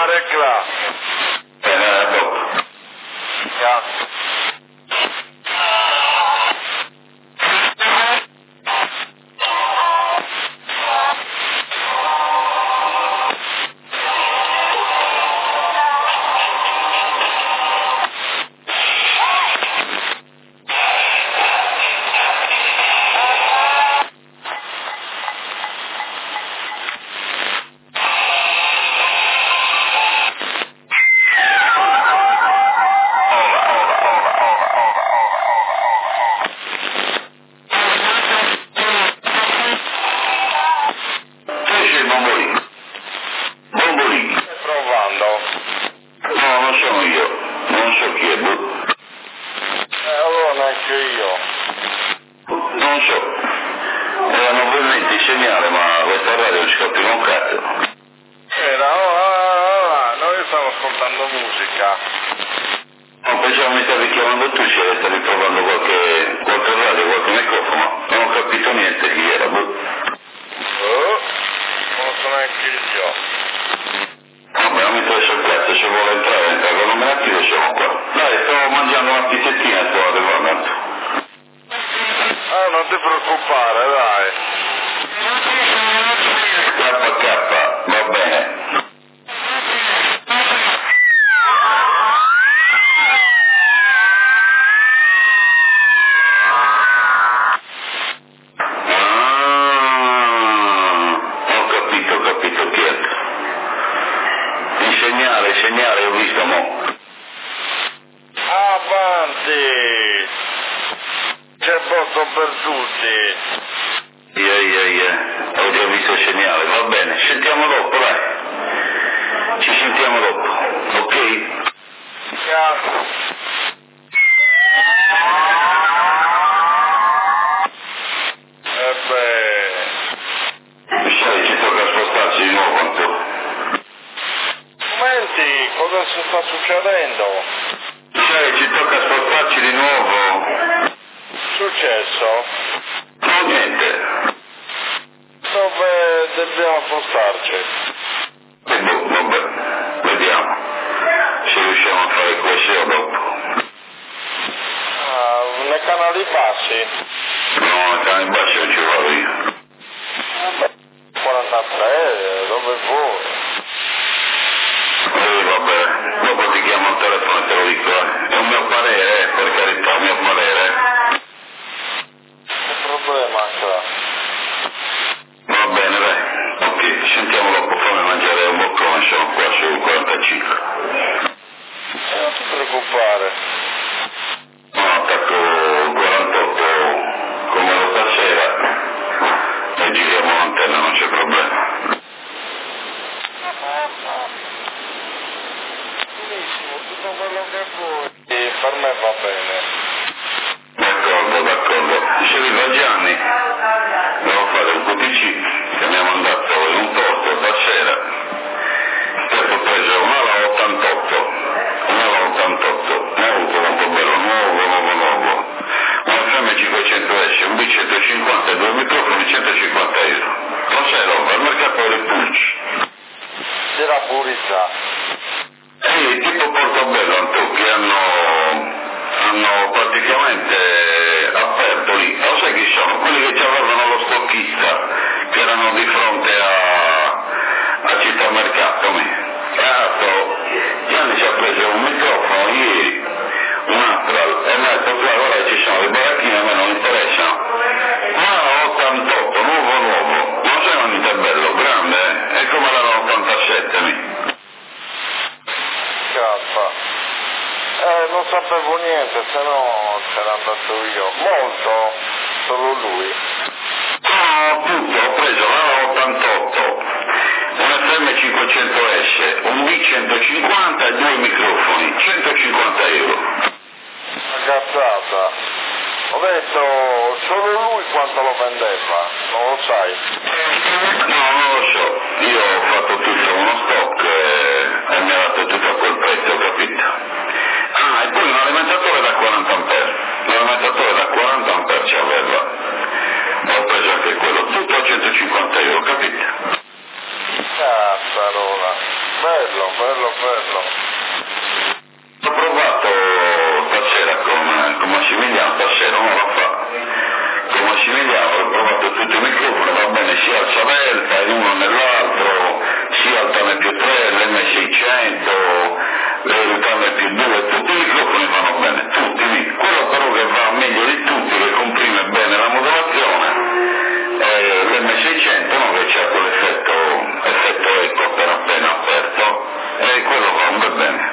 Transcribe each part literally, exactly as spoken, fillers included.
regla. Bene, a dopo. Yeah. Cazzarola, bello, bello quello. Ho provato stasera con, con Massimiliano, stasera non lo fa. Con Massimiliano ho provato tutti i microfoni, va bene, sia alza delta, in uno nell'altro, sia alta M più tre, l'M seicento, l'M più due, tutti i microfoni vanno bene, tutti. Quello però che va meglio di tutti, che comprime bene la modulazione, è l'M seicento, no, che c'ha quell'effetto effetto eco per appena aperto, e quello va un bel bene.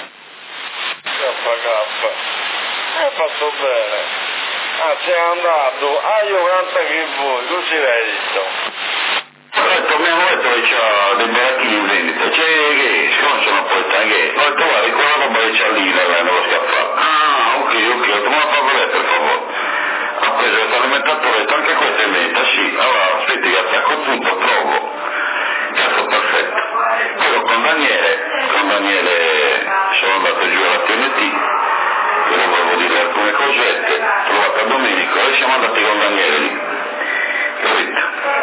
K K, hai fatto bene. Ah, sei andato, ah io canta che vuoi, tu ci l'hai detto. Ho detto, mi hanno detto che c'ha dei baracchini in vendita, c'è che, siccome sono portato che, ho detto guarda, quella roba che c'ha lì nello scaffale. Ah, ok, ok, ho detto, ma fa vedere per favore. Ha preso questo alimentatore, ho detto, anche questo è in vendita, sì, allora aspetti che attacco tutto, provo. Cazzo, perfetto. Poi con Daniele, con Daniele sono andato giù alla T N T, che le volevo dire alcune cosette, trovata Domenico, e siamo andati con Daniele lì, capito?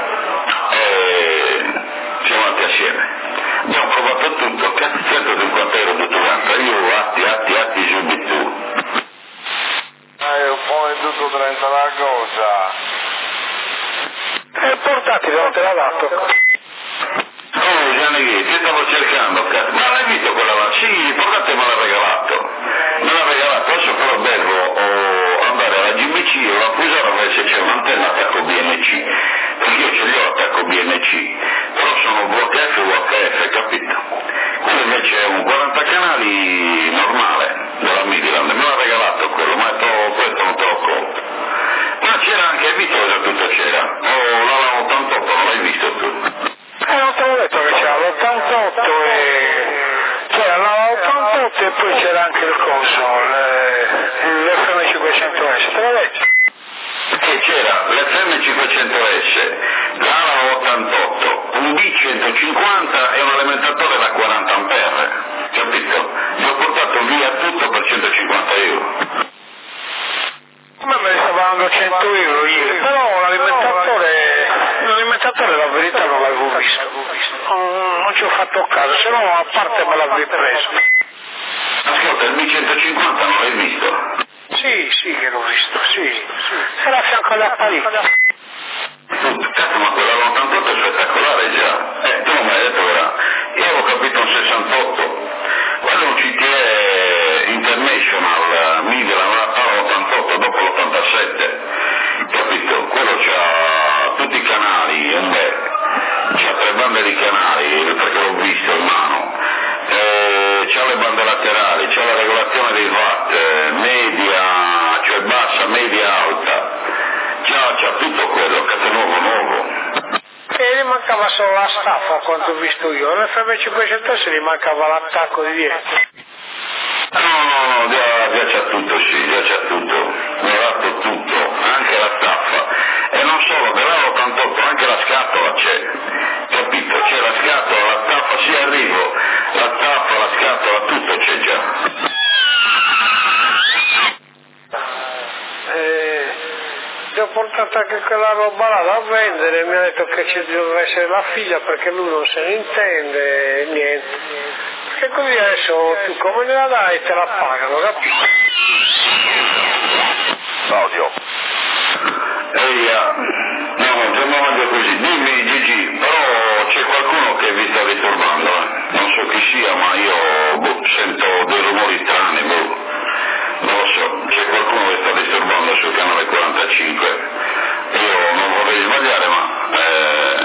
E siamo andati assieme. Abbiamo provato tutto, centocinquanta euro tutto quanto, io atti, atti, atti subito. Ah, io poi tutto trenta la cosa. E portatelo, non te l'ha dato. Oh, Gianni, ti stavo cercando, cazzo. Ma l'hai visto quella là? Sì, portate me l'ha regalato. Me l'ha regalato, adesso però devo oh, andare alla G B C e la accusare a vedere se c'è un'antenna attacco B N C. Perché io ce li ho attacco B N C, però sono V H F e U H F, capito? Quello invece è un quaranta canali normale della Midland, me l'ha regalato quello, ma è troppo, questo non te lo compro. Ma c'era anche, hai visto cosa tutto c'era? Oh, la ottantotto, non l'hai visto tu? Eh, non te l'ho detto che c'era l'ottantotto e... c'era l'ottantotto e poi c'era anche il coso, l'F M cinquecento S, te l'ho detto? Che c'era l'F M cinquecento S, l'Ala ottantotto, un B centocinquanta e un alimentatore da quaranta ampere, capito? Mi ho portato via tutto per centocinquanta euro. Ma me ne stava dando cento euro ieri, però l'alimentatore, l'alimentatore la verità non l'avevo visto, non, non ci ho fatto caso, se no a parte me l'avrei preso. Ascolta, il B centocinquanta non l'hai visto? Sì, sì che l'ho visto, sì, era a fianco all'apparecchio. Cazzo, ma quella ottantotto è spettacolare già. Eh, tu non mi hai detto ora, io avevo capito un sessantotto, quello è un C T E International, Midland, ottantotto dopo l'ottantasette, capito? Quello c'ha tutti i canali, un beh, c'ha tre bande di canali, perché l'ho visto in mano, eh, c'ha le bande laterali, c'ha la regolazione dei watt, eh, media, cioè bassa, media, alta, c'ha, c'ha tutto quello, che è nuovo, nuovo. E gli mancava solo la staffa quanto ho visto io, l'F M cinquecento S gli mancava l'attacco di dietro. No, no, no, già, già c'ha tutto, sì, già c'ha tutto, mi ha dato tutto, anche la staffa, e non solo, dell'A ottantotto, anche la scatola c'è, capito? C'è la scatola, la staffa, sì arrivo, la staffa, la scatola, tutto c'è già. Eh, ti ho portato anche quella roba là da vendere, mi ha detto che ci doveva essere la figlia perché lui non se ne intende e niente. E così adesso tu come ne la dai te la pagano, capito? Claudio. Ehi, ah, no, già mangio così, dimmi Gigi, però c'è qualcuno che vi sta disturbando, eh? Non so chi sia, ma io boh, sento dei rumori strani, boh. Non lo so, c'è qualcuno che sta disturbando sul canale quarantacinque, io non vorrei sbagliare, ma eh,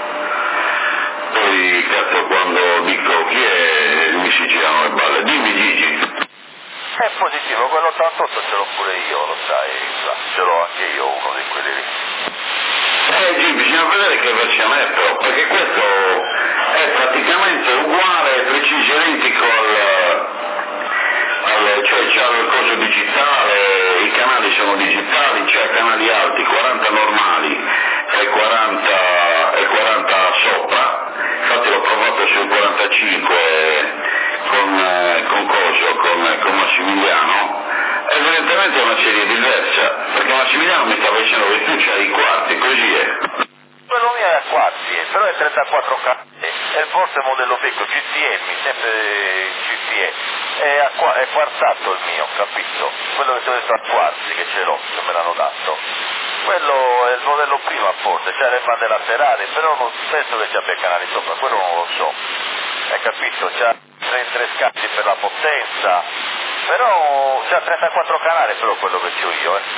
poi cazzo quando dico chi è mi si girano le balle. Dimmi Gigi. È positivo, quello ottantotto ce l'ho pure io, lo sai, ce l'ho anche io, uno di quelli lì. Eh Gigi, bisogna vedere che versione è però, perché questo è praticamente uguale, preciso, identico al... Allora, cioè c'è il coso digitale, i canali sono digitali, c'è canali alti, quaranta normali e quaranta, e quaranta sopra, infatti l'ho provato sul quarantacinque con, eh, con coso, con, con Massimiliano, evidentemente è una serie diversa, perché Massimiliano mi stava dicendo che tu c'hai i quarti, così è. Quello mio è a quarti, però è trentaquattro K. e forse modello vecchio, G T M, sempre G T E, è, a, è quartato il mio, capito? Quello che ti ho detto a quarti che ce l'ho, che me l'hanno dato. Quello è il modello prima forse, c'ha le bande laterali, però non penso che ci abbia canali sopra, quello non lo so. Hai capito? C'ha tre scatti per la potenza, però c'ha trentaquattro canali però quello che c'ho io, eh.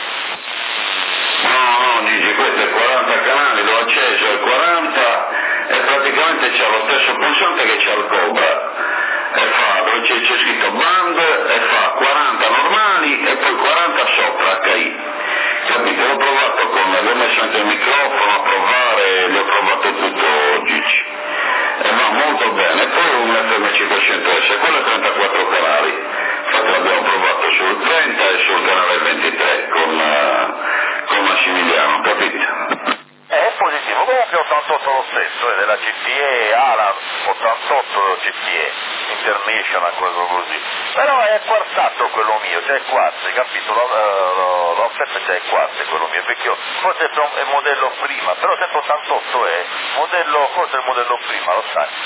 No, no, Gigi, questo è quaranta canali, l'ho acceso al quaranta e praticamente c'ha lo stesso pulsante che c'ha il Cobra. E fa, dove c'è, c'è scritto band, e fa quaranta normali e poi quaranta sopra H I. Capito? L'ho provato con, gli ho messo anche il microfono a provare, gli ho provato tutto, Gigi. E va molto bene. Poi un F M cinquecento S, quello è trentaquattro canali. Infatti l'abbiamo provato sul trenta e sul canale ventitré con, uh, con Massimiliano, capito? È positivo, comunque ottantotto lo stesso, è della G T E, Alan, ottantotto G T E, International, quello così. Però è quartato quello mio, c'è il quarto, capito? L'offerta c'è il quarto quello mio, perché forse è il modello prima, però sempre ottantotto è modello, forse è il modello prima, lo sai?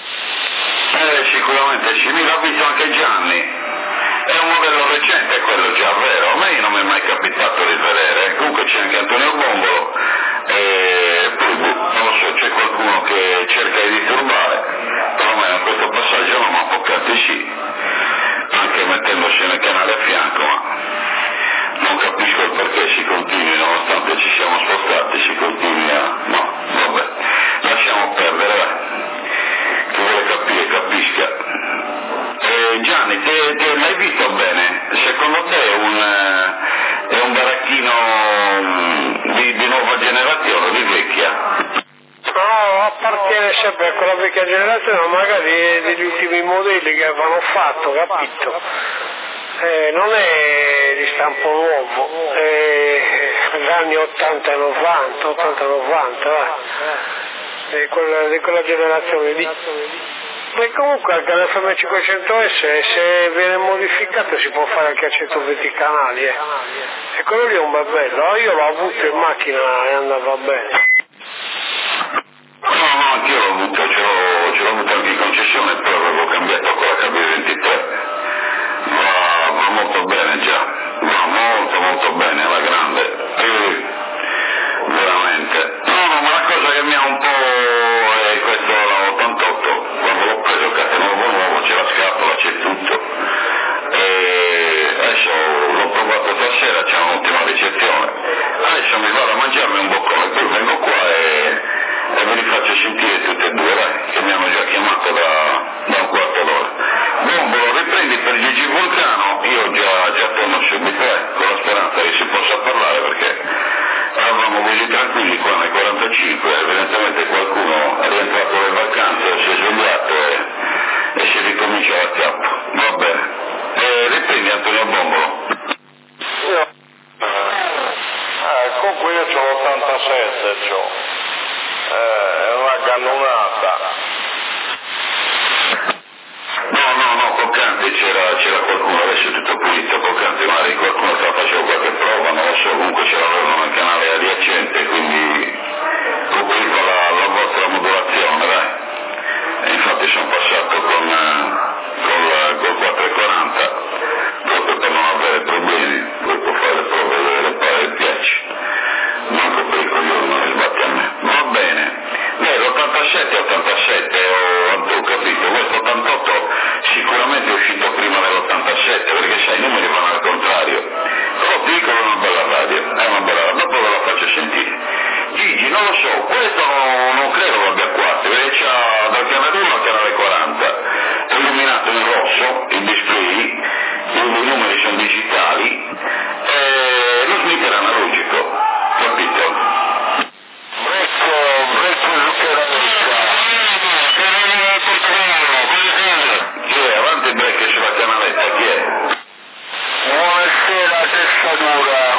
Eh, sicuramente sì, mi l'ha visto anche Gianni. È un modello recente quello già, vero? A me non mi è mai capitato di vedere. Comunque c'è anche Antonio Bombolo e poi non lo so, c'è qualcuno che cerca di disturbare, perlomeno in questo passaggio no, ma poc'anzi sì, anche mettendosi nel canale a fianco, ma non capisco il perché si continui, nonostante ci siamo spostati, si continui a... no, vabbè, lasciamo perdere, vai. Chi vuole capire capisca. Eh, Gianni, te, te l'hai visto bene? Secondo te è un, è un baracchino di, di nuova generazione o di vecchia? No, appartiene sempre a quella vecchia generazione, ma magari degli ultimi modelli che avevano fatto, capito? Eh, non è di stampo nuovo, è degli anni ottanta e novanta, ottanta novanta, va. Di quella, di quella generazione lì. Beh, comunque anche l'F M cinquecento S, se viene modificato, si può fare anche a centoventi canali, eh. E quello lì è un bel bello, io l'ho avuto in macchina e andava bene. No, no, anch'io l'ho avuto, ce l'ho, ce l'ho avuto anche in concessione, però avevo cambiato con la K B ventitré. Va, va molto bene già, va molto molto bene, alla grande. E, veramente. No, no, ma la cosa che mi ha un po' è questo ottantotto, quando l'ho preso il nuovo nuovo, c'è la scatola, c'è tutto. E adesso l'ho provato stasera, c'è un'ottima ricezione. Adesso mi vado a mangiarmi un boccone, poi vengo qua e, e ve li faccio sentire tutte e due, dai, che mi hanno già chiamato da, da un quarto d'ora. Bombolo, riprendi per Gigi Vulcano, io già, già torno subito, eh, con la speranza che si possa parlare, perché eravamo così tranquilli qua nel quarantacinque, evidentemente qualcuno è rientrato dalle vacanze, si è svegliato e, e si ricomincia la chiappa. Va bene. E riprendi Antonio Bombolo. Io, eh, comunque io c'ho l'ottantasette, c'ho. Eh, è una cannonata. No, no, no, poc'anzi c'era, c'era qualcuno, adesso è tutto pulito, poc'anzi magari qualcuno stava facendo qualche prova, non lo so, comunque ce l'avevano nel canale adiacente, quindi copriva la, la vostra modulazione, dai. E infatti sono passato con, col, col quattrocentoquaranta, proprio per non avere problemi, poi può fare le prove delle pare e piace. Manco per i coglioni non li sbatti a me. Va bene. Beh, l'ottantasette ottantasette ho, ho capito, questo ottantotto sicuramente è uscito prima dell'ottantasette, perché sai, i numeri vanno al contrario. Però piccolo è una bella radio, è una bella radio, dopo ve la faccio sentire. Gigi, non lo so, questo non, non credo lo abbia quattro, perché c'ha dal canale uno al canale quaranta, è illuminato in rosso, il display, i numeri sono digitali, e lo smetter è analogico, capito? Chi è? Avanti il break sulla canaletta, chi è? Buonasera, testa dura.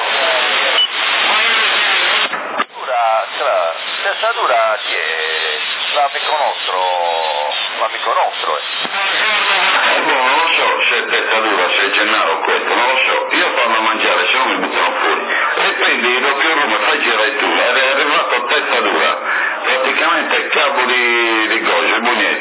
Dura, cioè, testa dura chi è? L'amico nostro, l'amico nostro, eh. Eh, boh, non lo so se è testa dura, se è Gennaro questo, non lo so. Io fanno a mangiare, se no mi buttano fuori. Riprendi lo più rumo, fai girare tu, è arrivato a testa dura. Praticamente il capo di, di Goggio, il Bugnese.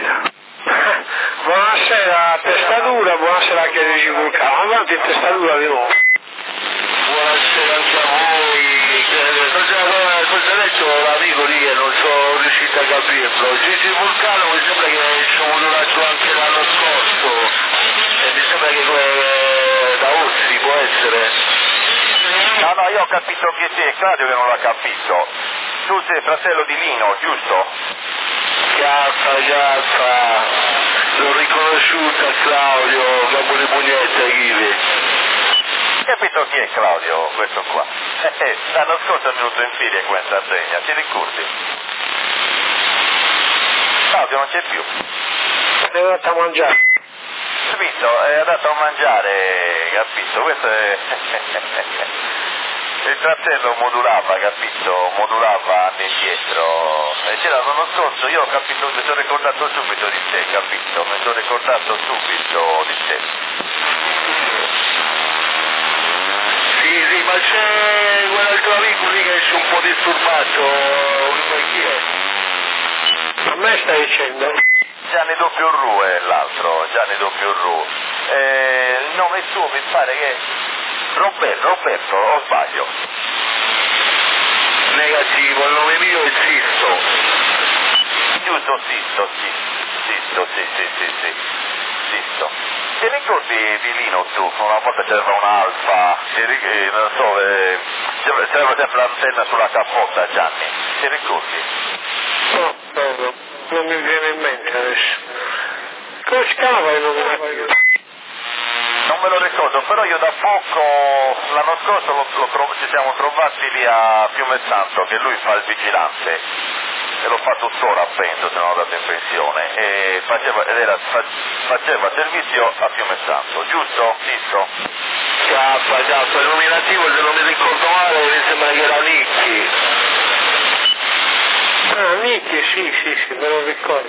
Buonasera, buonasera anche a Luigi Vulcano. Avanti, te saluta di nuovo. Buonasera anche a voi. Cosa, cosa ha detto l'amico lì che non sono riuscito a capirlo? Gigi Vulcano mi sembra che ci ho voluto anche l'anno scorso e mi sembra che eh, da Orsi può essere. No, no, io ho capito che sì, è Claudio che non l'ha capito. Tu sei fratello di Lino, giusto? Cazza, cazza, l'ho riconosciuta Claudio, capo di pugnetta, Ivi. Capito chi è Claudio, questo qua? Eh, l'anno scorso è venuto in ferie qua in Sardegna, ti ricordi? Claudio non c'è più. È andato a mangiare. Capito? È andato a mangiare, capito? Questo è... Il fratello modulava, capito? Modulava anni indietro. E c'era l'anno scorso, io ho capito, mi sono ricordato subito di te, capito? Mi sono ricordato subito di te. Sì, sì, ma c'è quell'altro amico lì che è un po' disturbato, chi è? A me stai dicendo? Gianni W. Ru è l'altro, Gianni W. Ru. Eh, il nome suo mi pare che è Roberto, Roberto, o sbaglio? Negativo, il nome mio è Sisto. Giusto, Sisto, sì. Sisto, sì, sì, sì, sì. Sisto. Ti ricordi di Lino tu? Una volta c'era un'alfa, eh, non so, eh, c'era sempre l'antenna sulla cappotta, Gianni. Ti ricordi? No, no, no, non mi viene in mente adesso. Come si chiamava il nome? Non me lo ricordo, però io da poco, l'anno scorso lo, lo tro- ci siamo trovati lì a Fiume Santo, che lui fa il vigilante, e lo fa tuttora penso, se non è andato in pensione, e faceva, ed era, fa, faceva servizio a Fiume Santo, giusto? Giusto? Cappa, cappa, il nominativo se non mi ricordo male mi sembra che era Nicchi. Ah, Nicchi, sì, sì, sì, me lo ricordo.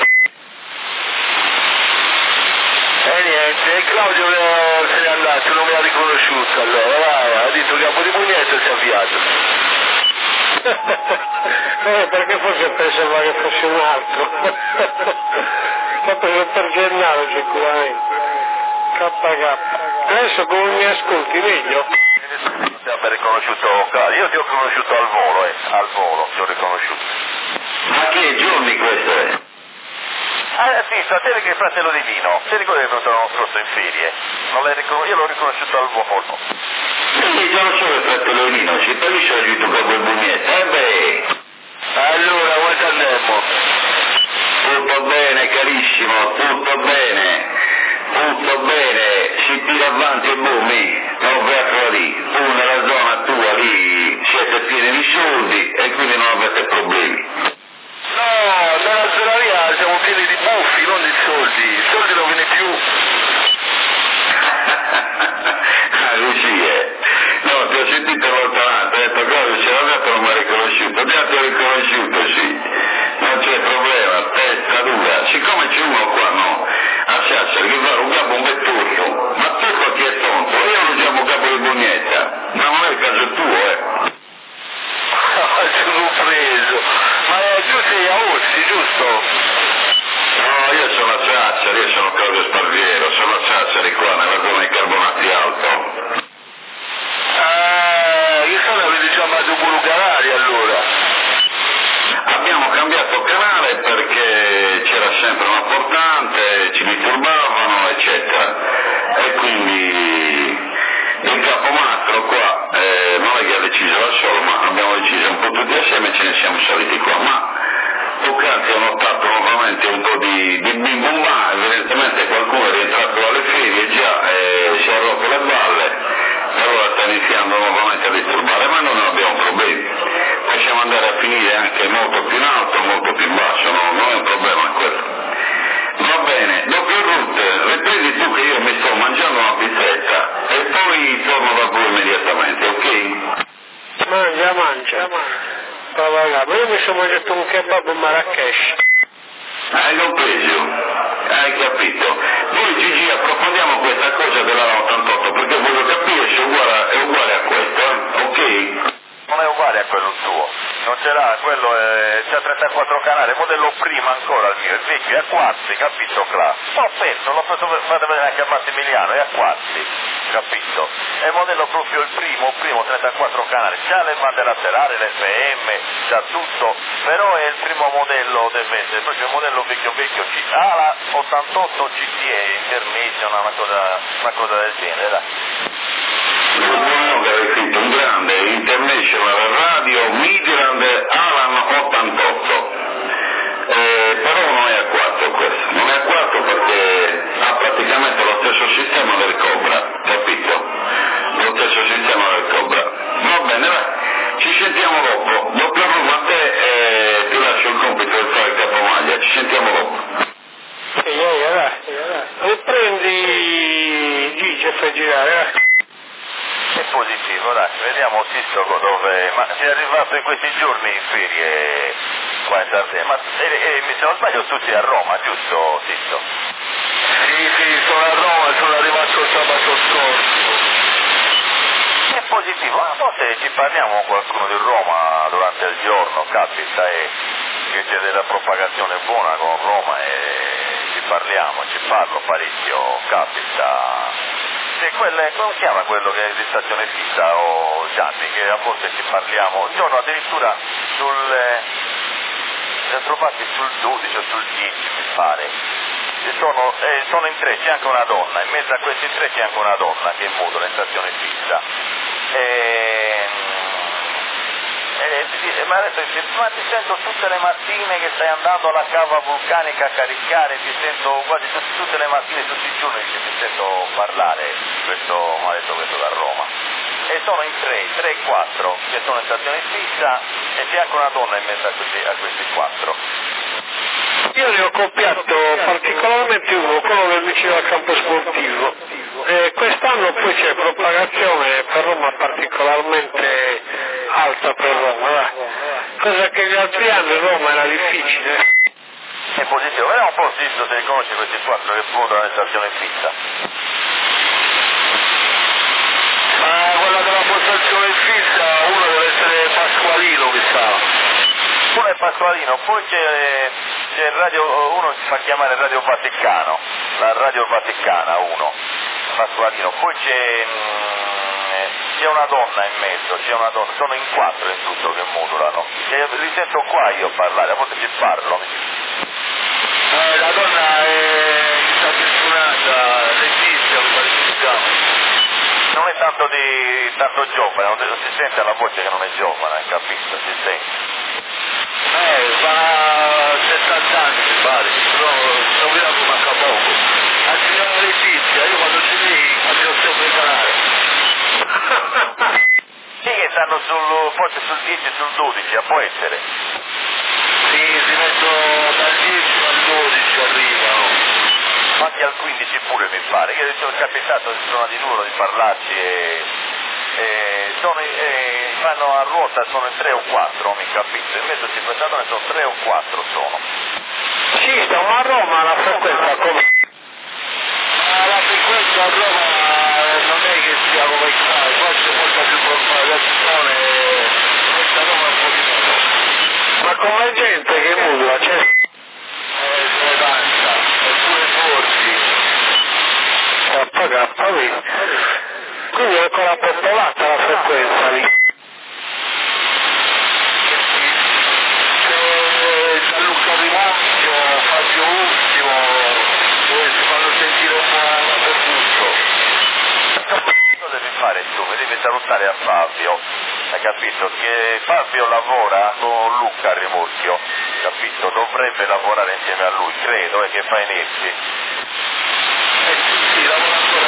E niente, e Claudio eh, se n'è andato, non mi ha riconosciuto allora, vai, ha detto capo di pugnetto e si è avviato. eh, perché forse pensava che fosse un altro. L'ho preso per Gennaro sicuramente. K K. Adesso come mi ascolti meglio? Non ti abbia riconosciuto Claudio, io ti ho conosciuto al volo, eh, al volo ti ho riconosciuto. Ma che giorni questo è? Ah sì, sapete che è il fratello di Lino, ti ricordi che è venuto l'anno scorso in ferie? Non l'hai riconosciuto, io l'ho riconosciuto al volo. Sì, io non sono il fratello Lino, ci capisce aiuto con quel bugnetto. Eh beh! Allora, come andemmo? Tutto bene carissimo, tutto bene, tutto bene, si tira avanti e bumi, non verrò lì, tu nella zona tua lì siete pieni di soldi e quindi non avete problemi. No, nella zona mia siamo pieni di buffi, non di soldi, i soldi non viene più. Ah, così è. No, ti ho sentito allontanato, ho detto Claudio ce l'ha dato, non mi ha riconosciuto, già ti ho riconosciuto, sì, non c'è problema, testa dura, siccome c'è uno qua, no, a Sassari che fa un capo un vetturto, ma tu chi è tonto, io lo chiamo capo di bugnetta, ma non è il caso tuo, eh. Sono preso, ma tu sei a Orsi, giusto? No, io sono a Sassari, io sono Claudio Sparviero, sono a Sassari qua, nella zona di Carbonati Alto. Ah, io sono avete chiamato pure canali allora. Abbiamo cambiato canale perché c'era sempre una portante, ci disturbavano, eccetera. E quindi il capomastro qua eh, non è che ha deciso da solo, ma abbiamo deciso un po' tutti assieme e ce ne siamo saliti qua. Ma poc'anzi ho notato nuovamente un po' di, di bim bum bam, evidentemente qualcuno è rientrato dalle ferie già e si è rotto le balle. Allora sta iniziando nuovamente a disturbare, ma non abbiamo problemi. Possiamo andare a finire anche molto più in alto, molto più in basso, no, non è un problema quello. Va bene, dopo il root, riprendi tu che io mi sto mangiando una pizzetta e poi torno da voi immediatamente, ok? Mangia, mangia. Ma io mi sono mangiato un kebab a Marrakesh. Hai compreso? Hai capito? Poi Gigi approfondiamo questa cosa della ottantotto perché voglio capire se è uguale, è uguale a questo, eh? Ok? Non è uguale a quello tuo. non ce l'ha, quello è, c'ha trentaquattro canali, modello prima ancora il mio, il vecchio è a quarti, capito Cla? L'ho perso, l'ho fatto fate vedere anche a Massimiliano, è a quarti, capito? È il modello proprio il primo, primo trentaquattro canali, c'ha le bande laterali, le F M, c'ha tutto, però è il primo modello deve essere, proprio il modello vecchio vecchio, ha la ottantotto G T E, Intermission, una cosa, una cosa del genere, dai. No, che avete scritto un grande International Radio Midland Alan ottantotto, eh, però non è a quattro questo, non è a quattro perché ha praticamente lo stesso sistema del Cobra, capito? Lo stesso sistema del Cobra. Va bene, va. Ci sentiamo dopo. Doppio Bruno, a te eh, ti lascio il compito di fare il capomaglia, ci sentiamo dopo. Sì, eh, dai. Riprendi Gigi e fai girare, eh. È positivo, dai, vediamo Sisto dove, ma sei arrivato in questi giorni in ferie qua in Sardegna, ma e, e, se non sbaglio tu sei a Roma, giusto Sisto? Sì, sì, sono a Roma, sono arrivato il sabato scorso. È positivo, ma forse ci parliamo con qualcuno di Roma durante il giorno, capita, e che c'è della propagazione buona con Roma e ci parliamo, ci parlo parecchio, capita. Sì, quelle, come si chiama quello che è di stazione fissa o Gianni, che a volte ci parliamo, sono addirittura sul, eh, trovati sul dodici o sul dieci mi pare, e sono, eh, sono in tre, c'è anche una donna, in mezzo a questi tre c'è anche una donna che è motola in stazione fissa. E, e, e, mi ha detto, ma ti sento tutte le mattine che stai andando alla cava vulcanica a caricare, ti sento quasi tutte, tutte le mattine, tutti i giorni che ti sento parlare, questo mi ha detto questo da Roma. E sono in tre, tre e quattro che sono in stazione fissa e c'è anche una donna in mezzo a questi, a questi quattro. Io ne ho copiato particolarmente uno, quello del vicino al campo sportivo. E quest'anno poi c'è propagazione per Roma particolarmente alta per Roma, va. Cosa che gli altri anni Roma era difficile. È positivo, vediamo un po' Sisto se riconosci questi quattro che puntano in stazione fissa. Ma quella della postazione fissa, uno deve essere Pasqualino, mi sa. Uno è Pasqualino, poi c'è, c'è il radio, uno si fa chiamare Radio Vaticano, la Radio Vaticana uno, Pasqualino, poi c'è, c'è una donna in mezzo, c'è una donna, sono in quattro in tutto che modulano, e li sento qua io parlare, a volte ci parlo. Eh, la donna è stata censurata, Letizia, mi pare che si chiama. Non è tanto di tanto giovane, non si sente alla voce che non è giovane, capito? Si sente. Eh, fa sessanta anni mi pare, però non mi dato manca poco. La signora Letizia, io quando ci lì, quando sempre canale. Sì, che stanno sul, forse sul dieci e sul dodici, può essere. Sì, si mettono dal dieci al dodici arrivano. Anche al quindici pure mi pare, io sono capitato in zona di numero di parlarci e, e, sono, e fanno a ruota, sono in tre o quattro, mi capito, in mezzo cinquecento ne sono tre o quattro sono. Sì, stiamo a Roma, la frequenza come... Ma la frequenza a Roma non è che sia come qua, qua c'è molta più propagazione e questa Roma un po' di meno. Ma come gente che modula, c'è... Eh, ce ne tanta, eppure forti. K K V. Quindi è ancora popolata la frequenza lì. C'è Gianluca Rimocchio, Fabio Ultimo, dove si fanno sentire un po' dappertutto. Cosa devi fare tu? Mi devi salutare a Fabio, hai capito? Che Fabio lavora con Luca Rimorchio, capito? Dovrebbe lavorare insieme a lui, credo, e che fa inerzi. Eh sì, sì, lavora ancora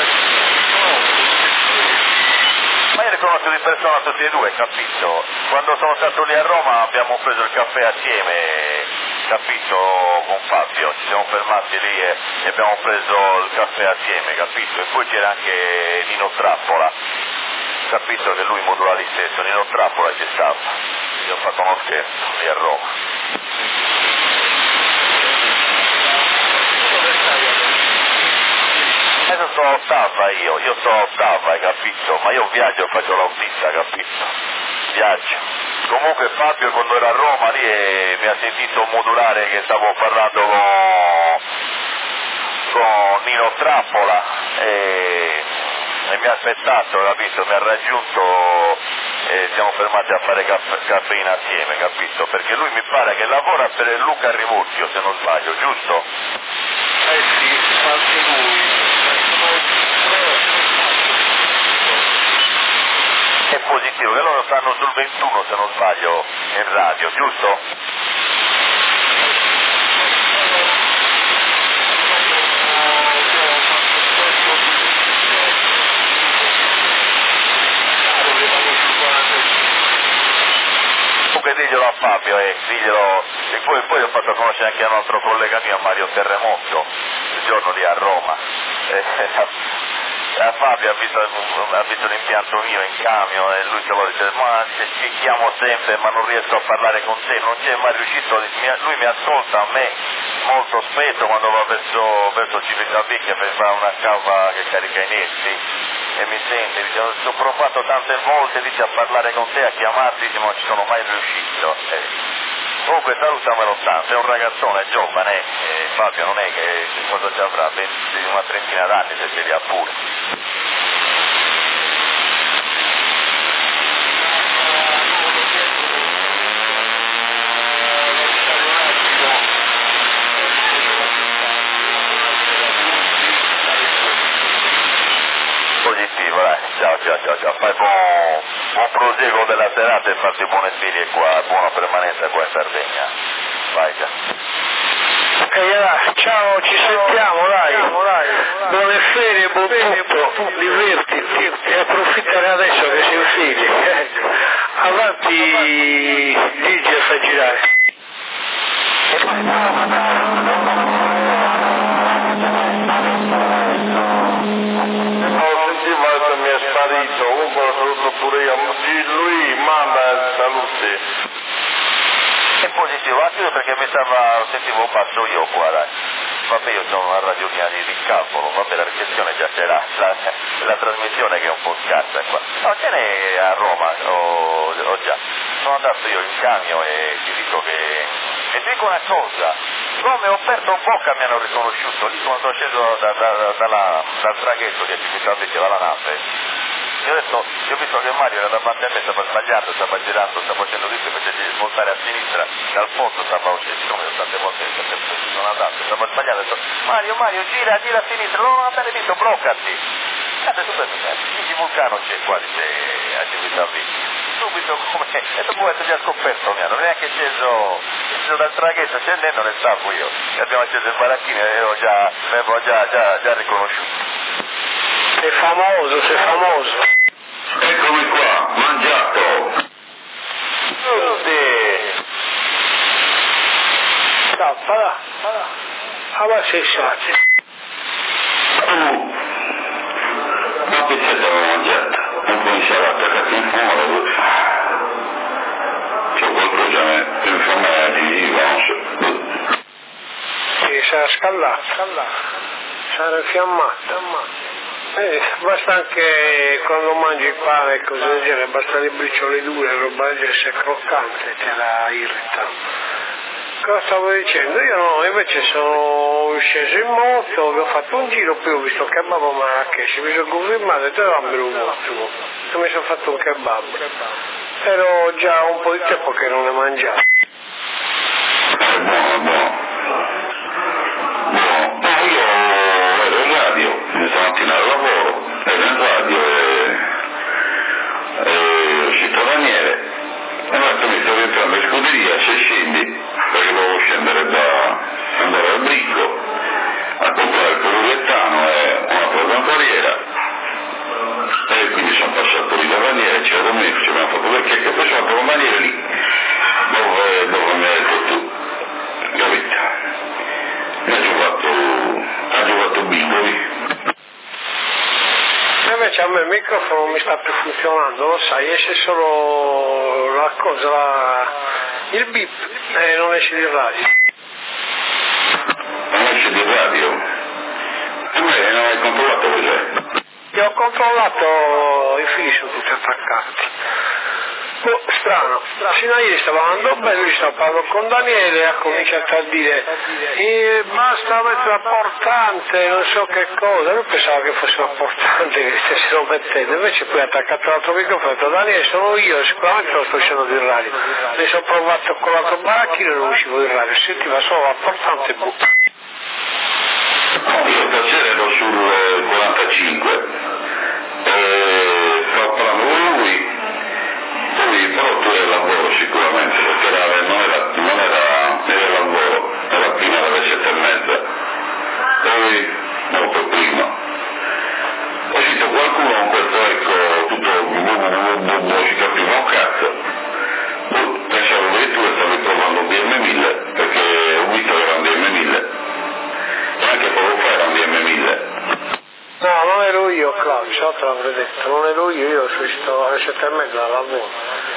Ma io li conosco di persona tutti e due, capito? Quando sono stato lì a Roma abbiamo preso il caffè assieme, capito, con Fabio, ci siamo fermati lì e, e abbiamo preso il caffè assieme, capito? E poi c'era anche Nino Trappola, capito, che lui modula lì stesso, Nino Trappola ci stava, io ho fatto uno scherzo lì a Roma. Adesso sto a Ottava io, io sto a Ottava, hai capito? Ma io viaggio, faccio l'autista, capito? Viaggio. Comunque Fabio quando era a Roma lì e mi ha sentito modulare che stavo parlando con, con Nino Trappola e, e mi ha aspettato, capito? Mi ha raggiunto e siamo fermati a fare caff- caffeina assieme, capito? Perché lui mi pare che lavora per Luca Rimurchio, se non sbaglio, giusto? Eh sì, anche lui. È positivo, che loro stanno sul ventuno se non sbaglio in radio, giusto? Comunque diglielo a Fabio e diglielo, e poi, poi ho fatto conoscere anche a un altro collega mio, Mario Terremoto, il giorno lì a Roma. Eh, Eh, Fabio ha visto, ha visto l'impianto mio in camion e lui se lo dice, ma ti chiamo sempre ma non riesco a parlare con te, non c'è mai riuscito, lui mi ascolta a me molto spesso quando va verso, verso Civitavecchia per fare una cava che carica i netti e mi sente, dice, ho provato tante volte dice, a parlare con te, a chiamarti, dice, ma non ci sono mai riuscito. Eh. Comunque salutamelo tanto, è un ragazzone giovane, eh, Fabio non è che cosa ci avrà, venti, una trentina d'anni se ce li ha pure. Positivo, dai, ciao ciao ciao ciao, fai buon, buon proseguo della serata e fatti buone figlie qua, buona permanenza qua in Sardegna. Vai già. Ok, allora, ciao, ci sentiamo, dai. Buone ferie, buon tutto, divertiti e approfittare adesso che sei figli. Avanti, Gigi a far girare. Mi è sparito, comunque lo saluto pure io, lui manda salute. È positivo, anche io perché mi stava, sentivo basso io qua, dai. Vabbè, io sono una radionia di Calcolo, vabbè, la recensione già c'era, la, la trasmissione che è un po' scarsa qua. No, ce n'è a Roma, ho, ho già. Sono andato io in camion e ti dico che... E ti dico una cosa, come ho aperto un bocca mi hanno riconosciuto, lì quando sono sceso da, da, da, dalla, dal traghetto di Civitavecchia dalla nave. Io ho detto, io ho visto che Mario era davanti a me, stava sbagliando, stava girando, stava facendo questo invece di svoltare a sinistra, dal fondo stava uscendo, come tante volte sono andato, stava sbagliando, ho detto, Mario, Mario, gira, gira a sinistra, non andare dritto, bloccati. Guarda, subito, il vulcano c'è qua, dice a Civitavecchia. Subito come, e dopo essere già scoperto mi hanno, neanche sceso, sceso dal traghetto, scendendo ne stavo io, e abbiamo acceso il baracchino e ero già, avevo già, già, già riconosciuto. Sei famoso, sei famoso. Eccomi qua, mangiato. Ciao, parla, parla. Ah, sei sciacci. Uh, una pizzetta avevo mangiata, un po' di insalata catinfola, c'ho qualcosa per infiammare di viva, non so. Sì, sarà scallato, scallato. Sarà infiammato. Eh, basta anche quando mangi il pane e cose del genere, basta le briciole dure, roba del genere, se è croccante te la irrita. Cosa stavo dicendo? Io no, invece sono sceso in moto, ho fatto un giro, poi ho visto kebab a Marrakesh, mi sono confermato e dammelo un attimo, e mi sono fatto un kebab. Ero già un po' di tempo che non ne mangiavo. Buono, buono. Buono. Io ero in radio, stamattina al lavoro, ero in radio e, e è uscito Daniele, e ho detto mi sto rientrando in scuderia, se scendi, perché dovevo scendere da andare al Bricco a comprare il poliuretano e una programmatoriera, e quindi sono passato lì da Daniele, c'era Domenico, ci abbiamo fatto perché che poi sono andato con Daniele lì, dove, dove mi hai detto tu, capito? Mi ha giocato, ha giocato bingo lì. Invece a me il microfono non mi sta più funzionando, lo sai, esce solo la cosa, la... il bip e non esce di radio. Non esce di radio? E me non hai controllato cos'è? Io ho controllato, i fili sono tutti attaccati. Oh, strano, fino a ieri stava andando bene, lui stava parlando con Daniele e ha cominciato a dire eh, basta mettere la portante, non so che cosa, lui pensava che fosse una portante che stessero mettendo, invece poi ha attaccato l'altro microfono e ha detto Daniele sono io, sicuramente non sto uscendo di radio, ne sono provato con l'altro baracchino e non uscivo di radio, sentiva solo la portante e boh. Io stasera ero sul quarantacinque e stavo parlando con lui. Poi però tu eri al lavoro sicuramente, perché era, non, era, non era, era al lavoro, era prima alle sette e mezza, poi molto prima. Ho sentito qualcuno con questo ecco, tutto non si capiva un cazzo. Pensavo che tu stavi provando un B M mille, perché ho visto che era un B M mille, e anche poco fa era un B M mille. No, non ero io, Claudio, te l'avrei detto, non ero io, io sono stato alle sette e mezza al lavoro.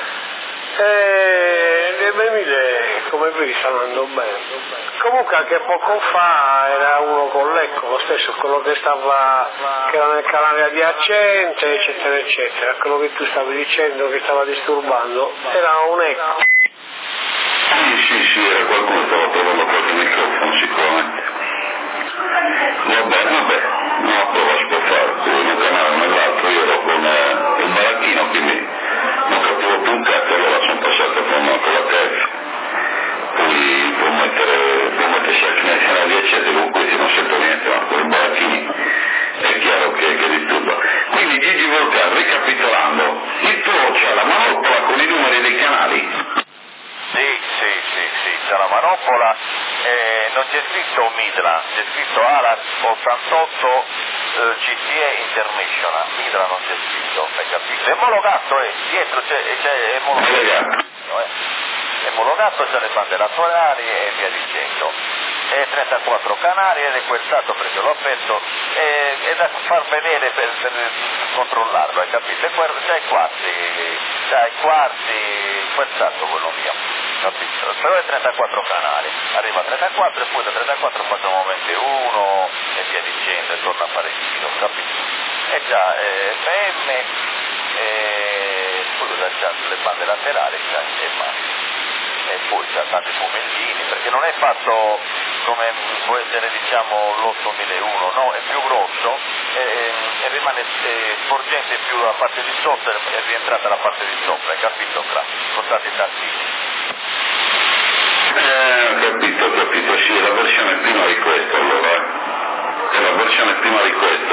E le bevande, come vedi, stanno andando bene. Comunque anche poco fa era uno con l'Ecco, lo stesso, quello che stava, che era nel canale adiacente, eccetera, eccetera, quello che tu stavi dicendo che stava disturbando, era un Ecco. Sì, sì, sì, era qualcuno che stava provando qualche microfono sicuramente. Vabbè, vabbè, no, prova si può fare, in un canale o nell'altro, io ero con eh, il baracchino, quindi non capivo più un cazzo, allora sono passato con, con la terza. Poi può mettere, può mettersi anche nei canali eccetera, con questi non sento niente, ma con i baracchini è chiaro che, che disturba. Quindi Gigi Vulcano, ricapitolando, il tuo c'ha la manopola con i numeri dei canali? Sì, sì, sì, sì, c'è la manopola, eh, non c'è scritto Midra, c'è scritto ALA ottantotto eh, G T E International, Midra non c'è scritto, hai capito? È omologato, eh, dietro c'è, c'è è omologato, eh, è omologato, c'è le bande laterali e via dicendo. È trentaquattro canali ed è querzato perché l'ho aperto, è, è da far vedere per, per controllarlo, hai capito? C'è i quarti, c'è i quarti, querzato quello mio, capito? Però è trentaquattro canali, arriva a trentaquattro e poi da trentaquattro facciamo ventiuno e via dicendo e torna a fare il giro, capito? E già è F M e poi c'ha le bande laterali e basta. E poi c'ha tanti fumellini, perché non è fatto come può essere diciamo l'ottomilauno, no? È più grosso e, e rimane e, sporgente più la parte di sotto e è rientrata la parte di sopra, hai capito? Con tanti tantini. Eh, ho capito, ho capito, sì, è la versione prima di questo allora, eh. È la versione prima di questo,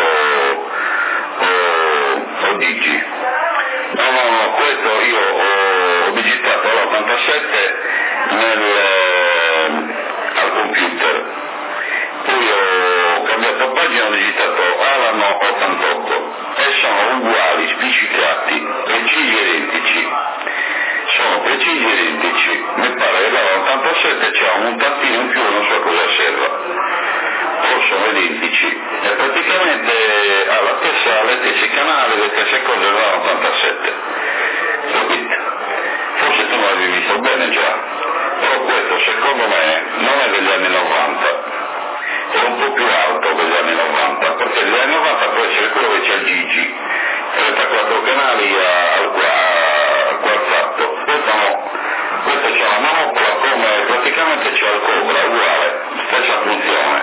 o, o Digi. No, no, no, questo io ho, ho digitato all'ottantasette nel, eh, al computer, poi ho cambiato pagina e ho digitato Alano ottantotto e sono uguali, spiccicati, precisi e identici. Sono precisi e identici, mi pare che l'ottantasette c'ha un tantino in più, non so cosa serva, però sono identici e praticamente ha la stessa, le stesse canali, le stesse cose dell'ottantasette, capito? Forse tu non l'avevi visto bene già, però questo secondo me non è degli anni novanta, è un po' più alto degli anni novanta, perché degli anni novanta può essere quello che c'è il Gigi, trentaquattro canali al quartato. Questo no, questo c'è la manopola come praticamente c'è il Cobra, uguale, stessa funzione.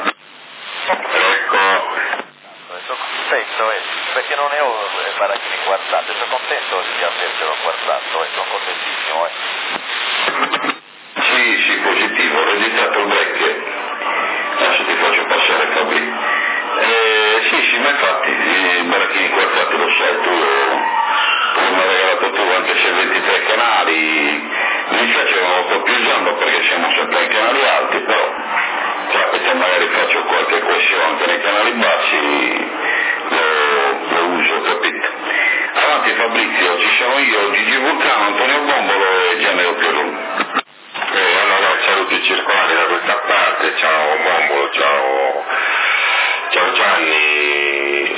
Ecco. Sono contento, eh, perché non ne ho baracchini quartati, sono contento di avercelo quartato, eh, sono contentissimo. Eh. Sì, sì, positivo, ho registrato il break, adesso ti faccio passare Fabri. Eh, sì, sì, ma infatti i baracchini quartati lo sai tu, tu mi hai regalato tu anche se ventitré canali, mi dispiace che non lo sto più usando perché siamo sempre ai canali alti, però capita magari faccio qualche questione anche nei canali bassi, lo, lo uso, capito? Avanti Fabrizio, ci sono io, Gigi Vulcano, Antonio Bombolo e Gianni Piolù. Eh, allora saluti circolari da questa parte, ciao Bombolo, ciao, ciao Gianni,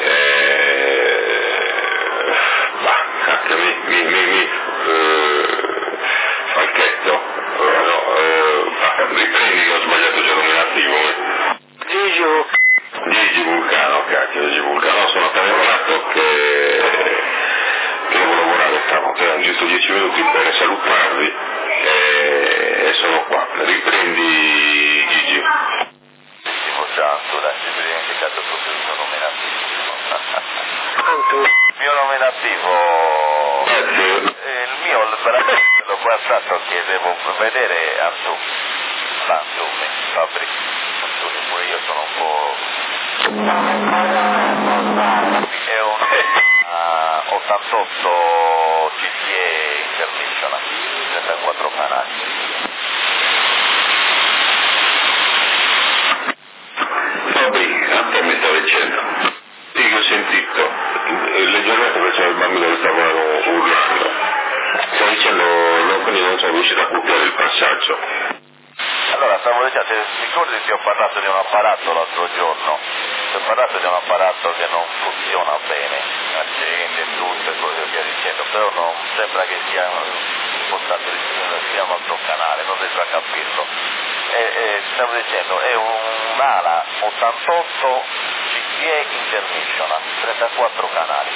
eh, bah, cacchio, mi, mi, mi, mi eh, Falchetto, eh, no, eh, ah, riprendi che ho sbagliato già nominativo. Gigi Gigi Vulcano, cacchio, Gigi Vulcano, sono telefonato che, che devo lavorare stanotte, ho giusto dieci minuti passato che devo vedere Ansu, Ansumi, Fabri, Ansumi, pure io sono un po'... è un uh, ottantotto C T E International, trentaquattro canali. Fabri, a te mi stava dicendo? Sì, che ho sentito, le giornate faceva il bambino che stavano urlando, stavo dicendo, no, quindi non sono riuscito a copiare il passaggio. Allora, stavo dicendo, se ricordi ti ho parlato di un apparato l'altro giorno, ti ho parlato di un apparato che non funziona bene, accende tutto e così via dicendo, però non sembra che sia impostato, sia un altro canale, non riesco a capirlo. E, e, stavo dicendo, è un'ala ottantotto C T E International, trentaquattro canali.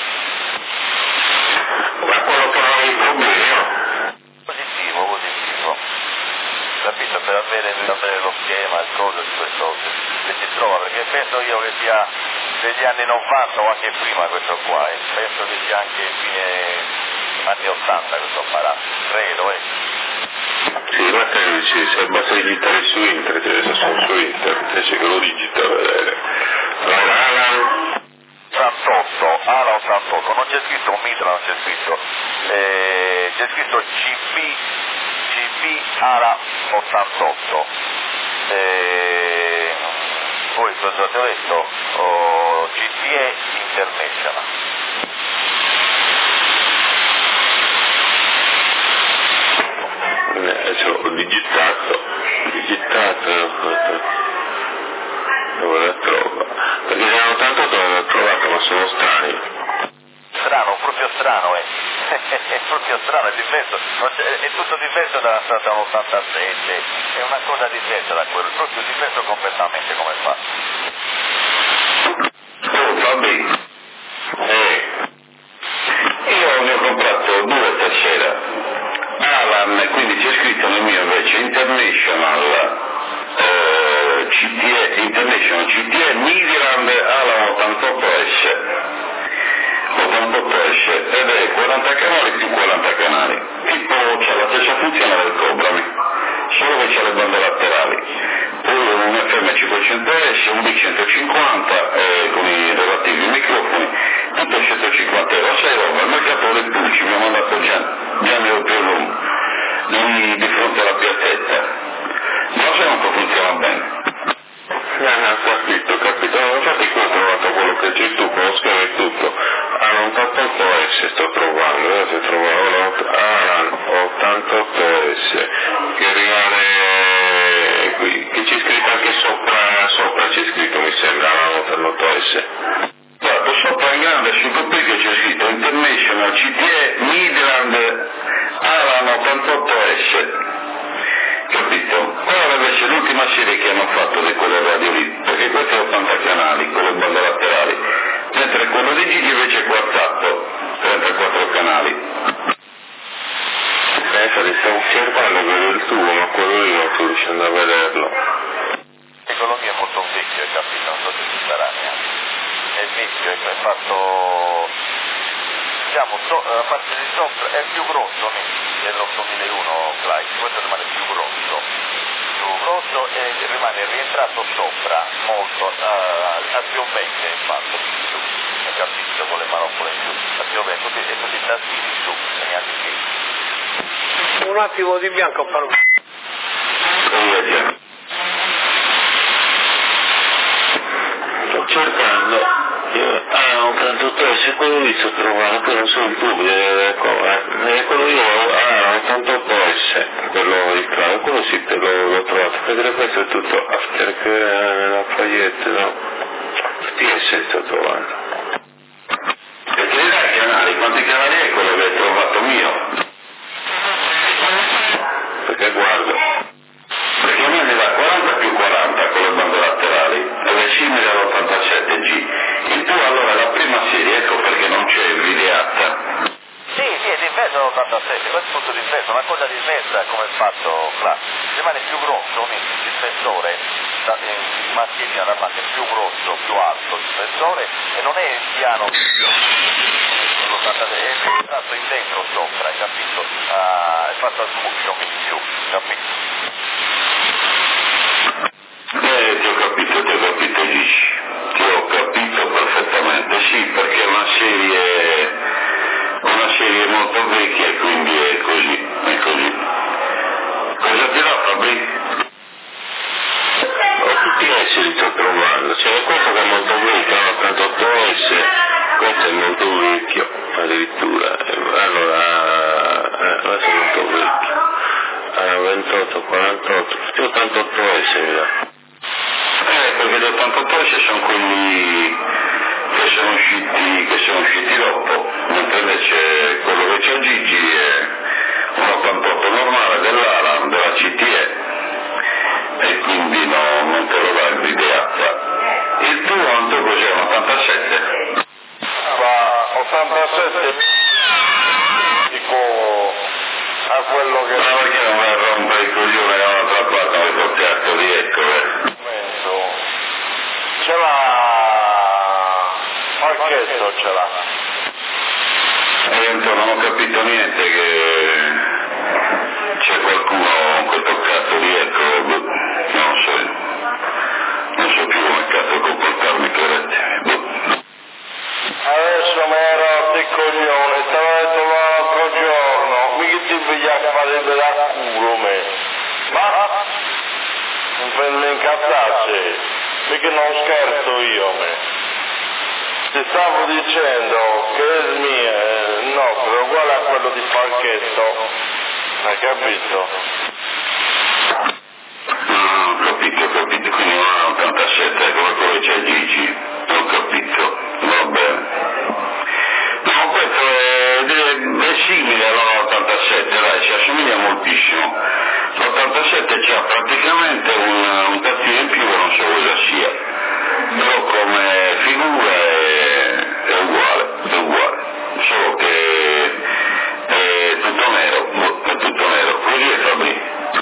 Ma quello che non è il problema? Positivo, positivo. Capito? Per avere, per avere lo schema, il coso di questo che si trova, perché penso io che sia degli anni novanta o anche prima questo qua, e penso che sia anche fine anni ottanta questo apparato, credo, eh. Sì, ma che dici, se basta digitare su internet, adesso sono su internet, invece che lo digita a vedere. Allora, Alan... ottantotto, ala ottantotto, non c'è scritto Mitra, non c'è scritto, eh, c'è scritto C B, C B ala ottantotto. Eh, poi cosa ti ho detto? Oh, C T E International. Adesso ho digitato, digitato, dove la trovo? Perché ne hanno tanto dove l'ho trovato, ma sono strani. Strano, proprio strano, eh. È proprio strano, è diverso, non c'è- è tutto diverso dalla strada ottantasette, è una cosa diversa da quello, proprio diverso completamente come fa. Oh, Fabri, Eh, io ne ho comprato due stasera. Alan, quindi c'è scritto nel mio invece International eh, C T E, International C T E Midland Alan ottantotto S. ottantotto S ed è quaranta canali più quaranta canali. Tipo c'ha la stessa funzione del Cobrami, solo che c'ha le bande laterali. Poi un F M cinquecento S, un B centocinquanta eh, con i relativi microfoni, tutto centocinquanta euro. Sai roba, il mercato dei pulci mi ha mandato già, già ne ho più lungo, lì di fronte alla piazzetta. Non so quanto funziona bene. no, no, capito, capito. No, infatti qui ho trovato quello che c'è tu, con lo schema e tutto. Alan ottantotto S sto trovando, adesso trovo Alan ottantotto S, che rimane qui, che c'è scritto anche sopra, sopra c'è scritto mi sembra Alan ottantotto S. Guarda, sopra in grande sul coppio c'è scritto International C T E Midland Alan ottantotto S. Capito? Ora invece l'ultima serie che hanno fatto di quelle radio lì, perché queste è ottanta canali con le bande laterali, mentre quello di Gigi invece è quartato, trentaquattro canali. Adesso ti stavo osservando quello il tuo, ma quello lì non sto riuscendo a vederlo. E quello mio è molto vecchio, hai capito? Non so se ci sarà neanche. È vecchio, è fatto, diciamo, so, la parte di sopra è più grosso dell'ottomilauno Clyde, questo rimane più grosso, più grosso e rimane rientrato sopra molto, uh, a piovente infatti, su, hai capito, con le manopole in giù, a piovente, così, e così tastini su, segnali qui. Un attimo di bianco per me. Sto cercando. Io, ah, ottantotto S, quello lì sto trovando, poi non so il tuo, bisogna vedere come. Eh, quello io, ah, ottantotto S, quello di clave, quello sì te l'ho, l'ho trovato, perché questo è tutto after che nella foglietta, no? T S sto trovando. Perché ne dai canali? Quanti canali è quello che hai trovato mio? Perché guardo. Perché a me ne dà quaranta più quaranta con le bande laterali ed è simile all'ottantasette G. Il tuo allora la prima serie, ecco perché non c'è videata. Sì, sì, è diverso dall'ottantasette, questo è tutto diverso, una cosa diversa come il fatto là. Rimane più grosso, il spessore, il maschierino da parte è più grosso, più alto il spessore e non è il piano, lo ottantasette, è entrato in dentro sopra, hai capito? Ah, è fatto a smuccio in più, capito? Eh, ti ho capito, ti ho capito Gigi, ti ho capito perfettamente, sì, perché è una serie, una serie molto vecchia e quindi è così, è così. Cosa dirà Fabri? Tutti gli S li sto trovando, c'è questo che è molto vecchio, è ottantotto S, questo è molto vecchio, addirittura, allora, eh, questo è molto vecchio, allora, ventotto, quarantotto, tutti ottantotto S mi dà. Eh, perché gli ottantotto S sono quelli che sono usciti, che sono usciti dopo, mentre invece quello che c'è Gigi è un ottantotto normale dell'Alan, della C T E, e quindi no, non te lo dà l'ideata. Il tuo quanto cos'è? Un ottantasette? Ma ottantasette dico a quello che... Ma perché non vai a rompere il coglione che hanno attrappato nel tuo cazzo di eccole? Ce l'ha... Marchetto ce l'ha. E io non ho capito niente che c'è qualcuno con questo cazzo di ecco, non so, non so più come cazzo comportarmi, credetemi. Adesso mi ero il coglione, te l'ho detto l'altro giorno, mica ti piglia a fare da culo me. Ma non mi incazzasse, perché non scherzo io me. Ti stavo dicendo che il mio è il nostro è uguale a quello di Falchetto, hai capito? Ah, ho capito, ho capito, quindi non è ottantasette, è come quello che c'è Gigi, ho capito, va bene. No, questo è, è simile all'ottantasette, dai, ci assomiglia moltissimo. L'ottantasette c'ha praticamente un, un tattino in più che non so cosa sia, però come figura è, è uguale, è uguale, solo che è tutto nero, è tutto nero, così è Fabri.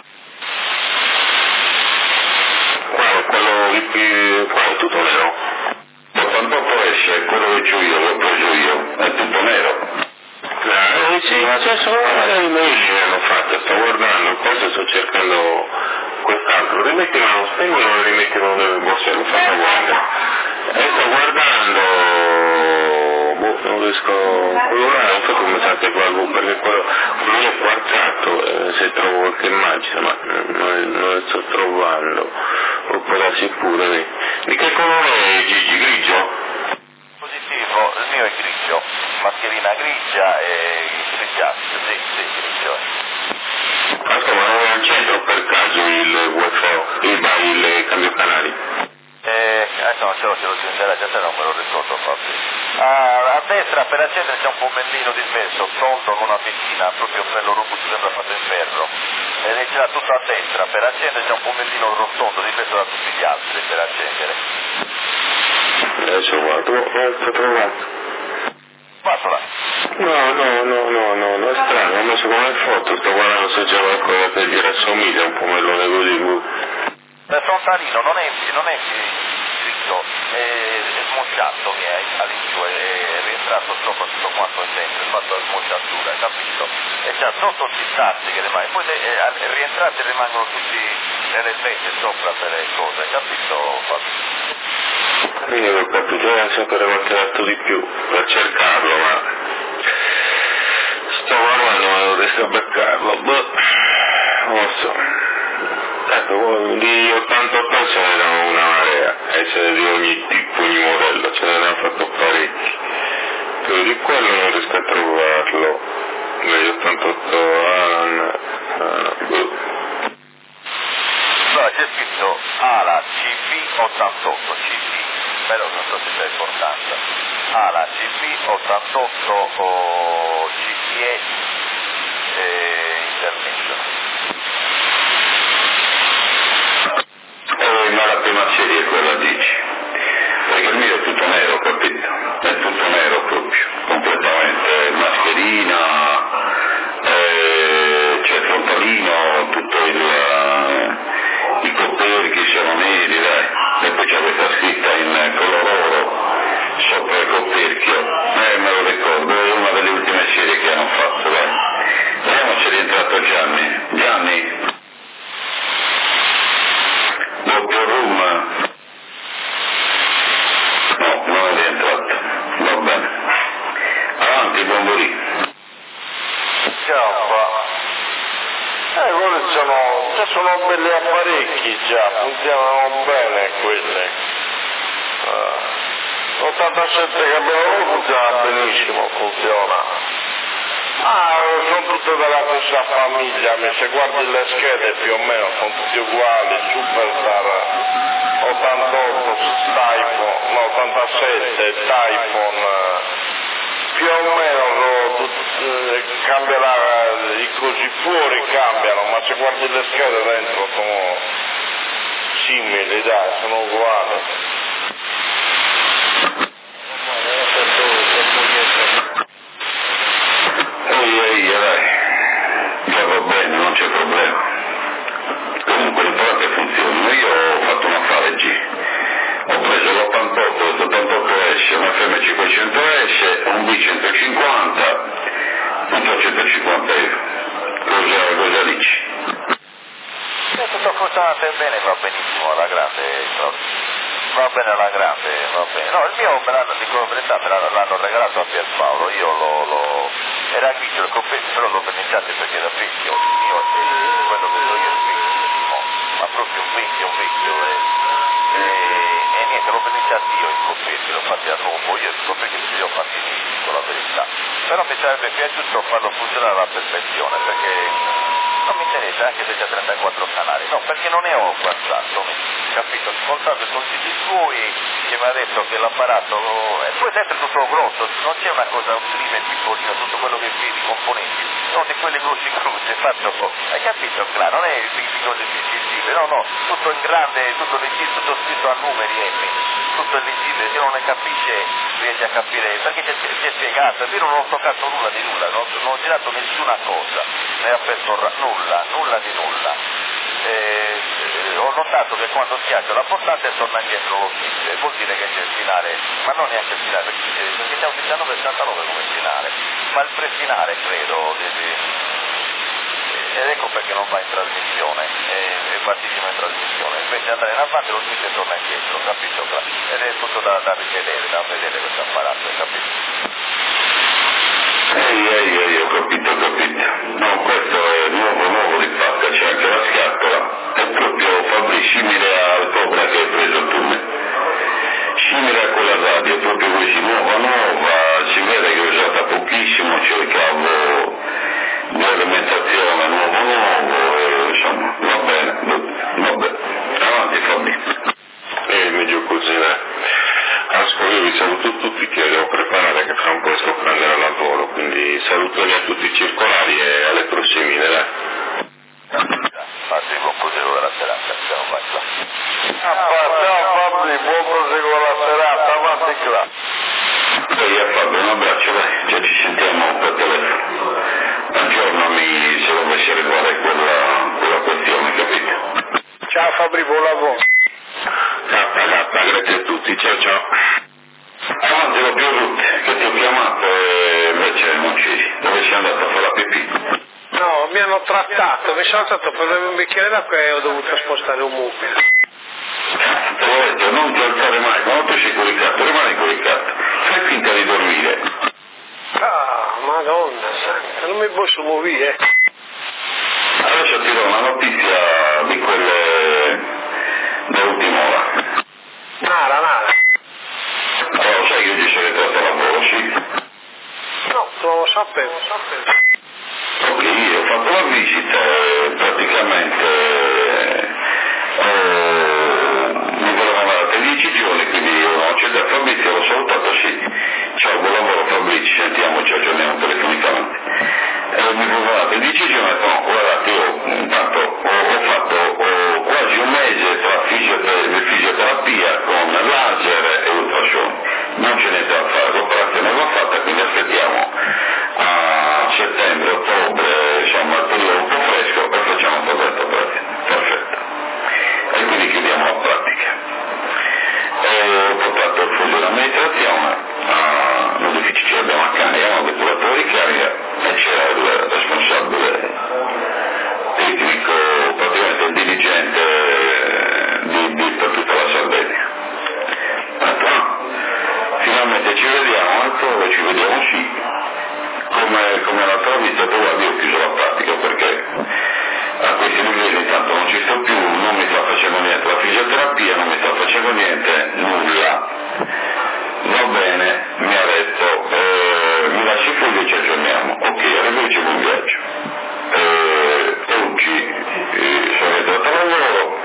Quale, quello di più, quale, tutto nero? ottantotto S è quello che c'ho io, l'ho preso io, è tutto nero. Eh, sì, ma c'è solo le email che hanno fatto, sto guardando, questo sto cercando quest'altro, rimettilo, spegnilo e rimettilo nel borsello, fa favore. E sto guardando, boh, non riesco a colorare, non so come state qua, perché quello, quello è quarzato, eh, se trovo qualche immagine, ma non, non le sto trovando, o può darsi pure. Di che colore è Gigi? Grigio? Positivo, il mio è grigio, mascherina grigia e grigiastro, sì, sì, grigio. Ascolta, ma non è al centro per caso il U F O, il, il cambio canali? Eh, adesso non ce l'ho, ce l'ho già, già non me lo ricordo proprio. Ah, a destra per accendere c'è un pomellino dismesso, tondo con una ventina, proprio bello robusto, sembra fatto in ferro. E c'era tutto a destra, per accendere c'è un pomellino rotondo diverso da tutti gli altri per accendere. Adesso guardo, oh, sto trovato. Guardala. No, no, no, no, no, no, è strano, ho messo come foto, sto guardando se c'è qualcosa che gli rassomiglia, un pomellone così. Il frontalino non è, non è scritto, è, è smosciato che è all'ingiù, è, è rientrato sopra tutto quanto è dentro, è fatto la smosciatura, hai capito? E c'ha sotto i tasti che rimangono, poi le, eh, rientrate rimangono tutti le fette sopra per le cose, hai capito Fabio? Quindi ho capito, devo sapere qualche dato di più per cercarlo, ma sto guardando ma non riesco a beccarlo, boh, non lo so. Ecco, di ottantotto ce ne danno una marea, e ce ne di ogni tipo, ogni modello, ce ne hanno fatto parecchi. Però di quello non riesco a trovarlo, negli ottantotto Alan, uh, boh. Allora c'è scritto Ala C B ottantotto, C B, però non so se c'è importanza. Ala C B ottantotto o C T E eh, International. Eh, ma la prima serie è quella dici, perché il mio è tutto nero, capito? È tutto nero proprio, completamente, mascherina, eh, c'è il frontalino, tutto il, uh, i coperchi sono neri, dai, e poi c'è questa scritta in color oro sopra il coperchio, eh me lo ricordo, è una Eh, quelli sono, cioè sono belli apparecchi già, funzionano bene quelle. Uh, l'ottantasette che abbiamo avuto funziona benissimo, funziona. Ah, sono tutte della stessa famiglia, se guardi le schede più o meno sono tutti uguali, Superstar ottantotto, Typhoon, no, ottantasette, Typhoon, più o meno eh, cambierà, i cosi fuori cambiano, ma se guardi le schede dentro sono simili, dai, sono uguali. Ehi, ehi, dai, già va bene, non c'è problema. Comunque l'importante è che funziona. Io ho fatto un affare G, ho preso l'ottantotto, l'ottantotto esce, un F M cinquecento esce, un B centocinquanta, non so centocinquanta euro. Cosa, cosa dici? Se tutto funziona bene va benissimo alla grande, va bene alla grande, va bene. No, il mio me l'hanno, dico la verità, me l'hanno, l'hanno regalato a Pierpaolo, io lo, lo era grigio il coppetto, però l'ho beneficiato perché era vecchio, il mio è quello che so io è vecchissimo, ma proprio un vecchio, un vecchio e, e, e niente, l'ho beneficiato io il coppetto, l'ho fatto a nuovo, io il coppetto li ho fatti lì, dico la verità. Però mi sarebbe piaciuto farlo funzionare alla perfezione, perché non mi interessa anche se c'è trentaquattro canali, no, perché non ne ho guardato, capito? Ascoltato i consigli suoi che mi ha detto che l'apparato, e poi sempre tutto grosso, non c'è una cosa, un sliver piccolino, tutto quello che vedi, i componenti, sono di quelli grossi grossi, fatto, hai capito? Claro, non è di cose difficili, no, no, tutto in grande, tutto leggibile, tutto scritto a numeri, M, tutto leggibile, se non ne capisce riesce a capire, perché ti è spiegato, io non ho toccato nulla di nulla, non, non ho girato nessuna cosa, ne ho aperto nulla, nulla di nulla. Eh, eh, ho notato che quando schiaccio la portata torna indietro lo switch, vuol dire che c'è il finale, ma non neanche il finale, perché, perché c'è un diciannove sessantanove come finale, ma il prefinale credo, deve, ed ecco perché non va in trasmissione, è, è bassissimo in trasmissione, invece andare in avanti lo switch torna indietro, capito? Ed è tutto da, da rivedere, da vedere questo apparato, capito? Ehi, ehi, ehi, ho capito, ho capito. No, questo è nuovo, nuovo di pacca, c'è anche la scatola. È proprio, Fabri, simile al Cobra che hai preso tu. Simile a quella radio, proprio così, nuova, nuova, si vede che è usata pochissimo, c'è il cavo di alimentazione nuovo, nuovo, e, insomma, va bene, va bene. Avanti, Fabri. E mio cugino. Ascolta, io vi saluto tutti che devo preparare che fra un po' sto prendere al lavoro, quindi salutoni a tutti i circolari e alle prossime, dai. Fatti buon proseguo della serata, siamo qua. Ciao Fabri, buon proseguo della serata, avanti qua. Ehi, a Fabio, un abbraccio, dai, già ci sentiamo per telefono. Aggiornami se dovessi arrivare quella, quella questione, capito? Ciao Fabri, buon lavoro. Cappa, cappa, grazie a tutti, ciao ciao. Avanti, l'ho più Ruth, che ti ho chiamato e invece non ci... Dove sei andato a fare la pipì? No, mi hanno trattato, mi sono stato a prendere un bicchiere d'acqua e ho dovuto spostare un mucchio. Te l'ho detto, non ti alzare mai, quando tu sei coricato, rimani coricato. Fai finta di dormire. Ah, madonna santa, non mi posso muovere. Adesso ti do una notizia di quelle dell'ultima ora. Nara, nara. Allora, lo sai che oggi sei ritrovato a lavoro, sì? No, non lo sapevo, lo sapevo. Ok, io ho fatto la visita e praticamente eh, mi volevano dare dieci giorni, quindi io ho accettato Fabrizio, l'ho salutato, sì. Ciao, buon lavoro Fabrizio, ci sentiamo, ci aggiorniamo telefonicamente. E mi volevano dare dieci giorni, ho detto, no, guardate, io intanto ho, ho fatto ho quasi un mese tra fisioterapia, fisioterapia con laser e ultrasuoni. Non c'è niente da fare, l'operazione va fatta, quindi aspettiamo a settembre, ottobre, insomma, il periodo un po' fresco e facciamo un po' questa operazione. Perfetto. E quindi chiudiamo la pratica. E ho portato il foglio d'amministrazione, all'ufficio ci abbiamo a Cania, un vetturatore di carica e c'era il responsabile tecnico, praticamente il dirigente di, di per tutta la Sardegna. Ho detto, no, finalmente ci vediamo, ho detto, ci vediamo sì. Come, come l'altra vita, guarda, io ho chiuso la pratica perché fisioterapia, non mi sta facendo niente, nulla. Va bene, mi ha detto, eh, mi lasci fuori e ci aggiorniamo. Ok, arrivederci, buon viaggio. Eh, oggi eh, sono entrato a lavoro,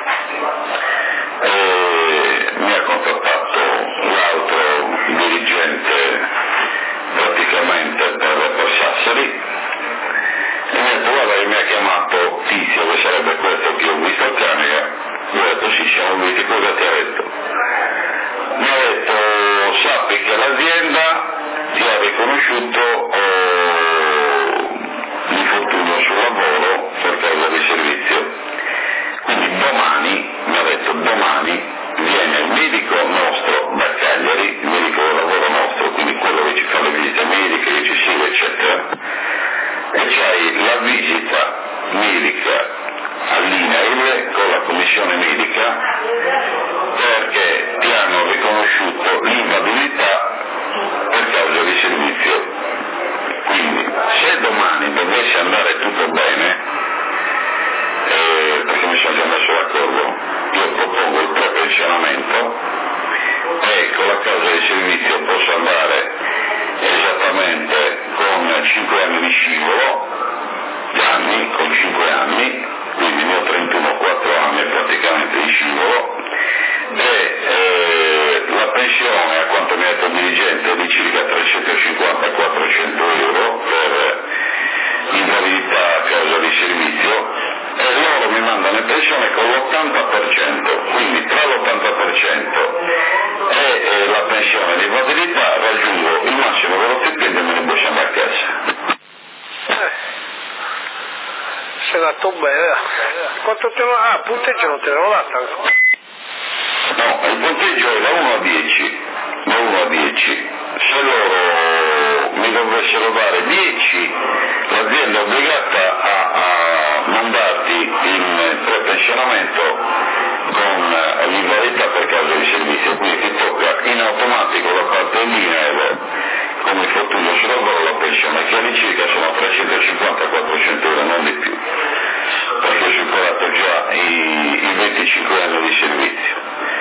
eh, mi ha contattato l'altro dirigente praticamente per, per Sassari e mi ha detto guarda che mi ha chiamato Tizio, che sarebbe questo che ho visto a Canica. Io ho detto sì, siamo visti, cosa ti ha detto? Mi ha detto sappi che l'azienda ti ha riconosciuto oh, l'infortunio sul lavoro per causa di servizio, quindi domani, mi ha detto domani viene il medico nostro da Cagliari, il medico del lavoro nostro, quindi quello che ci fa le visite mediche, che ci segue eccetera, e c'hai la visita medica all'I N A I L con la commissione medica perché ti hanno riconosciuto l'invalidità per causa di servizio. Quindi se domani dovesse andare tutto bene, eh, perché mi sono già messo d'accordo, io propongo il prepensionamento e con la causa di servizio posso andare esattamente con cinque anni di scivolo, anni, con cinque anni, quindi ne ho trentuno, quattro anni praticamente di scivolo, e eh, la pensione, a quanto mi ha detto il dirigente, è di circa trecentocinquanta quattrocento euro per invalidità a causa di servizio, e loro mi mandano in pensione con l'ottanta per cento, quindi tra l'ottanta per cento e, e la pensione di invalidità raggiungo il massimo dello stipendio e me ne posso andare a casa. Si è dato bene. Quanto te lo... Ah, punteggio non te l'ho dato ancora. No, il punteggio è da uno a dieci, da uno a dieci. Se loro mi dovessero dare dieci, l'azienda è obbligata a, a mandarti in prepensionamento con l'invalidità per causa di servizio, quindi ti tocca in automatico da parte dell'I N A I L come infortunio sul lavoro la pensione, che all'incirca sono trecentocinquanta quattrocento euro, non di più, perché ho superato già i, i venticinque anni di servizio.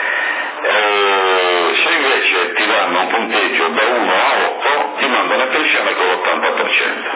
Eh, se invece ti danno un punteggio da uno a otto, ti mandano in pensione con l'ottanta per cento.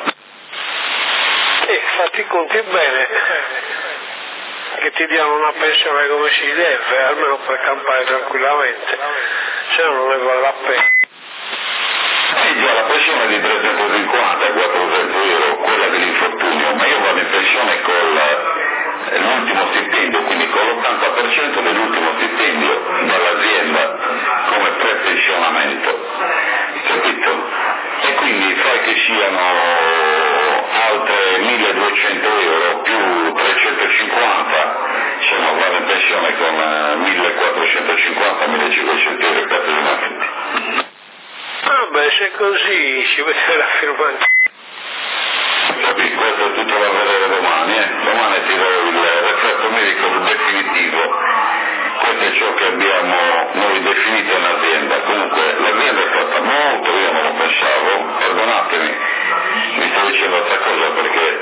E fatti i conti bene, che ti diano una pensione come si deve, almeno per campare tranquillamente, se no non ne vale la pena. Sì, già la pensione è di trecentocinquanta quattrocento euro, quella dell'infortunio, ma io vado in pensione con l'ultimo stipendio, quindi con l'ottanta per cento dell'ultimo stipendio dall'azienda come prepensionamento, capito? E quindi fai che siano altre milleduecento euro più trecentocinquanta, insomma vado in pensione con millequattrocentocinquanta millecinquecento euro per tutti. Ah beh, se così ci vede la firma. Capì, questo è tutto da vedere domani, eh? Domani ti do il referto medico definitivo, questo è ciò che abbiamo noi definito in azienda. Comunque l'azienda è fatta molto, io non lo pensavo, perdonatemi, mi sto dicendo questa cosa perché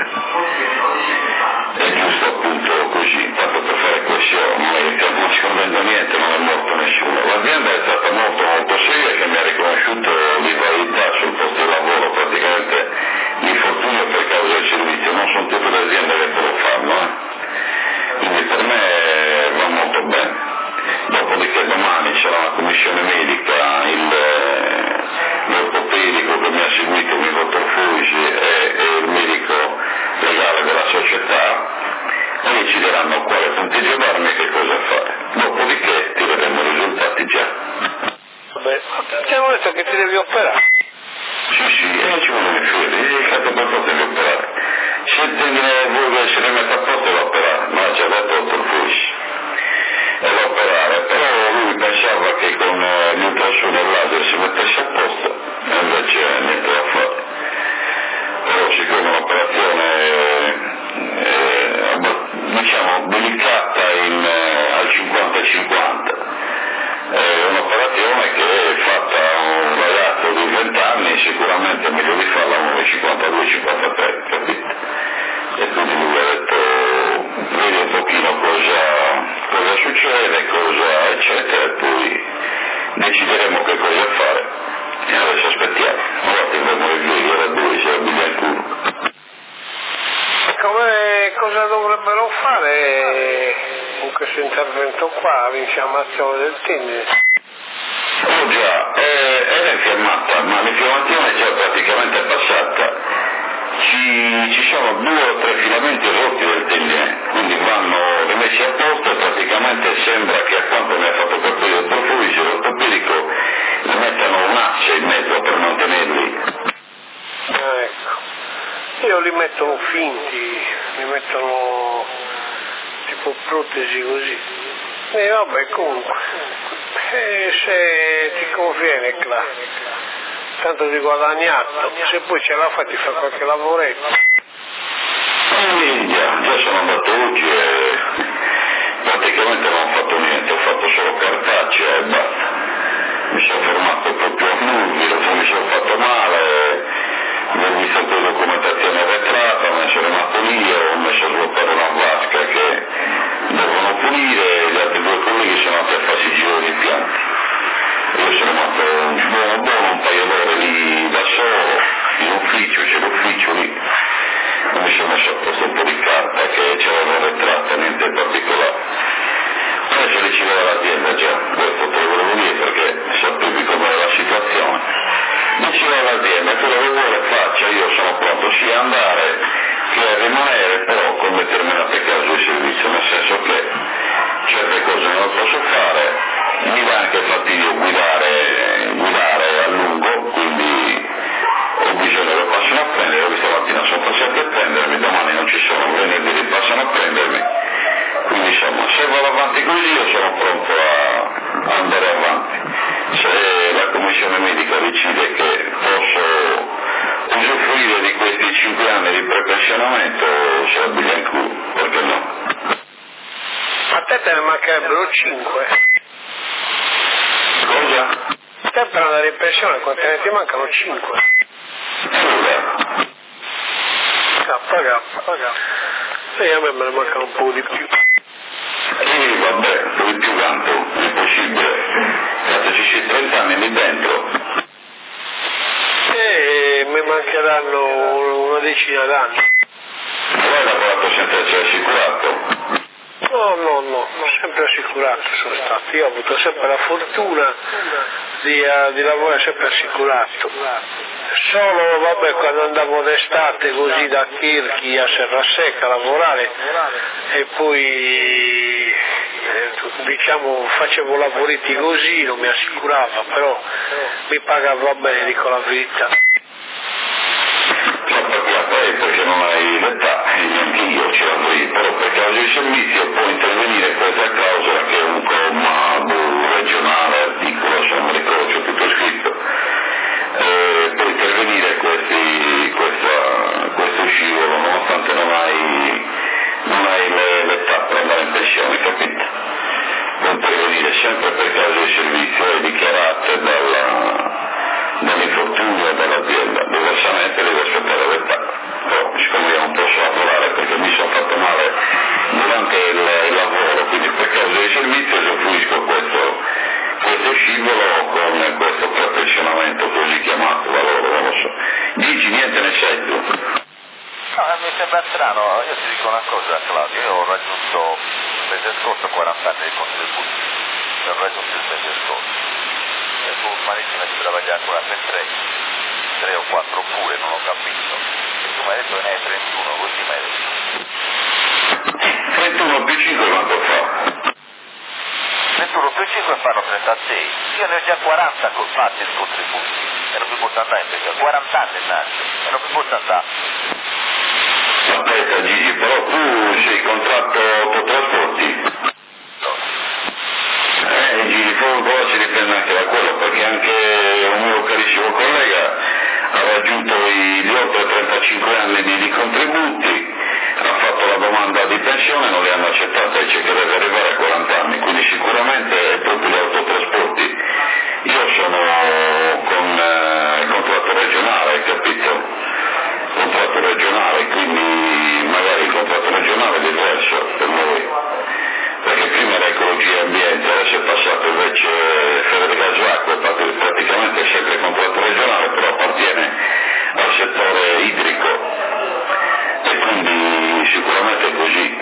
è giusto appunto così, tanto per fare questione, non ci convendo niente, non è morto nessuno. L'azienda è stata molto molto seria, che mi ha riconosciuto l'invalidità sul posto di lavoro, praticamente l'infortunio per causa del servizio, non sono tutte le aziende che te lo fanno, eh? Quindi per me va molto bene. Dopodiché domani c'era una commissione medica, il, l'ortopedico che mi ha seguito, il dottor Fusi e, e il medico legale della società, e mi ci diranno quale punteggio darmi e che cosa fare. Dopodiché tireremo i risultati già. Vabbè, ti hanno detto che ti devi operare. Sì, sì, e ci vogliono fuori, il capo per poter operare. Se te ne vuole se ne mette a posto e va a operare, ma ci ha detto il dottor Fusi. E va a operare, però lui pensava che con l'ultrasuono e il laser si mettesse a posto, e invece niente da fare. Però siccome è un'operazione eh, diciamo delicata in, eh, al cinquanta cinquanta, è un'operazione che è fatta a un ragazzo di venti anni, sicuramente è meglio di farla a uno di cinquantadue cinquantatré, capito? E quindi dovrebbero fare con questo intervento qua, l'infiammazione del tendine. Oh già, eh, era infiammata, ma l'infiammazione è già praticamente passata. Ci, ci sono due o tre filamenti rotti del tendine, quindi vanno rimessi a posto e praticamente sembra che, a quanto mi ha fatto capire il profilo ortopedico, ne mettano un asse in mezzo per mantenerli. Ah, ecco. Io li mettono finti, li mettono tipo protesi così. E vabbè, comunque, e se ti conviene, là, tanto di guadagnato, se poi ce la fai ti fa qualche lavoretto. Eh, già, già sono andato oggi e praticamente non ho fatto niente, ho fatto solo cartacea e basta. Mi sono fermato proprio a Nurmiro, mi sono fatto male, mi ho visto la documentazione arretrata, me ne sono rimasto lì, ho messo a svuotare una vasca che devono pulire, gli altri due colleghi sono andati a farsi il giro di impianti. Io sono rimasto un buono buono, un paio d'ore lì da solo, in ufficio, c'è l'ufficio lì, mi sono messo a posto un po' di carta che c'era arretrata, niente in particolare. Adesso riceveva l'azienda già, questo te lo volevo dire perché sapevi com'è la situazione. Riceveva l'azienda, quello che vuole faccia, io sono pronto sia a andare che a rimanere, però con determinate cause di servizio, nel senso che certe cose non le posso fare, mi dà anche fastidio guidare, guidare a lungo, quindi ho bisogno che passano a prendere, questa mattina sono passati a prendermi, domani non ci sono, venerdì passano a prendermi, quindi insomma se vado avanti così io sono pronto a andare avanti. Se la commissione medica decide che posso usufruire di questi cinque anni di prepensionamento, sarebbe in culo, perché no? A te te ne mancherebbero cinque. Cosa? A te per andare in pensione quante ne ti mancano? cinque. Nulla. K, K, K. E a me me ne mancano un po' di più. Sì, vabbè, dove più tanto, è possibile. Tanto ci sei trenta anni lì dentro. E mi mancheranno una decina d'anni. Ma hai lavorato senza essere assicurato? No, no, no, sempre assicurato sono stato. Io ho avuto sempre la fortuna di, uh, di lavorare sempre assicurato. Solo, vabbè, quando andavo d'estate così da Kirchi a Serrasecca a lavorare e poi eh, diciamo facevo lavoretti così, non mi assicurava, però mi pagava bene, dico la verità. Perché non hai l'età, e neanche io ce l'avrei, però per causa di servizio può intervenire questa clausola che è un comma regionale, articolo, insomma, ricordo, c'è tutto scritto. Eh, può intervenire questi, questa, questo scivolo nonostante non hai, non hai le, l'età per andare in pensione, capito? Può intervenire sempre per causa di servizio e dichiarate dalla, dall'infortunio e dall'azienda, diversamente devi aspettare l'età. Però siccome io non posso lavorare perché mi sono fatto male durante il, il lavoro, quindi per causa di servizio usufruisco questo, questo scivolo con questo prepensionamento così chiamato lavoro, non lo so. Dici niente ne sai tu? No, mi sembra strano, io ti dico una cosa Claudio, io ho raggiunto il mese scorso quaranta anni di contributi, l'ho raggiunto il mese scorso, e tu Marissima ci travagliare ancora per tre, tre o quattro pure, non ho capito. Tu mi hai detto che ne hai trentuno, così mi hai detto. trentuno più cinque quanto fa? trentuno più cinque fanno trentasei. Io ne ho già quaranta fatti di contributi e non mi posso andare in pensione. quaranta anni nasce e non mi posso andare. Aspetta Gigi, però tu sei contratto autotrasporti? No. Eh Gigi, poi si dipende anche da quello, perché anche un mio carissimo collega ha raggiunto gli oltre trentacinque anni di, di contributi, ha fatto la domanda di pensione, non li hanno accettata e dice che deve arrivare a quaranta anni, quindi sicuramente è proprio gli autotrasporti. Io sono con eh, contratto regionale, capito? Contratto regionale, quindi magari il contratto regionale è diverso per noi, perché prima era ecologia e ambiente, adesso è passato invece Federica Acque, praticamente è sempre contratto regionale, però appartiene al settore idrico e quindi sicuramente è così.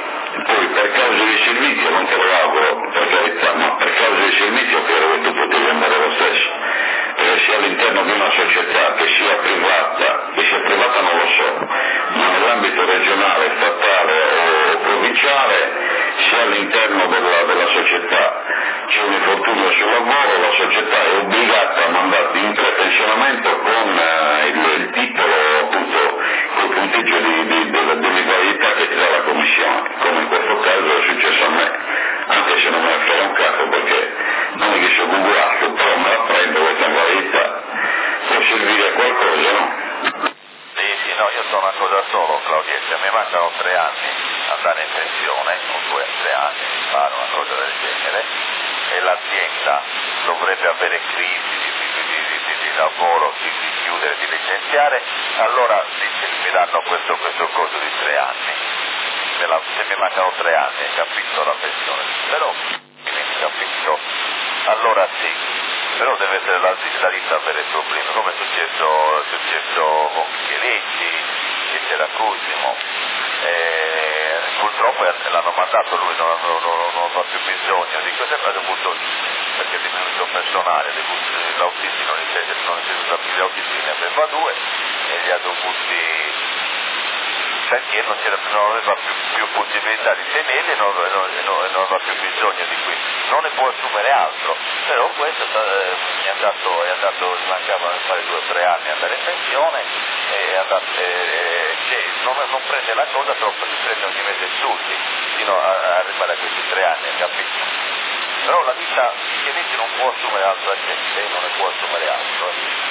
andare in pensione, con due o tre anni, mi pare, una cosa del genere, e l'azienda dovrebbe avere crisi di, di, di, di, di lavoro, di, di chiudere, di licenziare, allora dice, mi danno questo, questo coso di tre anni, se, la, se mi mancano tre anni, hai capito, la pensione, però, quindi capito, allora sì, però deve essere la, la lista per i problemi, come è successo, è successo con Chieletti, che c'era Cosimo, eh, purtroppo l'hanno mandato, lui non, non, non, non ha più bisogno di questo, ha dovuto, perché è diminuito personale, l'autisti non si usa più, gli autisti ne aveva due e li ha dovuti, perché non, c'era, non aveva più, più possibilità di tenerli e non, non, non, non aveva più bisogno di qui, non ne può assumere altro, però questo eh, è andato, è andato, gli mancavano fare due o tre anni ad andare in pensione e andato, eh, cioè, non, non prende la cosa, però prende ogni mese soldi fino a, a arrivare a questi tre anni, capito? Però la vita che dice non può assumere altra gente, non ne può assumere altro.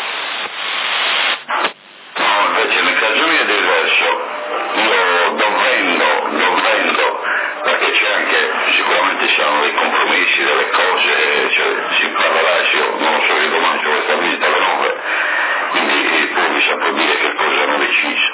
No, invece nel caso mio è diverso. Io dovendo, dovendo, perché c'è anche, sicuramente ci saranno dei compromessi, delle cose, cioè, si parlerà, io non lo so, io domani c'ho questa visita alle nove, quindi poi vi saprò dire che cosa hanno deciso.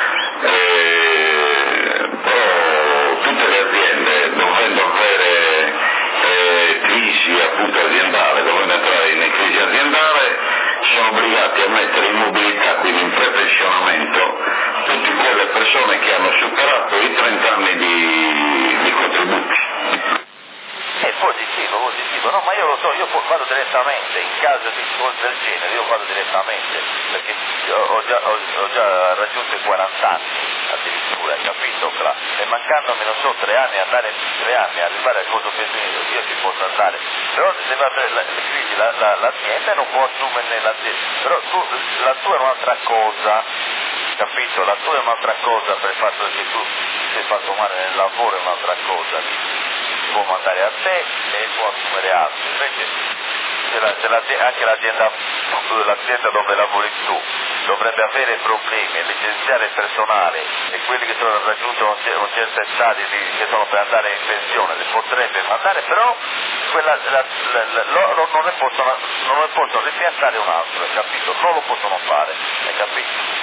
Eh, però tutte le aziende, dovendo avere eh, crisi appunto aziendale, dovendo entrare in crisi aziendale, sono obbligati a mettere in mobilità, quindi in prepensionamento, tutte quelle persone che hanno superato i trenta anni di, di contributi. È positivo, positivo, no, ma io lo so, io vado direttamente, in caso di cose del genere, io vado direttamente, perché ho già, ho, ho già raggiunto i quaranta anni, addirittura, hai capito? E mancandomi, non so, tre anni, andare tre anni, arrivare al coso pensioniero, io ci posso andare, però deve avere la, quindi la, la, l'azienda non può assumerne l'azienda, però tu, la tua è un'altra cosa, capito? La tua è un'altra cosa per il fatto che tu ti sei fatto male nel lavoro, è un'altra cosa, può mandare a te e può assumere altri, invece se la, se l'azienda, anche l'azienda, l'azienda dove lavori tu dovrebbe avere problemi e licenziare il personale e quelli che sono raggiunto un certo età di, che sono per andare in pensione li potrebbe mandare, però quella, la, la, la, loro non ne possono, non ne possono ripiantare un altro, hai capito? Non lo possono fare, hai capito?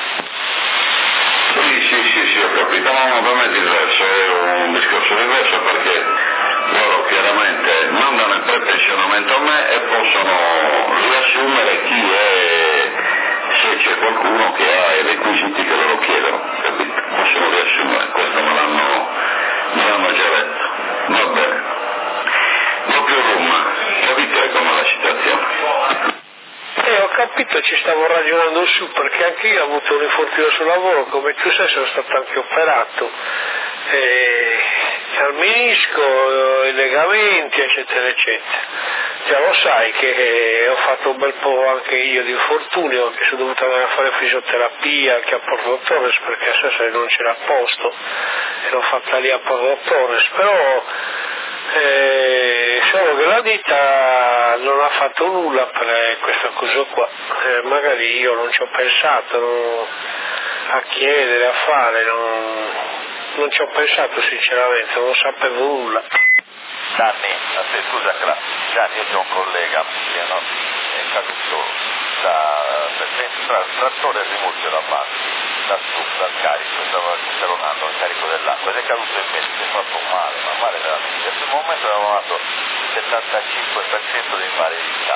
Sì, sì, sì, sì, ho capito, ma per me è diverso, è un discorso diverso perché loro chiaramente mandano il prepensionamento a me e possono riassumere chi è, se c'è qualcuno che ha i requisiti che loro chiedono, capito? Possono riassumere, questo me l'hanno, me l'hanno già detto, va bene. Doppio room, capite com'è la situazione? Eh, ho capito, ci stavo ragionando su, perché anche io ho avuto un infortunio sul lavoro, come tu sai sono stato anche operato, eh, al menisco, i legamenti, eccetera, eccetera. Già lo sai che eh, ho fatto un bel po' anche io di infortunio, che sono dovuto andare a fare fisioterapia anche a Porto Torres, perché a Sassari non c'era posto, e l'ho fatta lì a Porto Torres, però... Eh, solo che la ditta non ha fatto nulla per questa cosa qua, eh, magari io non ci ho pensato non, a chiedere, a fare, non, non ci ho pensato sinceramente, non sapevo nulla. Gianni, a te, scusa, Gianni, io c'ho un collega che no, è caduto da, tra il trattore e il rimorchio davanti, da su, dal carico, stava speronando il carico dell'acqua ed è caduto in me, si è fatto male, ma male veramente. In quel momento avevamo dato il settantacinque per cento di invalidità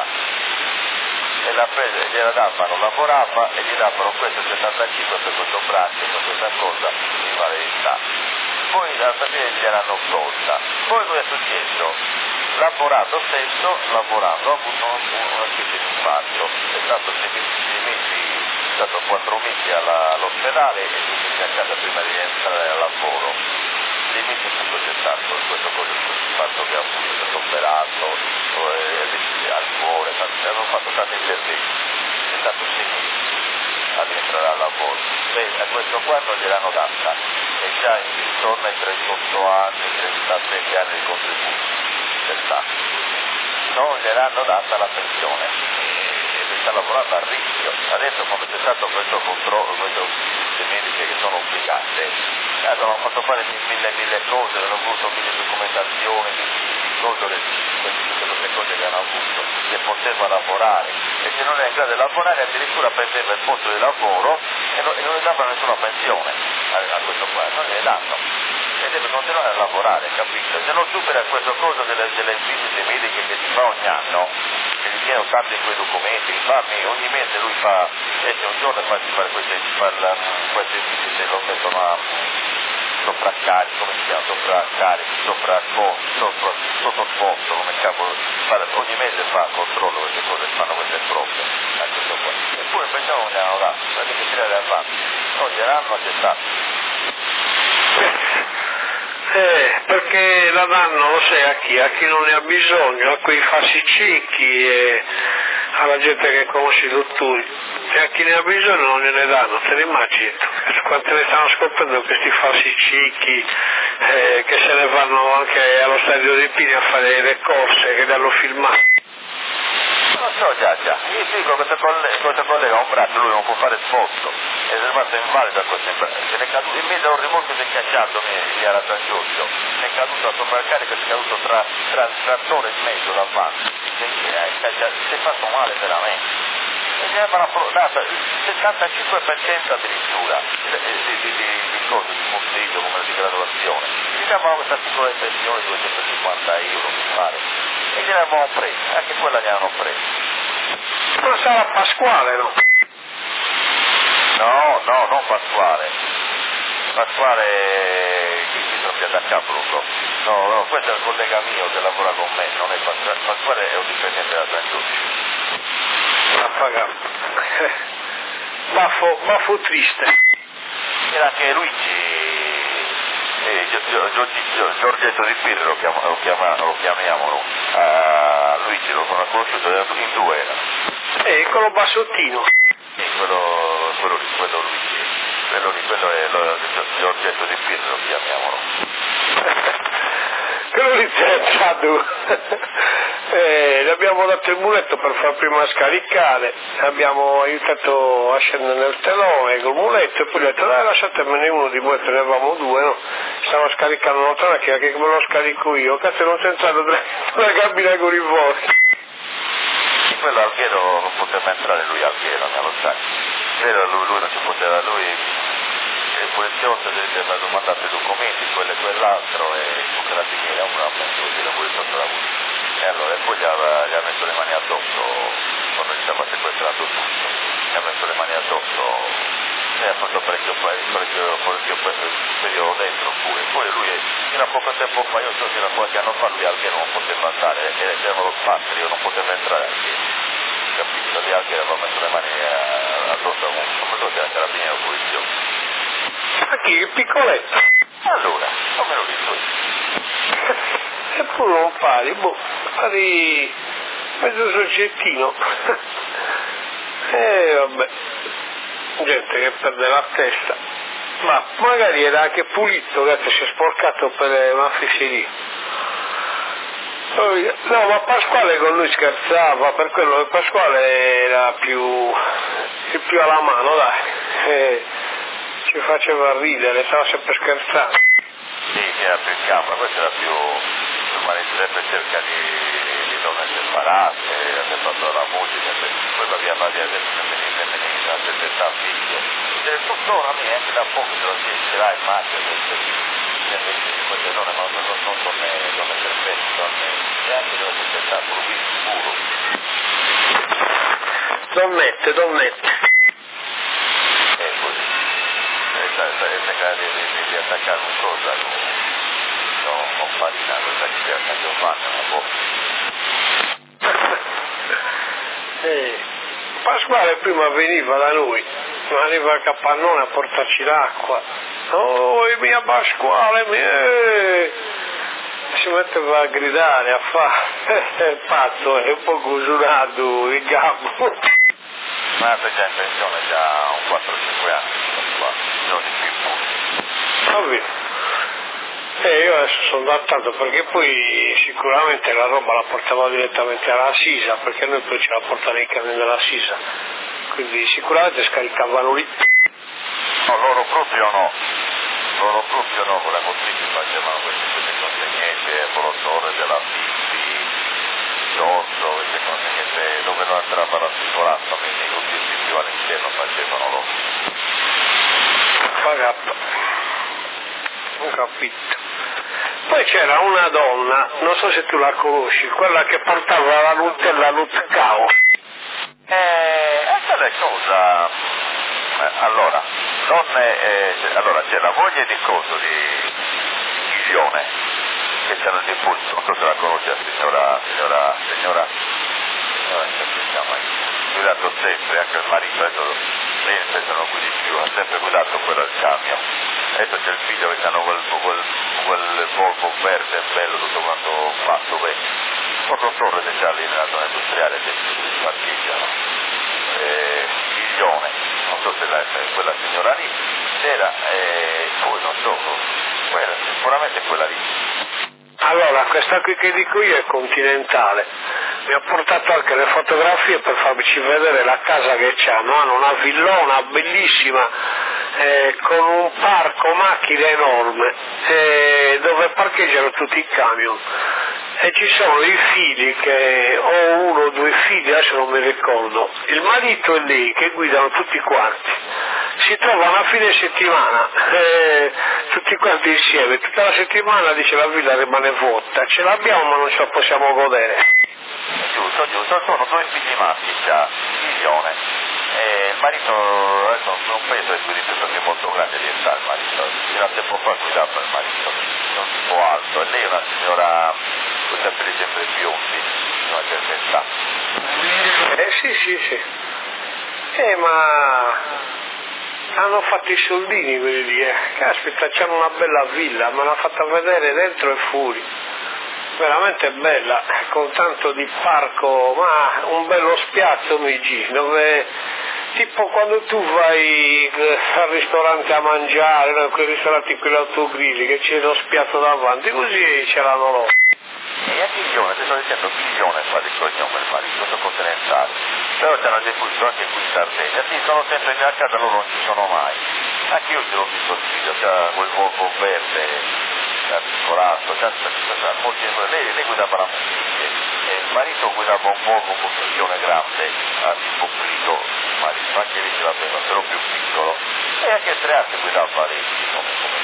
e la presa, gliela davano, lavorava e gli davano questo settantacinque per questo braccio, per questa cosa di invalidità. Poi la famiglia gliel'hanno tolta. Poi cosa è successo? Lavorato stesso, lavorando, ha avuto una specie di infarto, è stato sei mesi, è stato quattro mesi alla, all'ospedale e due mesi a casa prima di entrare al lavoro. Sei mesi appunto c'è stato questo, questo infarto che ha avuto, è stato operato, eh, al cuore, hanno fatto tanti interventi, è stato sei mesi ad entrare al lavoro. Beh, a questo qua non gliel'hanno data, e già intorno ai trentotto anni, trentasette anni di contributo del Stato. Non gliel'hanno data la pensione e sta lavorando a rischio. Adesso come c'è stato questo controllo, questo visite mediche che sono obbligate, eh, hanno fatto fare mille mille cose, hanno avuto mille documentazioni, di cose, tutte queste cose che hanno avuto, che poteva lavorare, e se non è in grado di lavorare addirittura perdeva il posto di lavoro e non, e non gli davano nessuna pensione a, a questo qua, non gliene danno. E deve continuare a lavorare, capito? Se non supera questo coso delle, delle visite mediche che ti fa ogni anno, che gli chiedono tanti quei documenti, infatti ogni mese lui fa, esce un giorno e fa, fa queste, fa la, queste visite, lo mettono a sopraccarico, come si chiama, sopraccarico, sopraccosto, sopra, sottoposto, come cavolo, ogni mese fa controllo queste cose, fanno queste prove, a questo qua. Eppure pensavo non gli hanno dato, perché che tirare avanti, non gliel'hanno accettato. Eh, perché la danno, lo sai a chi? A chi non ne ha bisogno, a quei falsi ciechi e alla gente che conosce i dottori. E a chi ne ha bisogno non gliene danno, te ne immagini? Quante ne stanno scoprendo questi falsi ciechi eh, che se ne vanno anche allo stadio dei Pini a fare le corse, che danno filmati. Non so, già, già, io dico questo collega, questo collega ha un braccio, lui non può fare sforzo, è rimasto invalido a questo braccio, se ne è caduto, in mezzo a un rimorchio si è cacciato lì alla San Giorgio, è caduto a sopraccarico, è caduto tra, tra il trattore e mezzo davanti, si è fatto male veramente, e gli avevano dato il settantacinque per cento addirittura di, di, di, di, di cose, di consiglio come di graduazione, gli davano questa piccola pensione di duecentocinquanta euro, mi pare. E gliene avevamo presi, anche quella gli hanno preso. Ma sarà Pasquale, no? No, no, non Pasquale. Pasquale, chi si troppia da capo, lo so. No, no, questo è il collega mio che lavora con me, non è Pasquale. Pasquale è un dipendente della San Giudice. A pagare. Baffo, baffo triste. Era anche Luigi. Eh, Giorgetto di Pirro lo, chiama, lo, chiama, lo chiamiamo, uh, Luigi lo sono conosciuto, in due era. Eh, quello bassottino. Sì, quello, quello lì, quello Luigi, quello lì, quello è lo, Giorgetto di Pirro lo chiamiamolo. Quello lì c'è stato. Eh, le abbiamo dato il muletto per far prima scaricare, abbiamo aiutato a scendere nel telone col muletto e poi gli ho detto dai lasciatemene uno di muletto, ne avevamo due, no? Stavo scaricando un'altra macchina che me lo scarico io, cazzo non c'è entrato nella cabina con i voti. Quello Alghero non poteva entrare lui Alghero, me lo sai. Vero, lui, lui non ci poteva, lui il poliziotto gli aveva mandato i documenti, quello e quell'altro, e il carabiniere a una messo la poliziotto la voce. E allora, e poi gli ha, gli ha messo le mani addosso, quando gli stava sequestrato tutto, gli ha messo le mani addosso e ha fatto parecchio, parecchio, parecchio periodo dentro pure. Poi lui, fino a poco tempo fa, io so che da qualche anno fa lui Alghero non poteva andare, e c'era lo spazio, non poteva entrare anche, capito? Lì Alghero aveva messo le mani addosso a un, come so che era carabiniere o poliziotto. Ma chi? Che piccoletto? Allora, non me lo dico io. Eppure non pari, boh, pari mezzo soggettino. E vabbè, gente che perde la testa. Ma magari era anche pulito, che si è sporcato per una fesseria. No, ma Pasquale con lui scherzava, per quello che Pasquale era più, più alla mano, dai. E ci faceva ridere, stava sempre scherzando. Sì, che era più in campo, questo era più, permanentemente cerca di, di non essere separate, ha fatto la musica, poi va via, va via del femminile, femminile, ha settemila figlie. E tuttora a me, anche da poco, se lo ce l'ha in macchina, queste donne non sono donne, donne perfette, donne, neanche dove si sta pure sicuro. Donnette, donnette. E così. E cercare di, di, di attaccare un cosa con, con farina, questa che sia San Giovanni, una volta. Eh, Pasquale prima veniva da noi, veniva a Capannone a portarci l'acqua. Oh, mia Pasquale, mia... Eh. Si metteva a gridare, a fare, è il pazzo, è un po' usurato, il gambo. Ma è già in pensione già un quattro cinque anni, non di più. Va bene. E io adesso sono adattato perché poi sicuramente la roba la portavo direttamente alla Sisa, perché noi poi ce la portavamo in camion della Sisa, quindi sicuramente scaricavano lì. No, loro proprio no, loro proprio no, con la Costrici facevano queste, queste consegnette, Polotore della Pippi, Dosso, queste consegnette dove non entrava l'articolato, quindi tutti i più all'interno facevano loro. Pagappa. Ho capito. Poi c'era una donna, non so se tu la conosci, quella che portava la Nutella Nutcao. Eh, e quella cosa, eh, allora, non è, eh, allora c'è la moglie di coso, di Giglione, che c'era il defunto, non so se la conosce la signora, signora, signora, signora, che si chiama, guidato sempre, anche il marito, adesso lei spesso non guidi più, ha sempre guidato quello al camion. Adesso c'è il figlio che hanno quel, quel, quel Volvo verde bello, tutto quanto fatto bene. Porto Torre che c'ha lì nella zona industriale che si parcheggiano. Eh, Giglione, non so se la, quella signora lì c'era, eh, poi non so, quella, sicuramente quella lì. Allora, questa qui che dico io è Continentale. Mi ha portato anche le fotografie per farci vedere la casa che c'hanno. Hanno una villona bellissima, eh, con un parco macchine enorme, eh, dove parcheggiano tutti i camion. E ci sono i figli che, o uno o due figli, adesso non mi ricordo, il marito e lei che guidano tutti quanti. Si trovano a fine settimana, eh, tutti quanti insieme, tutta la settimana dice la villa rimane vuota, ce l'abbiamo ma non ce la possiamo godere. Giusto, giusto, sono due figli maschi già, Giglione. E il marito, adesso non penso che guidi più perché è molto grande di età il marito, fino a tempo fa guidava il marito, è un tipo alto, e lei è una signora con i capelli sempre biondi, una certa età. Eh sì, sì, sì. Eh ma hanno fatto i soldini quelli lì, eh. Caspita, c'hanno una bella villa, me l'ha fatta vedere dentro e fuori. Veramente bella, con tanto di parco, ma un bello spiazzo Migi, dove tipo quando tu vai al ristorante a mangiare, no? Quei ristoranti quelli autogrilli che c'è lo spiazzo davanti, così ce l'hanno loro. E a Giglione, ti sto dicendo Giglione fa di cognome il marito, sono Continentale, però c'hanno dei pulso anche qui in Sardegna, sì, sono sempre a casa, loro non ci sono mai, anche io ce l'ho visto il figlio, c'ha quel Volvo verde, articolato, già molti, lei, lei guidava la moglie e il marito guidava un Volvo con un milione grande, a tipo Clito, il marito, anche lì ce l'aveva, però più piccolo, e anche tre anni guidava lei come, come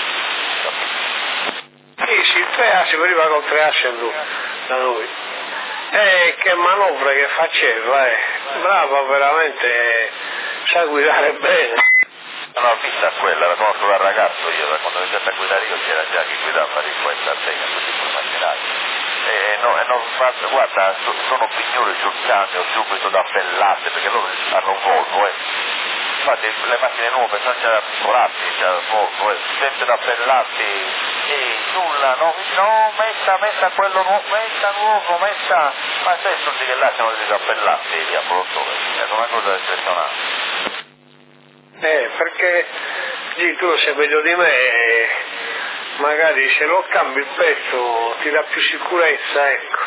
moglie. Sì, sì, tre assi, veniva con tre assi a lui, da noi. E che manovre che faceva, eh. Brava veramente, eh, sa guidare bene. Non ho vista quella, la conosco da ragazzo io, da quando ho iniziato a guidare io c'era già chi guidava lì qua in Sardegna, tutti i macchinari. E no, e non fa, guarda, sono pignoli sul cambio subito da bellate, perché loro hanno Volvo, eh. Infatti le macchine nuove non c'è articolati, c'è Volvo, eh. Sempre da bellati, e nulla, no, no, metta, metta quello nuovo, metta nuovo, metta, ma sai tutti che lasciano dei cappellati lì a Polotore, è una cosa eccezionale. Eh, perché sì, tu lo sai meglio di me, eh, magari se lo cambi il pezzo ti dà più sicurezza, ecco.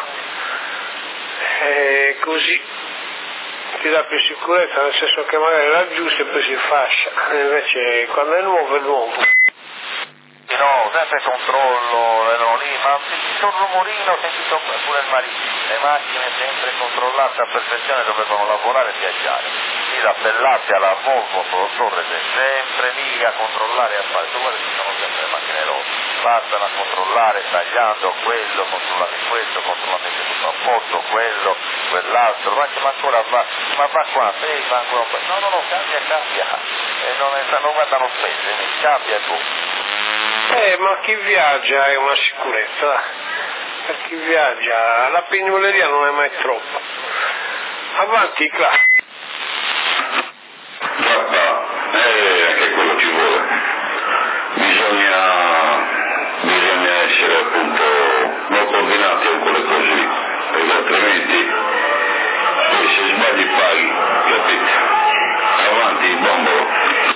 Eh, così ti dà più sicurezza, nel senso che magari l'aggiusti e poi si fascia, invece quando è nuovo è nuovo. No, sempre controllo, erano lì, ma sentito un rumorino, ho sentito pure il marito, le macchine sempre controllate a perfezione dovevano lavorare e viaggiare, lì da Bellatti alla Volvo, Torre, sempre lì a controllare e a fare, tu guarda ci sono sempre le macchine rotte, passano a controllare, tagliando quello, controllando questo, controllando tutto a posto, quello, quell'altro, ma, ma ancora va, ma va qua, ehi, va ancora qua, no, no, no, cambia, cambia, e non, è, non guardano spese, cambia e tu. Eh, ma chi viaggia è una sicurezza, per chi viaggia la pignoleria non è mai troppo. Avanti, Cla. Guarda, eh, anche quello ci vuole. Bisogna, bisogna essere appunto molto ordinati a quelle cose, perché altrimenti se sbagli paghi, capite? Avanti, bombolo.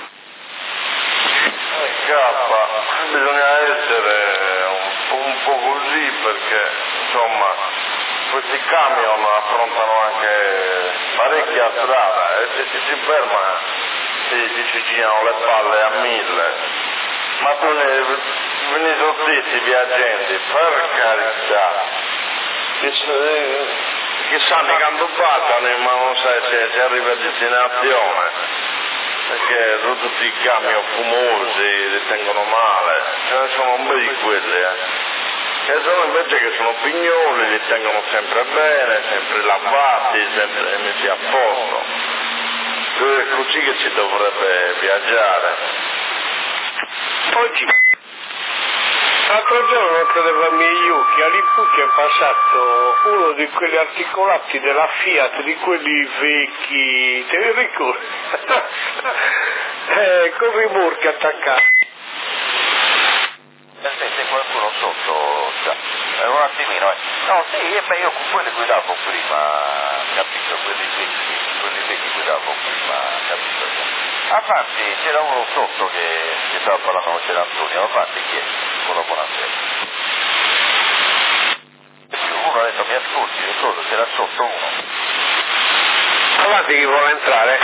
Scappa, bisogna essere un, un po' così perché insomma questi camion affrontano anche parecchia strada e se ci si ferma si, si ci girano le palle a mille, ma tu ne, ne sono zitti i viaggianti, per carità, che, che sanno quando battono, ma non sai se si arriva a destinazione, perché sono tutti i camion fumosi, li tengono male, ce ne sono un po' di quelli, eh. Che sono invece che sono pignoli, li tengono sempre bene, sempre lavati, sempre messi a posto. È così che si dovrebbe viaggiare. Oggi, l'altro giorno, non credevo ai miei occhi, a Lipucchi è passato uno di quegli articolati della Fiat, di quelli vecchi, te li ricordi? eh, con i rimorchi attaccati. Sente qualcuno sotto, già, eh, un attimino, eh. No, sì, e beh, io con quelli guidavo prima, capito, quelli vecchi, quelli vecchi guidavo prima, capito. Avanti, c'era uno sotto che, che stava parlando con c'era Antonio, avanti chi è? Con la buonasera. Uno ha detto mi ascolti, che cosa, c'era sotto uno. Avanti chi vuole entrare?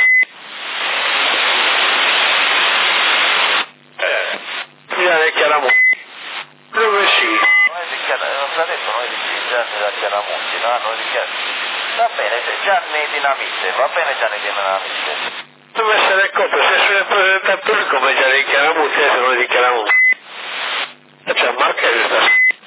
Eh, bisogna chiaramente. Dove sì? Noi di Chiara, non l'ha detto noi di Gianni da Chiaramonti, no? Noi di Chiara. Va bene, Gianni Dinamite, va bene Gianni Dinamite. Dove essere coppia, se sono presentatori come Gianni di Chiaramonti, adesso noi di Chiaramonti. C'è a Marchese sta.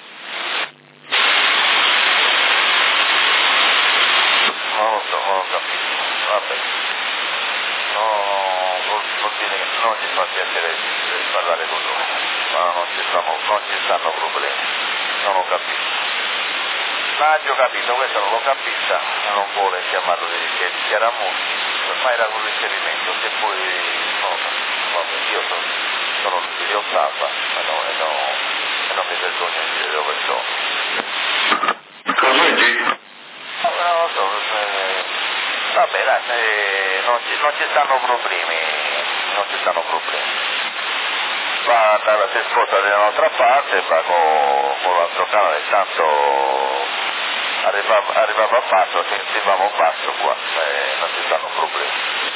Non lo so, non lo capisco, vabbè. No, vuol, vuol dire che non ci fa piacere parlare con loro, ma non ci stanno, non ci stanno problemi, non lo capisco. Ma ho capito, questo non lo capisca, non vuole chiamarlo di, di Chiaramonti, ma era con riferimento, se poi, no, vabbè, io sono, sono di Ottava, ma no, e no, e non mi vergogno di dire dove sono. Cosa dici? No, non lo so, eh, vabbè, dai, eh, non, ci, non ci stanno problemi, non ci stanno problemi. Va dalla si sposta dall'altra parte, va con, con l'altro canale, tanto arrivava, arrivava a passo, sentivamo passo qua, eh, non ci stanno problemi.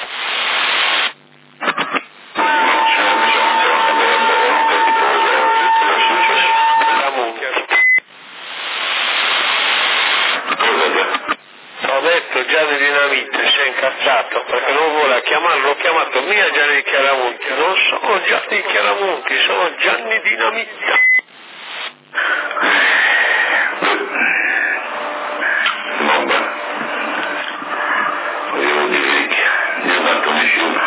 Ho detto Gianni Dinamite, si è incazzato perché non vuole chiamarlo, l'ho chiamato mia Gianni di Chiaramonti, non sono Gianni di Chiaramonti, sono Gianni Dinamite. Vabbè, volevo dire che ne ho dato nessuno.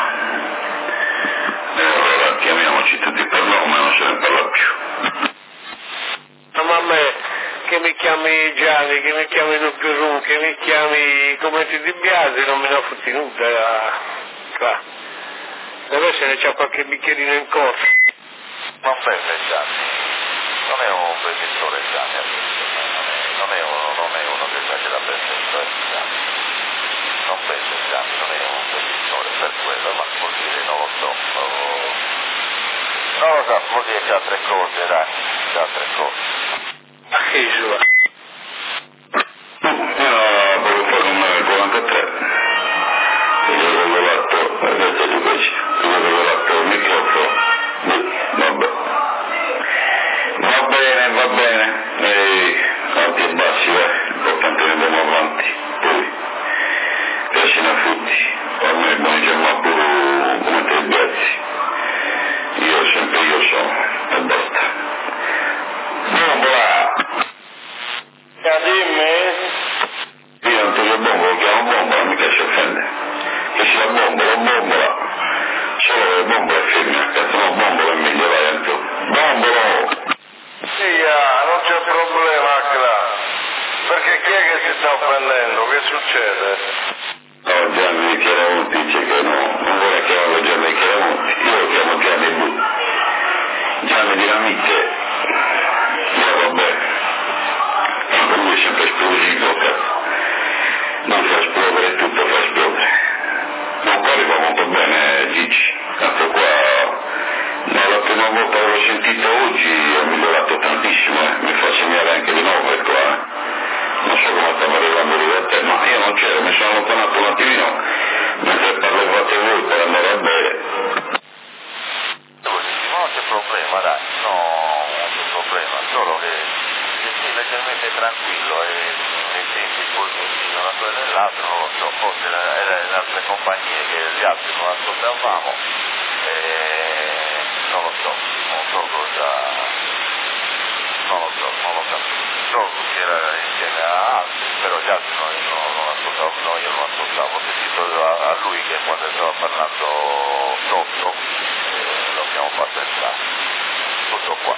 E allora chiamiamoci tutti per nome, non se ne parla più. Ma a me, che mi chiami Gianni, che mi chiami Luperù, che mi chiami come ti Di Biasi, non me ne ho fotti nulla. Qua. Deve essere c'è qualche bicchierino in corso. Non prende Gianni, non è un professore Gianni, non è uno, non è uno che esagera per sempre Gianni, non prende Gianni, non è un professore per quello, ma vuol dire, non lo so, non lo so, vuol dire che altre cose, dai, c'è altre cose. Ma che sua? Io volevo fare un quarantatré, io avevo letto, adesso tu questo, io avevo letto il microfono, vabbè, va bene, va bene, e alti e bassi, va, l'importante è che andiamo avanti, poi, piace a tutti, ormai buoni giorni a pure come te Biazzi, io sempre io sono, e basta. No, bravo! Ja, dimmi. Io non te lo bombo, lo chiamo bombola, mica si offende. Che sia bombola, bombola. Solo le bombole femmine, cazzo no, bombola è meglio, vai dentro. Bombolo! Sì, ah, non c'è problema, Cla. Perché chi è che si sta offendendo? Che succede? No, Gianni di Chiaramonti dice che no, non vuole chiamarlo Gianni di Chiaramonti, io lo chiamo Gianni Bu. Gianni Dinamite, io vabbè, ma lui è sempre esplosivo, cazzo. Non fa esplodere tutto, fa esplodere. Non qua arriva molto bene Gigi, tanto qua, no, la prima volta che l'ho sentito oggi ho migliorato tantissimo, eh. Mi fa segnare anche di nuovo qua, eh. Non so come stavo arrivando lì da te, ma io non c'ero, mi sono allontanato un attimino mentre parlavate voi per andare a bere che, che sì, leggermente tranquillo e nei tempi poi così una cosa dell'altra, non lo so, forse erano le altre compagnie che gli altri non ascoltavamo, e non lo so, non so cosa, non lo so, non lo capisco. So che era insieme a altri, però gli altri non, non, non ascoltavo, no, io non ascoltavo, ho sentito a, a lui che quando stava parlando sotto eh, lo abbiamo fatto entrare. Tutto qua.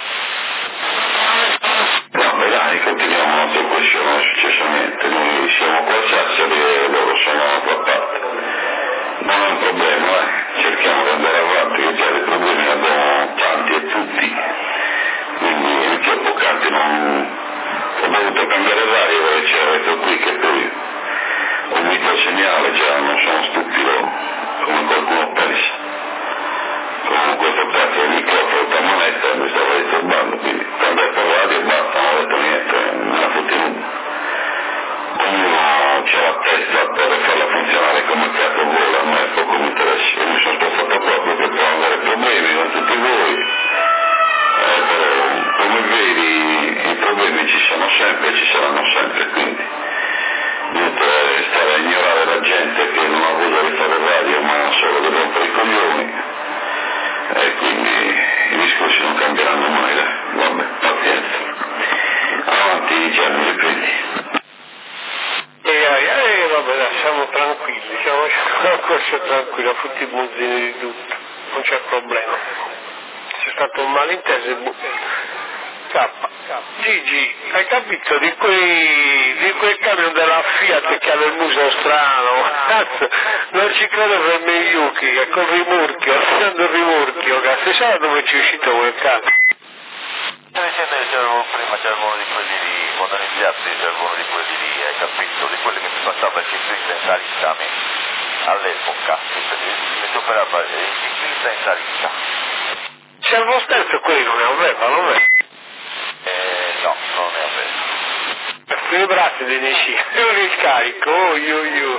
Vabbè dai, continuiamo la tua questione successivamente, noi siamo qua a Sassari e loro sono a tua parte. Non è un problema, eh. Cerchiamo di andare avanti, che già dei problemi ne abbiamo tanti e tutti, quindi anche a poc'anzi non... ho dovuto cambiare l'aria perché c'era questo qui che poi ho visto il segnale, cioè non sono stupido come qualcuno pensa. Con questo cazzo di microfono da moneta mi stava disturbando, quindi quando ho parlato e basta, non ho detto niente, non la fotti nulla. Ognuno c'ha la testa per farla funzionare come cazzo vuole, a me poco mi interessa. Io mi sono spostato proprio per non avere problemi con tutti voi, eh, però come vedi i problemi ci sono sempre e ci saranno sempre, quindi inutile stare a ignorare la gente che non ha voglia di fare radio ma solo di rompere i coglioni. E quindi i discorsi non cambieranno mai, dai. Vabbè, pazienza. Avanti, Gianni, riprendi. E eh, vabbè, dai, siamo tranquilli, siamo a corso tranquillo, tutti i buzzini di tutto, non c'è problema. C'è stato un malinteso e bu... Cappa. Gigi, hai capito di quei, di quel camion della Fiat che aveva il muso strano? Cazzo, non ci credo per me Yuki, che con il rimorchio, facendo il rimorchio, cazzo, sai dove ci è uscito quel cazzo? Mi sembra che c'era prima c'era uno di quelli lì, quando iniziati c'era uno di quelli lì, hai capito, di quelli che mi passava il ciclista in salita a me, all'epoca, mi superava il ciclista in salita. Servo sterzo quelli non ne aveva, non è? Eh, no, non ne avevo. Per i bracci di Nishi, è un ricarico, oh io io.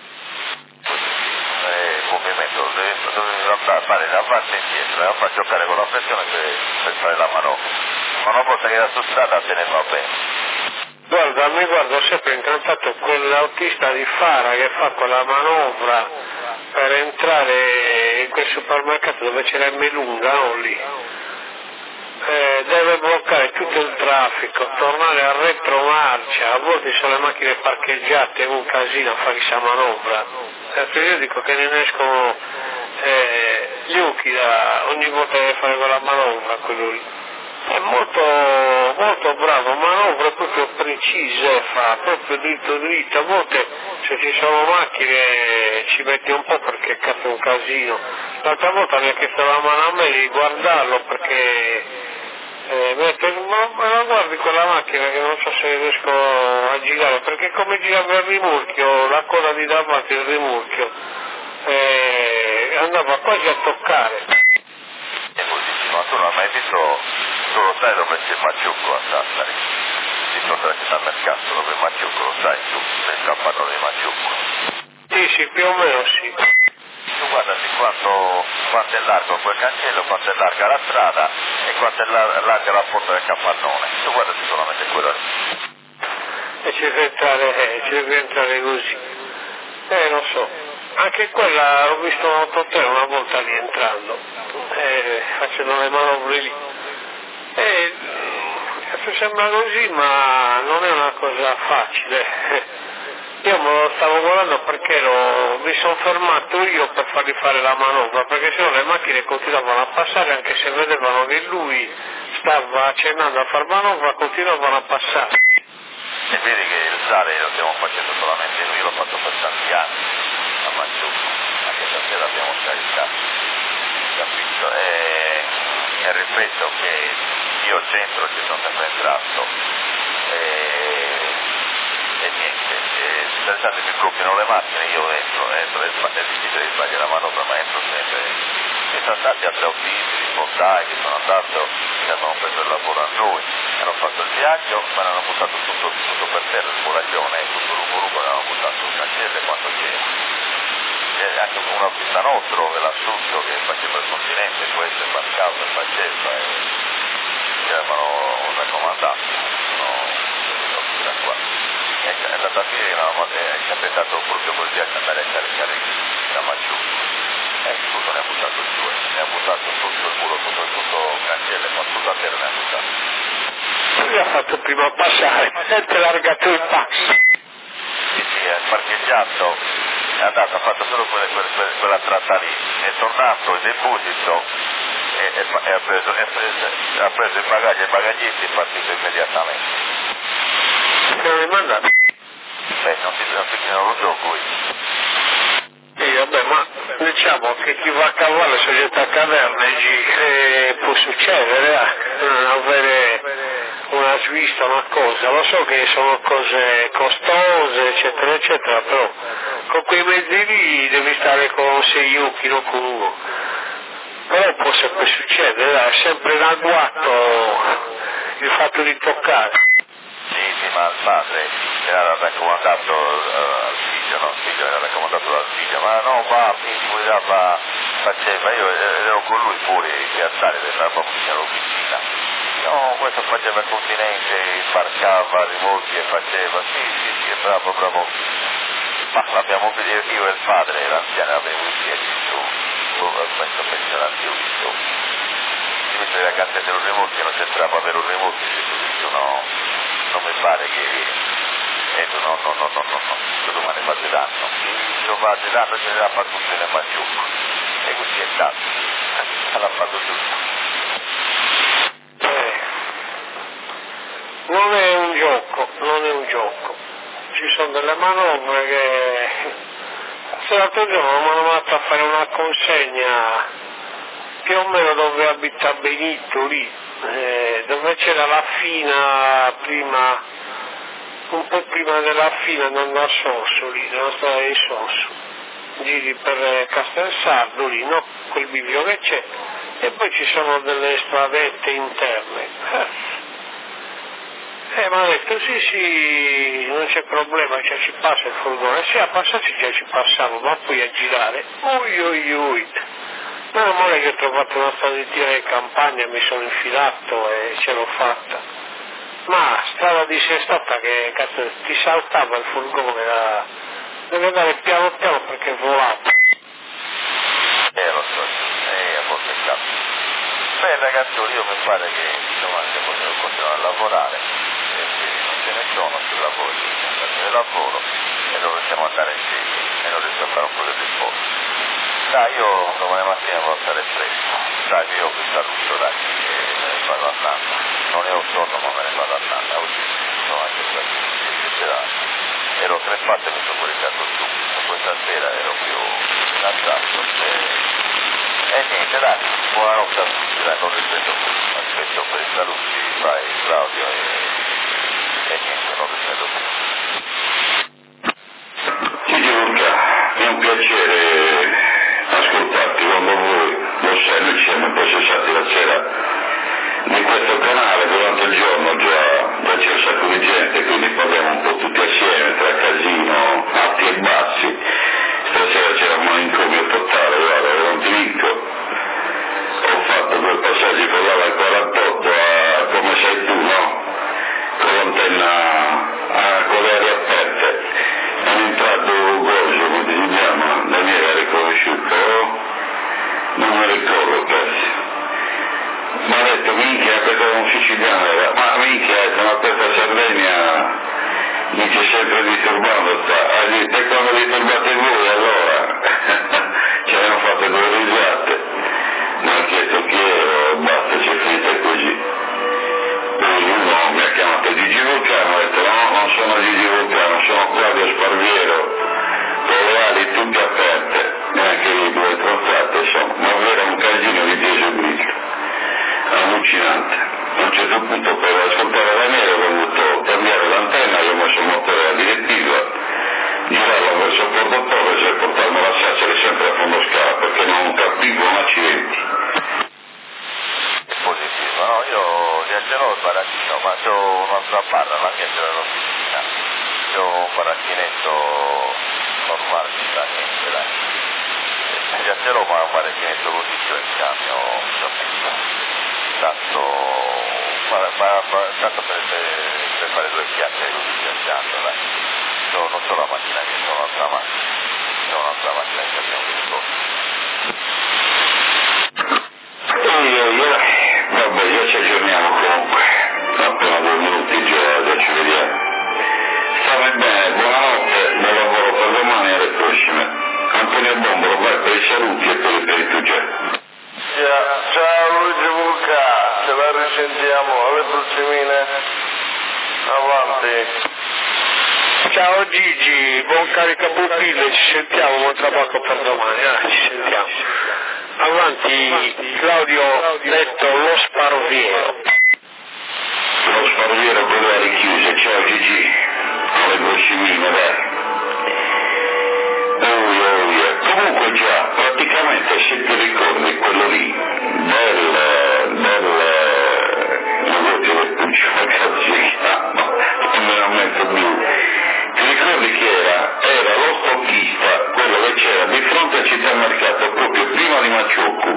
Eh, movimento, dovevo fare avanti e indietro, e far giocare con la pressione per, per fare la manovra. Ma una volta che era su strada se ne va bene. Guarda, mi guardo sempre incantato quell'autista di Fara che fa quella manovra per entrare in quel supermercato dove c'era il Melunga, no, lì. Eh, deve bloccare tutto il traffico, tornare a retromarcia, a volte sono le macchine parcheggiate, è un casino a fare questa manovra. Eh, io dico che ne escono eh, gli occhi da ogni volta che deve fare quella manovra, quello lì. È molto, molto bravo, manovre proprio precise fa, proprio dritto dritto, a volte se ci sono macchine ci metti un po' perché cazzo è un casino. L'altra volta mi ha chiesto la mano a me di guardarlo perché eh, mi ha detto ma, ma guardi quella macchina che non so se riesco a girare, perché come gira per il rimorchio, la coda di davanti del rimorchio eh, andava quasi a toccare. È così, ma tu non hai mai visto, tu lo sai dove c'è Maciucco a Sassari? Di fronte alla città mercato, dove Maciucco, lo sai tu, nel capannone di Maciucco. Sì, sì, più o meno sì. Tu guardati quanto, quanto è largo quel cancello, quanto è larga la strada e quanto è lar- larga la porta del capannone. Tu guardati solamente quello lì. E ci deve entrare, eh, ci deve entrare così. Eh, non so. Anche quella, ho visto un autotreno una volta rientrando, eh, facendo le manovre lì. Eh, cazzo sembra così, ma non è una cosa facile. Io me lo stavo guardando perché ero, mi sono fermato io per fargli fare la manovra, perché sennò le macchine continuavano a passare anche se vedevano che lui stava accennando a far manovra, continuavano a passare. E vedi che il sale lo stiamo facendo solamente noi, io l'ho fatto per tanti anni a Maciucco, anche stasera abbiamo scaricato, capito? E, e ripeto che io al centro ci sono sempre entrato e, e niente, interessante mi blocchino le macchine, io entro, entro, è difficile di sbagliare la manovra ma entro sempre. Ci sono stati altri autisti, fondai che sono andato, che hanno preso il lavoro a noi, hanno fatto il viaggio, ma hanno buttato tutto, tutto per terra, il muraglione, tutto rubo rubo, l'hanno buttato sul cancello e quando c'era. E anche un autista nostro, l'assunto che faceva il continente, può essere Pascal, per faceva, e chiamano raccomandato, no, da qua. È andata a finire, no, è capitato proprio così a andare a caricare da Maggiù. E tutto ne ha buttato giù, ne ha buttato tutto il muro, tutto il cancello, ma tutta terra ne ha buttato. Lui ha fatto prima passare, e te l'ha largato il passo. Sì, sì, è parcheggiato, è andato, ha fatto solo quella, quella, quella tratta lì, è tornato in deposito e, e, e, ha, preso, e preso, ha preso il bagaglio e il bagaglietto e è partito immediatamente. Che non è mandato? Beh, non ti, non ti non lo so qui. Sì, vabbè, ma diciamo che chi va a cavallo società Carnegie eh, può succedere, eh, non avere una svista, una cosa, lo so che sono cose costose, eccetera, eccetera, però con quei mezzi lì devi stare con sei occhi, non con uno. Però può sempre succedere, è sempre in agguato il fatto di toccare. Sì, sì, ma il padre era raccomandato uh, al figlio, no? Il figlio era raccomandato dal figlio, ma no, va, mi guidava, faceva, io ero con lui fuori in piazzale dell'officina. No, questo faceva il continente, imbarcava rimorchi e faceva, sì, sì, sì, è bravo, bravo. Ma l'abbiamo visto, io e il padre, l'anziano, l'avevo visto su, questo pensionato, io ho visto. Io ho visto le ragazze dello rimorchio, non c'entrava per un rimorchio, io no, non mi pare che, eh, no, no, no, no, no, no, che domani fate danno. Io fate danno, ce l'ha fatto tutte le maggiori. E così è stato, l'ha fatto tutto. Non è un gioco, non è un gioco. Ci sono delle manovre che... L'altro giorno mi hanno mandato a fare una consegna più o meno dove abita Benito lì, eh, dove c'era la Fina prima, un po' prima della Fina andando a Sorso lì, nella strada di Sorso. Giri per Castelsardo lì, no? Quel bivio che c'è. E poi ci sono delle stradette interne. Eh, mi ha detto sì, sì, non c'è problema, cioè ci passa il furgone. Sì, a passarci già ci passavo, ma poi a girare. Ui ui ui. Meno male che ho trovato una straditina di campagna, mi sono infilato e ce l'ho fatta. Ma strada dissestata che cazzo ti saltava il furgone, da... deve andare piano piano perché è volato. Eh, lo so, eh, a volte capita. Beh ragazzi, io mi pare che domani possiamo continuare a lavorare, perché non ce ne sono sul lavoro, nel lavoro e non riusciamo ad andare insieme e non riesco a fare un po' di risposta. Dai, io domani mattina devo stare presto, dai, io vi saluto, dai, e me ne vado a Nanna, non ne ho sonno ma me ne vado a Nanna, oggi sono anche stato desiderato, ero crepato e mi sono coricato subito, questa sera ero più inalzato e niente, dai, buonanotte a tutti, dai, non ripeto più, aspetto per i saluti, vai Claudio e, e niente, non ripeto più. Gigi Luca, è un piacere ascoltarti quando voi, lo sai, noi ci siamo processati la sera di questo canale, durante il giorno già, già c'è un sacco di gente, quindi parliamo un po' tutti assieme, tra casino, alti e bassi. Stasera c'era un manicomio totale, guarda, non ti dico, ho fatto quel passaggio con l'ala quarantotto a, come sai tu, no? Con l'antenna a, con le arie aperte, è entrato Gorgio, come si chiama, Daniele ha riconosciuto, non mi ricordo, cazzo. Mi ha detto, minchia, questo è un siciliano, ma minchia, ma questa Sardegna mi c'è sempre disturbando, sta. Ha detto, e quando disturbate voi allora? Ci abbiamo fatto due risate, mi ha chiesto chi ero, basta, c'è finita così. Poi uno mi ha chiamato Gigi Vulcano, ha detto no, non sono Gigi Vulcano, sono Claudio Sparviero, con le ali tutte aperte, neanche lì due trozzate, insomma, ma era un casino di Gesù Cristo, allucinante. A un certo punto per ascoltare la nera ho dovuto cambiare l'antenna, io ho messo il motore alla direttiva, girarla verso Porto Torres e portarmela a Sassari sempre a fondo scala perché non capivo un accidente. Positivo, no? Io viaggerò il baraccino, ma c'ho un'altra barra, la mia c'era l'officina, c'ho un baracchinetto normale, non sta niente, dai. Viaggerò ma un baracchinetto così c'ho in cambio, tanto ma, ma, ma tanto per, per, per fare due chiacchiere così piacciando, dai. No, non sono la macchina che sono un'altra macchina, sono un'altra macchina che abbiamo discorso. Io, io, vabbè, io ci aggiorniamo comunque, appena due minuti già, già ci vediamo. Stammi bene, buonanotte, buon lavoro per domani e alle prossime. Antonio Bombolo, vai per i saluti e per, per i tuoi giorni. Ciao Luigi Vulca, ce la risentiamo alle prossimine. Avanti. Ciao Gigi, buon caricabuttile, ci sentiamo tra poco per domani, ah, ci sentiamo. Avanti Claudio detto lo Sparviero. Lo Sparviero con le ali chiuse, ciao Gigi, alle prossimine, dai. Oh, oh, yeah. Comunque già, praticamente se ti ricordi quello lì, del, del negozio del Puccio, così, non me la metto più, ti ricordi che era? Era lo stocchista, quello che c'era di fronte al cittàmercato, proprio prima di Maciocco.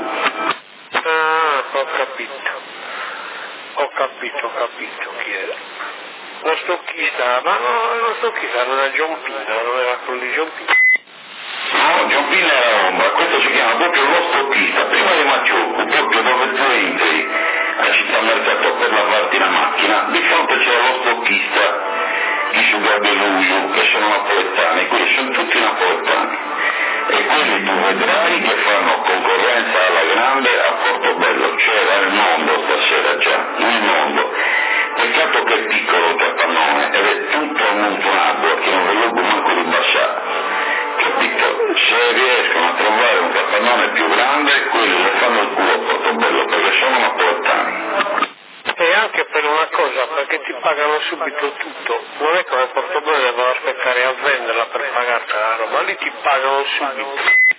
Ah, ho capito, ho capito, ho capito chi era. Lo stocchista, ma no, lo stocchista non era Giompina, non era quello di Giompina. No, Giompina era ombra, questo si chiama proprio lo stocchista, prima di Maciocco, proprio dove tu entri al cittàmercato per lavarti la macchina, di fronte c'era lo stocchista, i Sugabeluio, che sono napoletani, quelli sono tutti napoletani, e quelli tu vedrai che fanno concorrenza alla grande a Portobello, c'era il mondo stasera già, il mondo. Peccato che è piccolo il capannone ed è tutto ammontonato, che non vedo manco di bassare. Capito? Se riescono a trovare un capannone più grande, quelli le fanno il culo a Portobello, perché sono napoletani. E anche per una cosa, perché ti pagano subito tutto, non è come Portobello devono aspettare a venderla per pagarti la roba, lì ti pagano subito.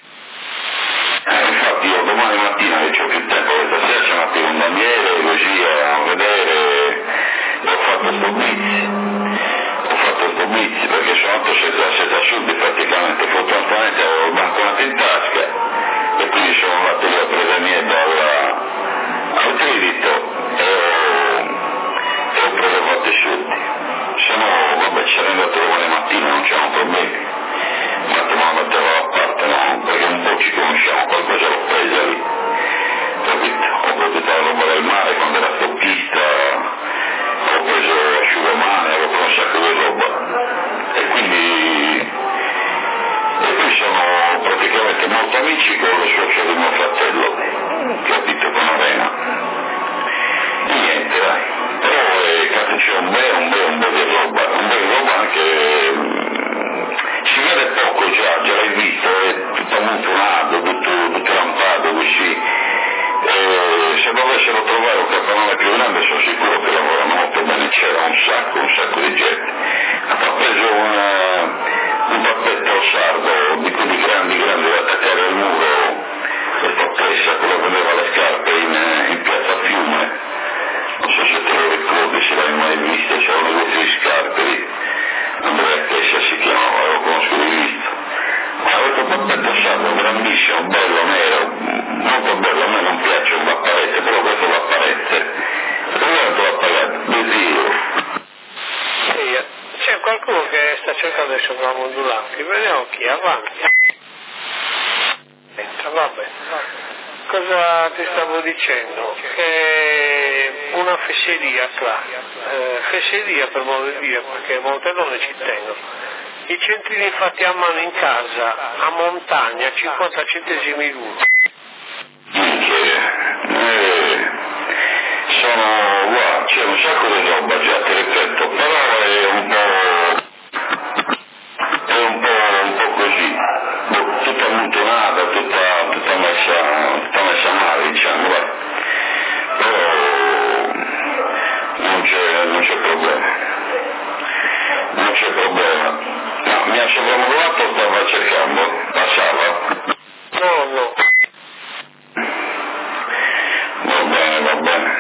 Eh, infatti io domani mattina che ho più tempo, questa sera sono andato con Daniele, così a vedere, e ho fatto sto blitz, ho fatto sto blitz perché sono andato senza, senza soldi praticamente, fortunatamente avevo il banconato in tasca, e quindi sono andato lì a prendere niente al, al credito, e ho, e ho prelevato i soldi. Se no, vabbè, ci sarei andato domani mattina, non c'erano problemi. Ma te lo mettevo a parte, no? Perché un po' ci conosciamo, qualcosa l'ho presa lì. Capito? Ho preso la roba del mare quando era stocchista, ho preso asciugamani, avevo preso un sacco di roba. E quindi... E qui sono praticamente molto amici con lo socio di mio fratello, capito, con Arena. E niente, dai. Però eh, cazzo c'è un bel, un bel, un bel di roba, un bel di roba anche... Si vede poco già, già l'hai visto, è tutto ammontonato, tutto, tutto lampato così. E se dovessero trovare un capannone più grande sono sicuro che lavorano molto bene, c'era un sacco, un sacco di gente. Ha preso una, un pappetto sardo di quelli grandi, grandi da attaccare al muro, questa pressa, quello che vendeva le scarpe in, in piazza Fiume. Non so se te lo ricordi, se l'hai mai visto, c'era un negozio di scarpe lì. Andrea Tessa si chiamava, lo conosco di vista. Aveva questo pappetto sardo grandissimo, bello, nero, molto bello, a me non piace un vapparette, però questo vapparette, quanto l'ha pagato? due euro. Sì, c'è qualcuno che sta cercando di sovramodularti, vediamo chi è, avanti. Entra, vabbè. Cosa ti stavo dicendo? Che una fesseria qua, eh, fesseria per modo di dire, perché molte donne ci tengono. I centrini fatti a mano in casa, a montagna, cinquanta centesimi l'uno. Eh, sono, guarda, c'è un sacco di roba già, ti ripeto, però è un po', è un po', un po' così, tutta ammontonata, tutta, tutta messa, tutta messa male, diciamo, vai. Però non c'è, non c'è problema, non c'è problema. No, mi ha sopravvolato, stava cercando, passava? No, no. Va bene, va bene.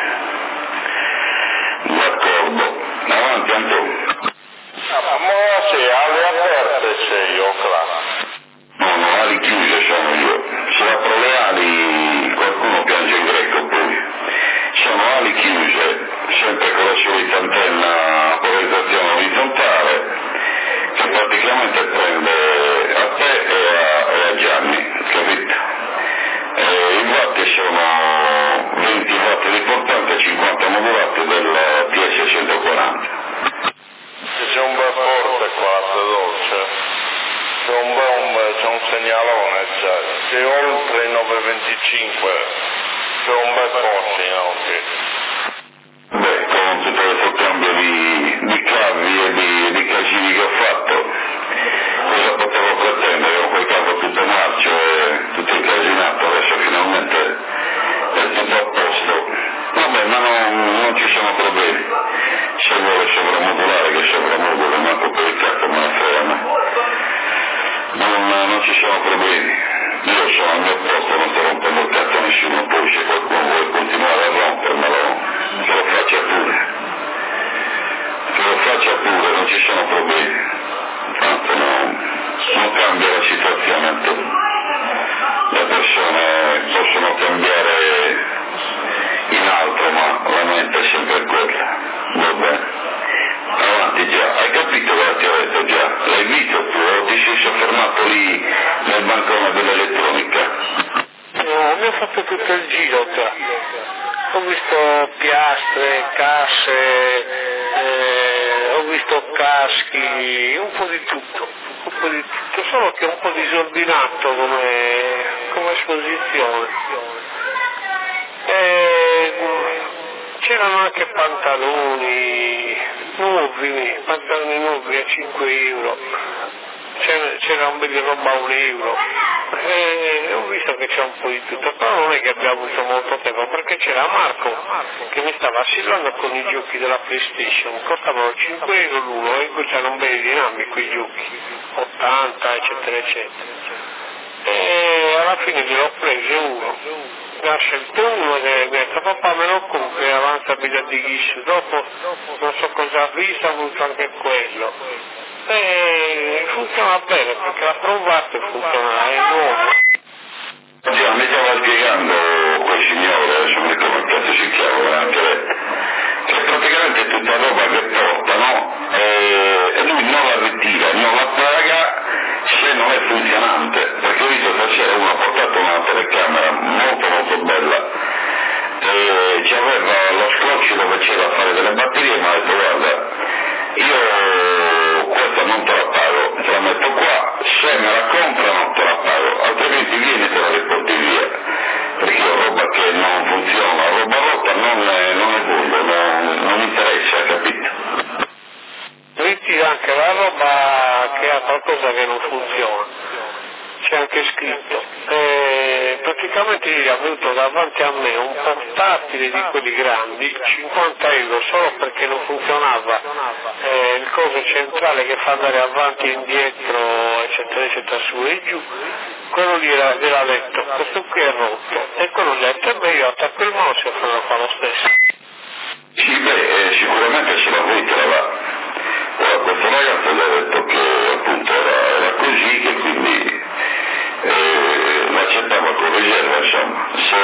D'accordo. Avanti, Antonio. Ah, ma sì, alle aperte sei io, classe. No, no, ali chiuse sono io. Se apro le ali qualcuno piange in greco poi. Sono ali chiuse. c'è un segnalone, cioè, se oltre i nove venticinque c'è un bel po' anche. Beh, con tutto questo cambio di, di cavi e di, di casini che ho fatto, cosa potevo pretendere? Con quel capo tutto marcio e tutto incasinato, adesso finalmente è tutto a posto. Vabbè, ma non, non ci sono problemi. Se vuole sovramodulare, che sovramodula, manco per il cacco me ne frega a me. Non, non ci sono problemi. Io sono al mio posto, non sto rompendo il cazzo a nessuno, poi se qualcuno vuole continuare a rompermelo, che lo faccia pure. Che lo faccia pure, non ci sono problemi. Tanto no, non cambia la situazione attorno. Le persone possono cambiare in altro, ma la mente è sempre quella. Va bene. Avanti già, hai capito cosa ti ho detto già? L'hai visto tu o ti sei soffermato lì nel bancone dell'elettronica? No, mi ho fatto tutto il giro qua. Ho visto piastre, casse, eh, ho visto caschi, un po' di tutto, un po' di tutto, solo che è un po' disordinato come, come esposizione. E, c'erano anche pantaloni nuovi, pantaloni nuovi a cinque euro, c'era, c'era un bel di roba a un euro, e ho visto che c'è un po' di tutto, però non è che abbia avuto molto tempo, perché c'era Marco che mi stava assillando con i giochi della PlayStation, costavano cinque euro l'uno e poi c'erano un bel di dinamico quei giochi, ottanta eccetera eccetera, e alla fine gliel'ho preso uno. Mi ha scelto uno e mi ha detto papà me lo compri, avanza vita di Ghish, dopo non so cosa ha visto, ha avuto anche quello e funziona bene perché l'ha provato e funziona, è nuovo. Già, mi stava spiegando quel signore, adesso non ricordo il cazzo si chiama, me l'ha anche detto, che praticamente tutta roba che portano e, e lui non la ritira, non la paga se non è funzionante, perché ho visto stasera uno ha portato una telecamera molto molto bella e ci aveva lo scotch dove c'era da fare delle batterie e mi ha detto guarda io questa non te la pago, te la metto qua, se me la comprano te la pago, altrimenti vieni e te la riporti via, perché ho roba che non funziona, roba rotta non è, non è voglio, non, non mi interessa, capito? Ritira anche la roba che ha qualcosa che non funziona, c'è anche scritto. E praticamente ieri ha venuto davanti a me un portatile di quelli grandi, cinquanta euro solo perché non funzionava eh, il coso centrale che fa andare avanti e indietro eccetera eccetera su e giù, quello lì era, era letto, questo qui è rotto e quello letto e beh io attacco il mouse e fa lo stesso. Sì, beh, eh, sicuramente se la vuoi te la va. Ora, questo ragazzo gli ha detto che appunto era, era così, che quindi eh, l'accettava con riserva, insomma. Se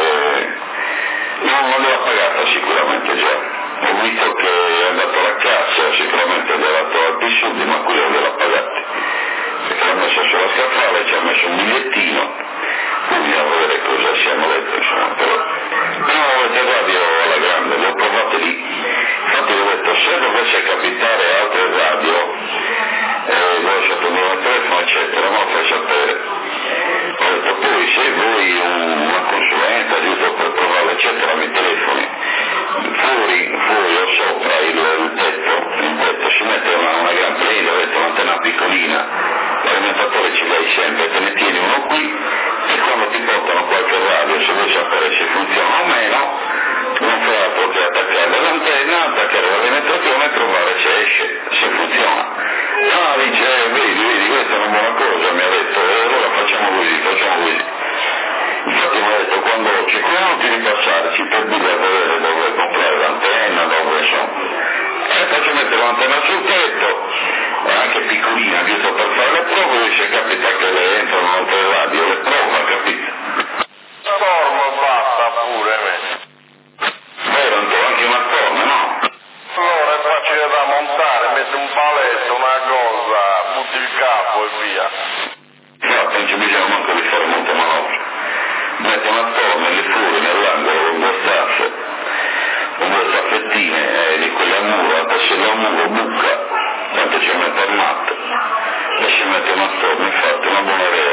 non, non l'ha pagata sicuramente già. Ho visto che è andato alla cassa, sicuramente gli ha dato altri soldi, ma qui non gliel'ha pagati. Perché l'ha messo sulla scaffale, ci ha messo un bigliettino, quindi a vedere cosa siamo detto, insomma, però. No, avete radio alla grande, l'ho provato lì. Infatti ho detto, se dovesse capitare altre radio, eh, voi sotto il mio telefono, eccetera, ma fai sapere. Ho detto, poi se voi un, una consulenza, giusto per provare, eccetera, mi telefoni, fuori, fuori o sopra il, il tetto, il tetto si mette una, una gran presa, ho detto, un'antenna piccolina, l'alimentatore ce l'hai sempre, te ne tieni uno qui, e quando ti portano qualche radio, se vuoi sapere se funziona o meno, non fai altro che attaccare l'antenna, attaccare l'alimentazione e provare se esce, se funziona. No, dice, eh, vedi, vedi, questa è una buona cosa, mi ha detto, e allora facciamo così, facciamo così. Infatti mi ha detto, quando ci conti di passarci per dire a vedere dove comprare l'antenna, dove insomma. E faccio mettere l'antenna sul tetto, è anche piccolina, giusto per fare le prove, se capita che le entrano altre radio, le prova, capito? Stormo basta pure me. Vero, anche una forma, no? Allora è facile da montare, metti un paletto, una cosa, butti il capo e via. No, non c'è bisogno manco di fare molte manovre. Metti una forma lì fuori nell'angolo con due staffe, con due staffettine eh, di quelle a muro, adesso da muro buca, tanto ci mette al matto e ci mette una forma, infatti una buona regola.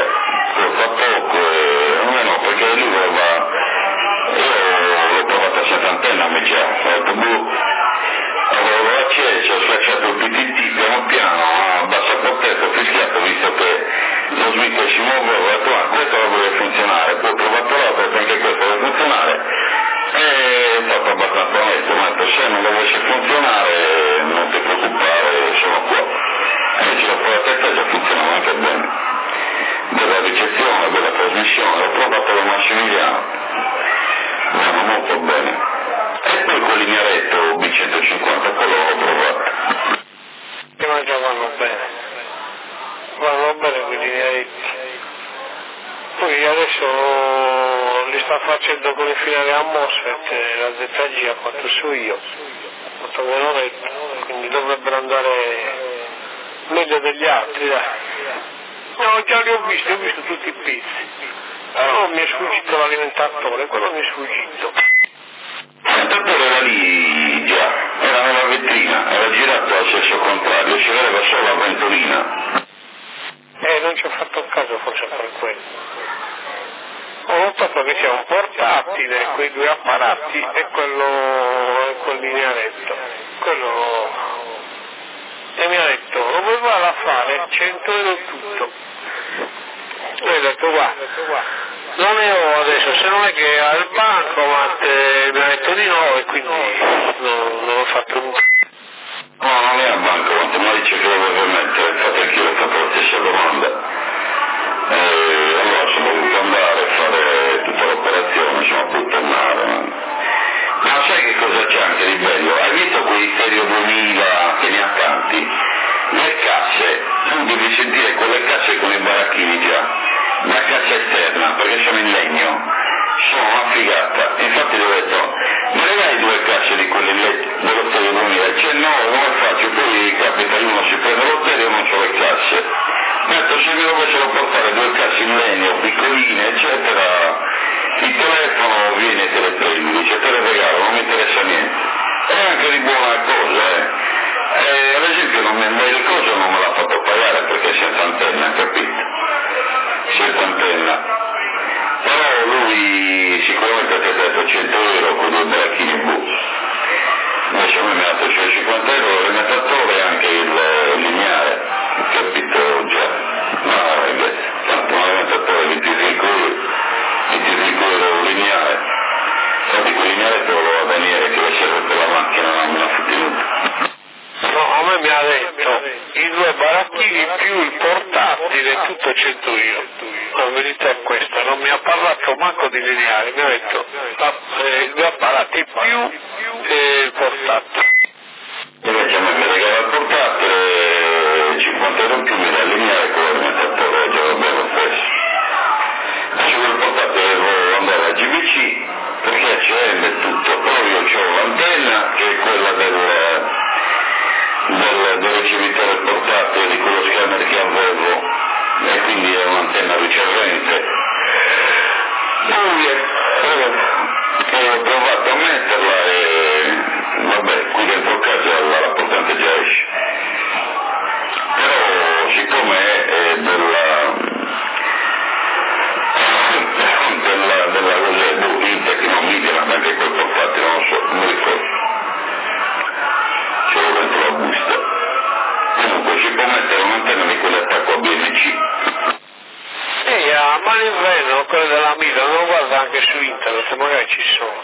si muove, ho detto ma questo lo deve funzionare, poi ho provato l'altro, anche questo deve funzionare, e è stato abbastanza onesto, mi ha detto se non dovesse funzionare non ti preoccupare, sono qua. E invece dopo la testa già funzionava anche bene, della ricezione, della trasmissione, ho provato la Massimiliano, vanno molto bene. E poi con l'ignaretto B centocinquanta, quello l'ho provato. Che ma già vanno bene, vanno bene quegli ignaretti. Poi adesso li sta facendo con il finale Atmosfert, la Z G a quanto so io, fatto che non è, quindi dovrebbero andare meglio degli altri, dai. No, già li ho visti, ho visto tutti i pezzi. Però non mi è sfuggito l'alimentatore, quello mi è sfuggito. L'alimentatore era lì già, era nella vetrina, era girato al senso contrario, si vedeva solo la ventolina. Eh, non ci ho fatto caso forse per quello. Ho notato che c'è un portatile, quei due apparati e quello e quel linearetto. Quello... E mi ha detto, lo vuoi fare a fare? cento euro tutto. E ho detto, guarda, non ne ho adesso, se non è che al banco mi ha detto di no e quindi non, non ho fatto nulla. No, non è al banco, quanto mai dice che lo vuoi mettere, infatti anch'io ho fatto la stessa domanda. E allora sono dovuto andare a fare tutta l'operazione, sono poi tornare. Ma sai che cosa c'è anche di bello? Hai visto quei Stereo duemila che ne ha tanti? Le casse, tu devi sentire quelle casse con i baracchini già, la cassa esterna, perché sono in legno, sono una figata. Infatti gli ho detto, me ne dai due casse di quelle dello Stereo duemila? Dice no, come faccio? Poi capita uno si prende lo stereo e non c'ho le casse. Mi ha detto, se mi dovessero portare due casse in legno, piccoline, eccetera, il telefono viene e te le prendi, dice te le regalo, non mi interessa niente. È anche di buona cosa, eh. Eh, ad esempio non me, il coso non me l'ha fatto pagare perché è senza antenna, capito? Senza antenna. Però lui sicuramente ti ha detto cento euro con due baracchini blu. Invece a me mi ha dato centocinquanta euro l'alimentatore e anche il lineare, capito già? No ragazzi, tanto un alimentatore venticinque euro, venticinque euro lineare. Infatti quel lineare te lo va a venire che le serve per la macchina, non me l'ha fatto. No, a me mi ha detto i due baracchini più il portatile, tutto cento euro. La verità è questa, non mi ha parlato manco di lineare, mi ha detto ah, eh, i due apparati più eh, il portatile. Invece a me mi regala il portatile, cinquanta euro in più mi dà il lineare con l'alimentatore, già va bene lo stesso. Adesso quel portatile devo andare a G B C perché c'è e tutto, però io ho l'antenna che è quella del... del, del ricevitore portatile di quello scanner che avevo e quindi è un'antenna ricevente. Poi eh, ho provato a metterla e vabbè, qui dentro casa la rapportante già esce. Però siccome è della della della cosa boh, Intec, non Media, anche quel portatile non so, non mi ricordo. C'è dentro la busta. Comunque si può mettere un'antenna di quell'attacco a B M C. Sì, a Malinverno, quello della Mida, non guarda anche su internet, magari ci sono.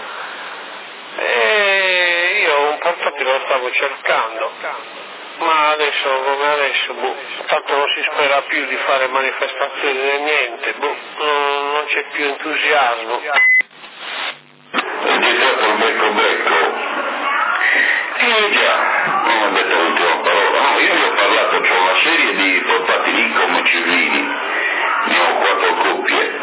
E io un portatile lo stavo cercando, ma adesso come adesso, boh, tanto non si spera più di fare manifestazioni né niente, boh, non, non c'è più entusiasmo. È diventato un becco becco. Eh già, non ho detto l'ultima parola, no, io vi ho parlato, c'ho una serie di portatili come civili, ne ho quattro coppie,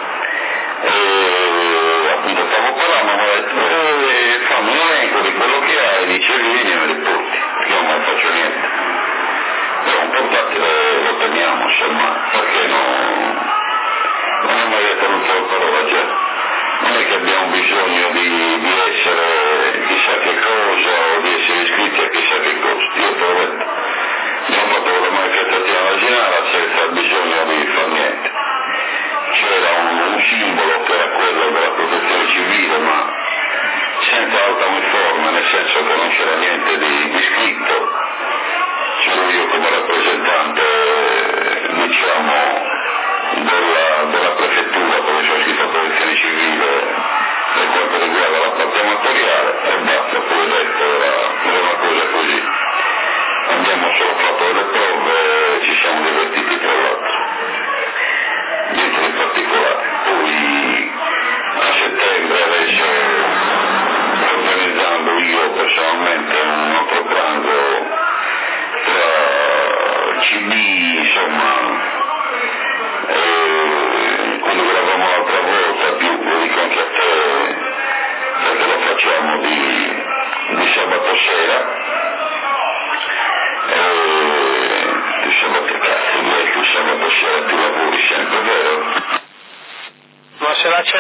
e appunto stavo parlando, mi ha detto, eh, fammi un elenco di quello che hai, dice vieni e me li porti, perché io non me faccio niente. Però un portatile lo teniamo, insomma, perché no, non ho mai detto l'ultima parola già. Non è che abbiamo bisogno di, di essere chissà che cosa o di essere iscritti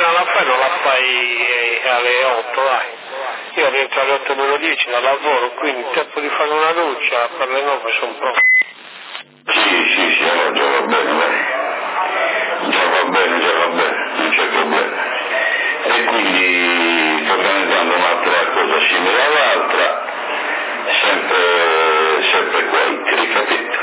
non la fai, non la fai alle otto, dai. Io rientro alle otto meno dieci da lavoro, quindi il tempo di fare una doccia per le nove sono pronto. Sì, sì, sì, allora già va bene, dai. Già va bene, già va bene, non c'è problema. E quindi sto organizzando un'altra cosa simile all'altra, sempre, sempre qua, hai capito?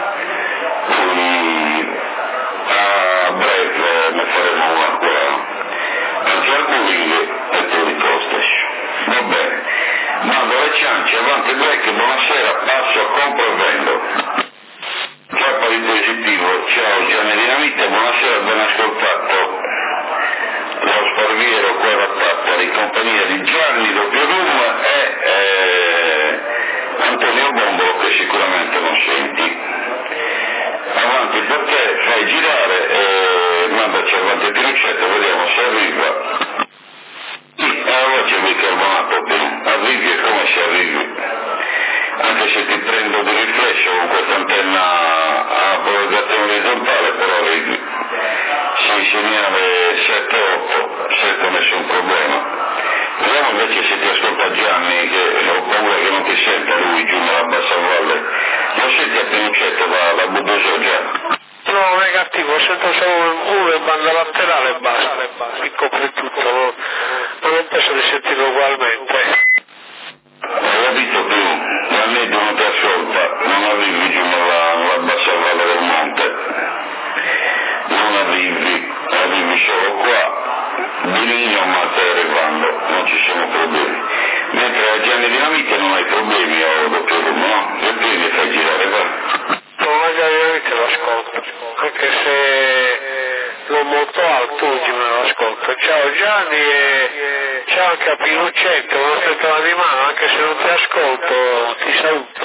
Quindi a breve ne faremo una qua, anche al Buring e tu ricostaci. Va bene, mando le ciance, avanti break, buonasera, passo a compro e vendo. Ciao di positivo, ciao Gianni Dinamite, buonasera, ben ascoltato. Lo Sparviero qua da Tattari, in compagnia di Gianni Doppio Rum e eh, Antonio Bombolo che sicuramente non senti. Avanti per te, fai girare e mandaci avanti Piruccetto, vediamo se arriva. Sì, allora c'è bicarbonato, arrivi e come si arrivi? Anche se ti prendo di riflesso con questa antenna a polarizzazione orizzontale, però arrivi. Sì, segnale sette otto, sette nessun problema. Vediamo invece se ti ascolta Gianni, che ho paura che non ti senta lui giù nella bassa valle. Lo senti a Pinuccetto da, da Bubuso già? No, negativo, sento solo uno e banda laterale e basta, mi copre tutto, no? Ma non penso di sentirlo ugualmente. Ho capito più, la media non ti ascolta, non arrivi giù nella, nella bassa valle del monte. Non arrivi, arrivi solo qua, Benigno ma stai arrivando, non ci sono problemi. Mentre a Gianni Dinamite non hai problemi a doppio rumbo, no? E quindi fai girare, va? No, magari veramente lo ascolto, anche se l'ho molto alto, oggi me lo ascolto. Ciao Gianni e ciao anche a Pinuccetto, una stretta di mano, anche se non ti ascolto, ti saluto.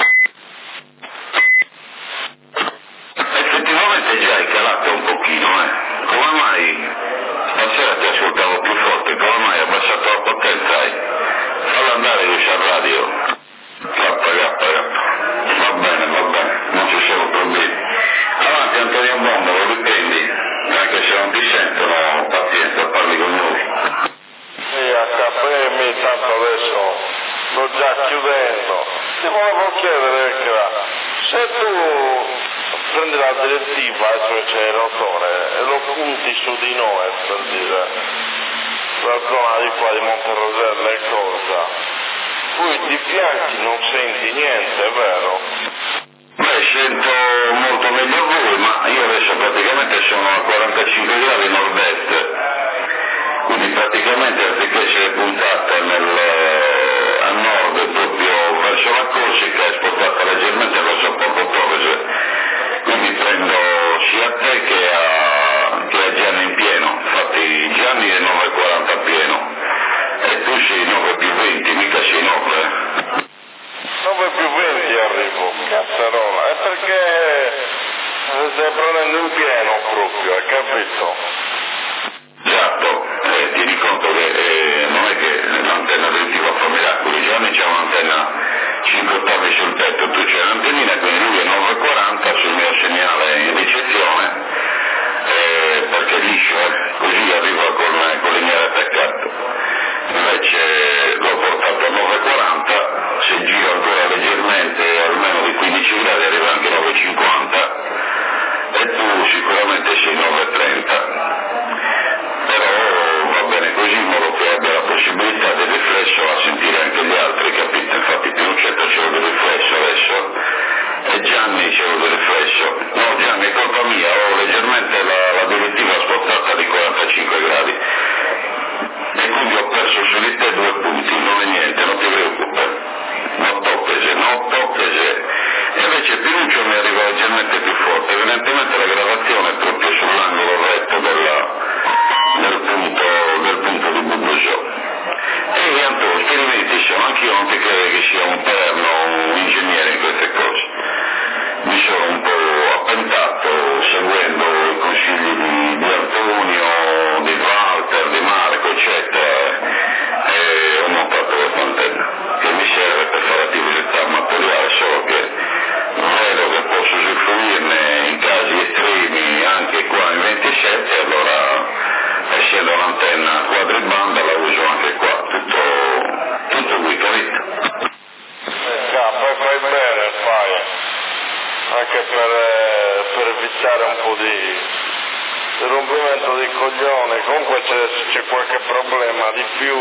Effettivamente già hai calato un pochino, eh? Come mai? Stasera ti ascoltavo più forte, come mai hai abbassato la potenza, eh? Fallo andare io a radio. Gappa, gappa, gappa. Va bene, va bene, non ci sono problemi. Avanti Antonio Bombo, lo riprendi? Anche se non ti sentono, pazienza, parli con noi. Sì, acca pe emme, tanto adesso sto già chiudendo. Ti volevo chiedere, se tu prendi la direttiva, cioè c'è il rotore, e lo punti su di noi, per dire, la zona di qua di Monterosella e cosa, poi di fianchi non senti niente, è vero? Beh, sento molto meglio voi, ma io adesso praticamente sono a quarantacinque gradi nord-est, quindi praticamente anziché essere puntata nel, a nord proprio verso la Corsica è spostata leggermente verso Porto Torres, quindi prendo sia a te che a, che a Gianni in pieno, infatti Gianni è nove e quaranta pieno e tu sei nove più venti, mica sei nove. nove più venti arrivo, cazzarola, è perché stai prendendo in pieno proprio, hai capito? Esatto, eh, tieni conto che eh, non è che l'antenna direttiva fa miracoli, Gianni c'è un'antenna cinque ottavi sul tetto, tu c'è un'antennina, quindi lui è nove e quaranta sul mio segnale in ricezione, eh, perché è liscio, eh, così arriva con, con lineare attaccato. Invece l'ho portato a nove e quaranta, se giro ancora leggermente almeno di quindici gradi arriva anche nove e cinquanta e tu sicuramente sei nove e trenta. Però va bene così in modo che abbia la possibilità del riflesso a sentire anche gli altri, capito? Infatti Pinuccetto c'è del riflesso adesso e Gianni c'è del riflesso. No Gianni è colpa mia, ho leggermente la, la direttiva spostata di quarantacinque gradi e quindi ho perso su di te due punti, non è per, per evitare un po' di, di rompimento di coglione. Comunque c'è, se c'è qualche problema di più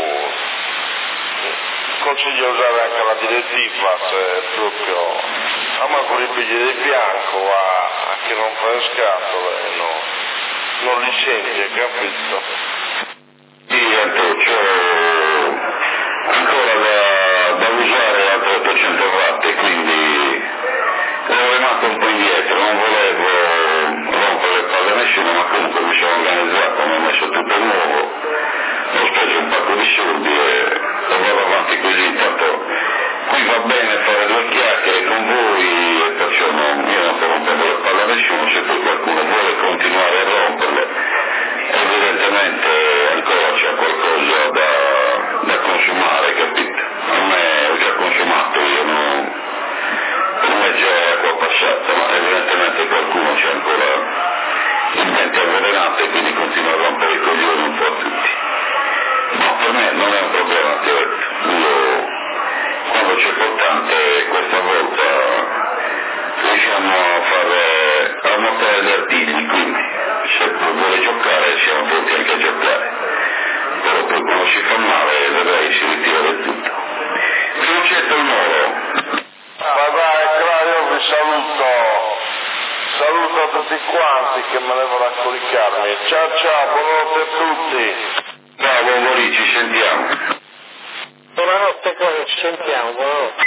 consiglio usare anche la direttiva, se proprio a me con i bigli di bianco a, a chi non fa le scatole no, non li senti, capito? Sì, Antonio, ancora da, da usare altre ottocento watt, quindi ero rimasto un po' indietro, non volevo rompere le palle a nessuno, ma comunque mi sono organizzato, mi ho messo tutto nuovo, ho speso un pacco di soldi e vado avanti così. Intanto qui va bene fare due chiacchiere con voi e perciò non, io non sto rompendo le palle a nessuno. Se poi qualcuno vuole continuare a romperle, evidentemente ancora c'è qualcosa da, da consumare, capito? A me ho già consumato, io non, non è già acqua passata, ma evidentemente qualcuno c'è ancora in mente avvelenata e quindi continua a rompere i coglioni un po' a tutti. No, per me non è un problema, ti ho detto. Io, quando c'è importante, questa volta riusciamo a fare, a montare gli artigli, quindi se vuole giocare siamo pronti anche a giocare. Però poi quando si fa male, vedrai, si ritira del tutto. Primo certo il Moro. Ma dai, io vi saluto. Saluto a tutti quanti che me ne vanno a coricarmi. Ciao ciao, buonanotte a tutti. Ciao, buongiorno, ci sentiamo. Buonanotte, cosa ci sentiamo, buonanotte.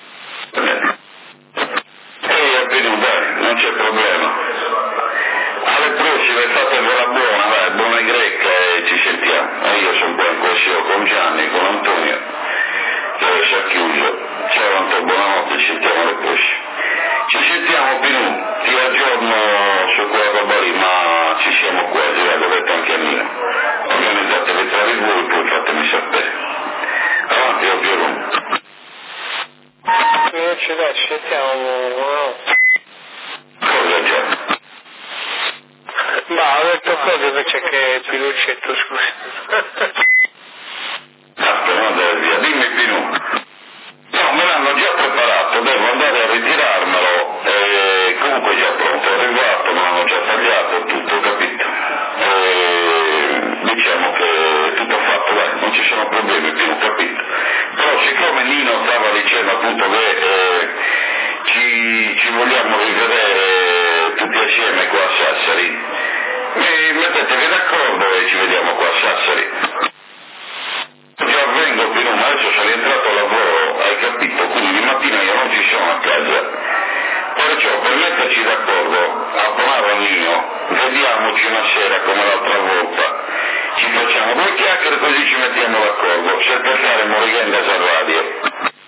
Ehi, Albino, dai, non c'è problema. Alle prossime fatevela buona, dai, buona greca e ci sentiamo. E io sono qua in questione con Gianni, con Antonio, che adesso ha chiuso. Ciao Antonio, buonanotte, ci sentiamo alle prossime. Ci sentiamo, Pinu, ti aggiorno su quella roba lì, ma ci siamo quasi, la dovete anche a Milano. Organizzatevi tra di voi, poi fatemi sapere. Avanti, oh Piero. Io ci dai, ci sentiamo, buonanotte. Cosa già? Ma ho detto cose invece che Piluccetto, scusa. Basta, non andare via, dimmi Pinu. No, me l'hanno già preparato, devo andare a ritirarmelo, e comunque è già pronto, è arrivato, me l'hanno già tagliato, tutto, capito? E diciamo che è tutto fatto, dai, non ci sono problemi, più capito? Però siccome Nino stava dicendo appunto che eh, ci, ci vogliamo rivedere tutti assieme qua a Sassari, mi mettetevi d'accordo e ci vediamo qua a Sassari. Già vengo qui, ma adesso sono rientrato a lavoro, hai capito? Quindi di mattina io non ci sono a casa. Perciò per metterci d'accordo, abbonare a Nino, vediamoci una sera come l'altra volta. Ci facciamo due chiacchiere così ci mettiamo d'accordo. Se per fare morigenda a radio.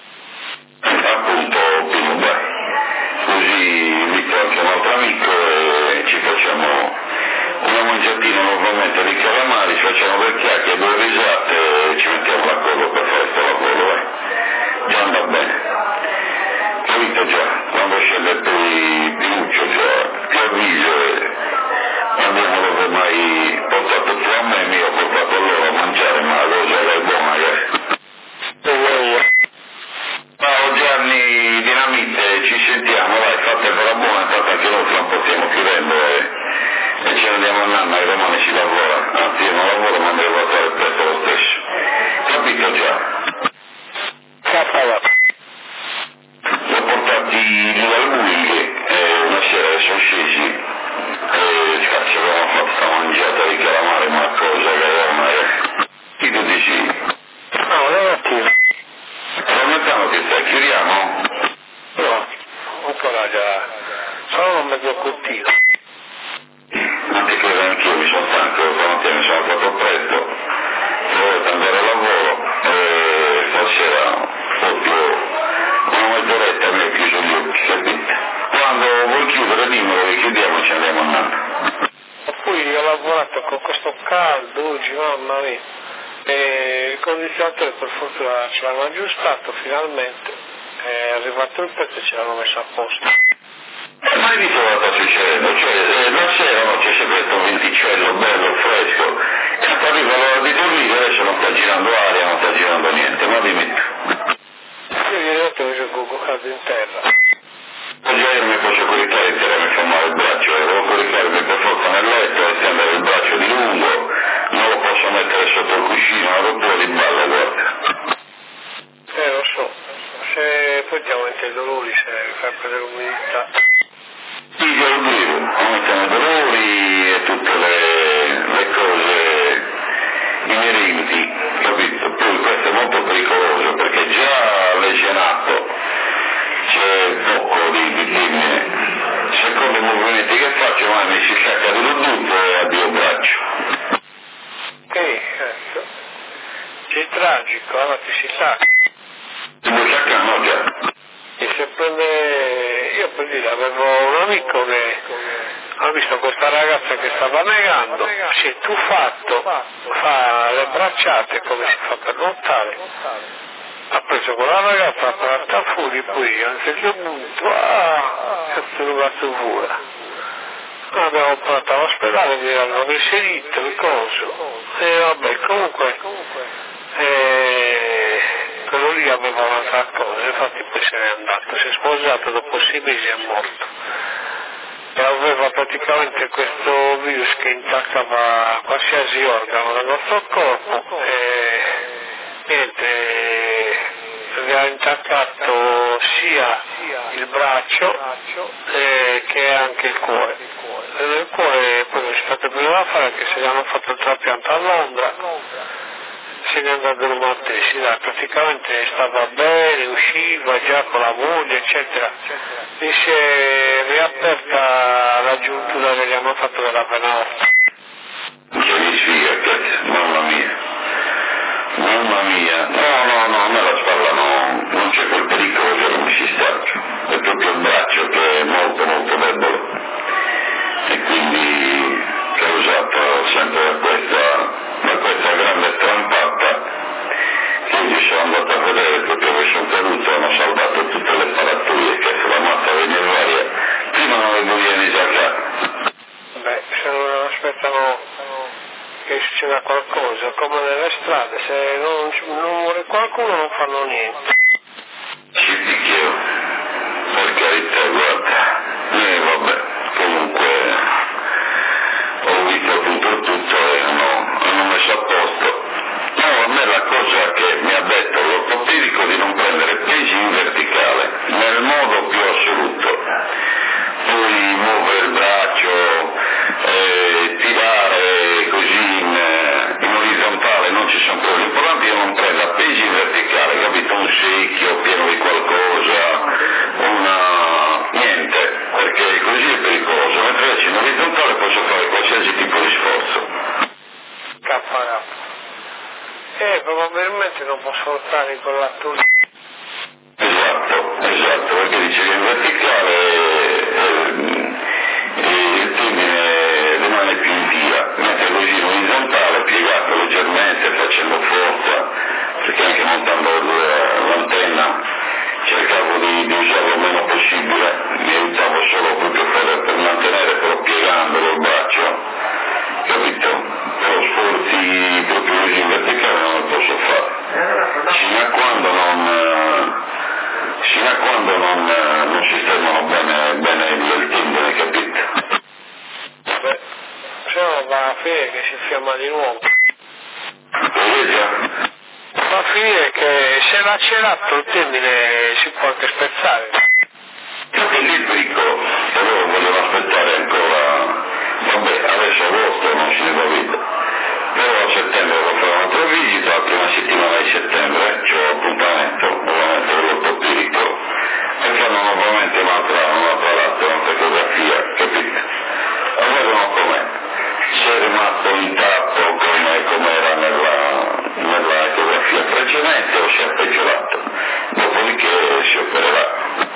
Appunto, Pino, dai. Così invito anche un altro amico e ci facciamo una mangiatina nuovamente di calamari, facciamo due chiacchiere, due risate e ci mettiamo d'accordo per fare questo lavoro, eh. Già anda bene. Capito già, quando scende poi Pinuccio già, ti avviso e andiamo dove mai portato tu a me, mi ho portato a loro a mangiare, ma la cosa era buona, eh. Ciao Gianni Dinamite, ci sentiamo, dai, fatevela buona, intanto anche noi fra un po' stiamo chiudendo e, e ce ne andiamo a nanna, e domani si lavora, anzi io non lavoro ma devo lavorare presto lo stesso. Capito già? Capito. Li ho portati lì a lui e una sera sono scesi e cazzo avevamo fatto sta mangiata di calamari, ma cosa che era una... Chi tu dici? No, non è attivo. Promettiamo che stai, chiudiamo? No, ancora già. Sono un mezzo cultivo. Non ti credo anch'io, mi sono stanco, stamattina mi sono fatto presto, dovevo andare a lavoro e stasera proprio una mezz'oretta mi ho chiuso gli occhi, capite? Quando vuoi chiudere dimmelo che chiudiamo e ci andiamo a nanna. E poi ho lavorato con questo caldo oggi, mamma mia. E il condizionatore per fortuna ce l'hanno aggiustato finalmente. È arrivato il pezzo e ce l'hanno messo a posto. Eh, ma hai visto cosa sta succedendo? Cioè, eh, la sera no, c'è sempre questo venticello bello, fresco, e quando arriva l'ora di dormire adesso non sta girando aria, non sta girando niente, ma dimmi tu. Io ieri notte ho messo il cuoco caldo in terra. Oggi io mi mi posso coricare e tirare fa male il braccio, devo coricarmi per forza nel letto e stendere il braccio di lungo, non lo posso mettere sotto il cuscino, una rottura di balle, guarda. Eh, lo so, se poi ti aumenta i dolori se fai prendere l'umidità. Sì, io lo dico, aumentano i dolori e tutte le, le cose inerenti, capito? Poi questo è molto pericoloso perché già lesionato c'è poco di, di dimmi. Secondo i movimenti che faccio, ma mi si sciacca di tutto e addio braccio. Sì, certo. Sei tragico, allora ti si sa. Ti vuoi sciaccare? No, già. E se prende... Io per dire, avevo un amico che ha visto questa ragazza che stava negando, si è tuffato, fa le bracciate come si fa per nuotare, ha preso quella ragazza, ha parlato a fuori, poi a un certo punto, ah, è trovato fuori. Abbiamo portato all'ospedale, mi hanno inserito il coso, e vabbè, comunque, eh, quello lì aveva un'altra cosa, infatti poi se n'è andato, si è sposato, dopo sei mesi è morto. E aveva praticamente questo virus che intaccava qualsiasi organo del nostro corpo e niente, vi ha intaccato sia il braccio eh, che anche il cuore. E nel cuore poi non si è fatto più da fare che se gli hanno fatto il trapianto a Londra, se ne è andato in Maltesi, là, praticamente stava bene, usciva già con la moglie, eccetera. Mi si è riaperta la giuntura che gli hanno fatto della vena orta. Che mi sfiga, cazzo, mamma mia. Mamma mia. No, no, no, a me la spalla no, non c'è quel pericolo che non mi si stacca. È proprio il braccio che è molto molto debole. E quindi causato sempre da questa, da questa grande strampata che io sono andato a vedere proprio che sono caduto, hanno salvato tutte le paratoie che se la mazza veniva varia, prima non le vogliono già. Beh, se non aspettano che succeda qualcosa, come nelle strade, se non, non muore qualcuno non fanno niente. Ci picchio, per carità, guarda, e vabbè, comunque ho visto appunto tutto e hanno, hanno messo a posto. No, a me la cosa che mi ha detto l'ortopedico di non prendere pesi in verticale, nel modo più assoluto. Poi muovere il braccio, eh, tirare così in, in orizzontale, non ci sono problemi. L'importante è che non prenda pesi in verticale, capito? Un secchio pieno di qualcosa, una... niente, perché così è pericoloso. Mentre invece in orizzontale posso fare qualsiasi tipo di sforzo. K K. Eh, probabilmente non può sforzare con l'attore. Esatto, esatto, perché dice che in verticale eh, eh, il tendine rimane più in via, mentre così in orizzontale, piegato leggermente, facendo forza, perché anche montando l'antenna cercavo di, di usarlo il meno possibile, mi aiutavo solo proprio per, per mantenere, però piegandolo il braccio, capito? Però sforzi proprio così in verticale non lo posso fare, fino a quando non... fino a quando non, non sistemano bene, bene il tendine, capito? Beh, se no va a finire che si infiamma di nuovo. Vedi già? Va a finire che se lacerato il tendine si può anche spezzare. Perché lì il pericolo, che loro vogliono aspettare ancora, vabbè, adesso agosto non si ne va vita, però a settembre devo fare un'altra visita, la prima settimana di settembre, c'ho appuntamento, ovviamente dell'ortopedico, e fanno nuovamente un'altra, un'altra latte, un'altra ecografia, capito? A vedono com'è, se è rimasto intatto come, come era nella, nella ecografia precedente o si è peggiorato, dopodiché si opererà.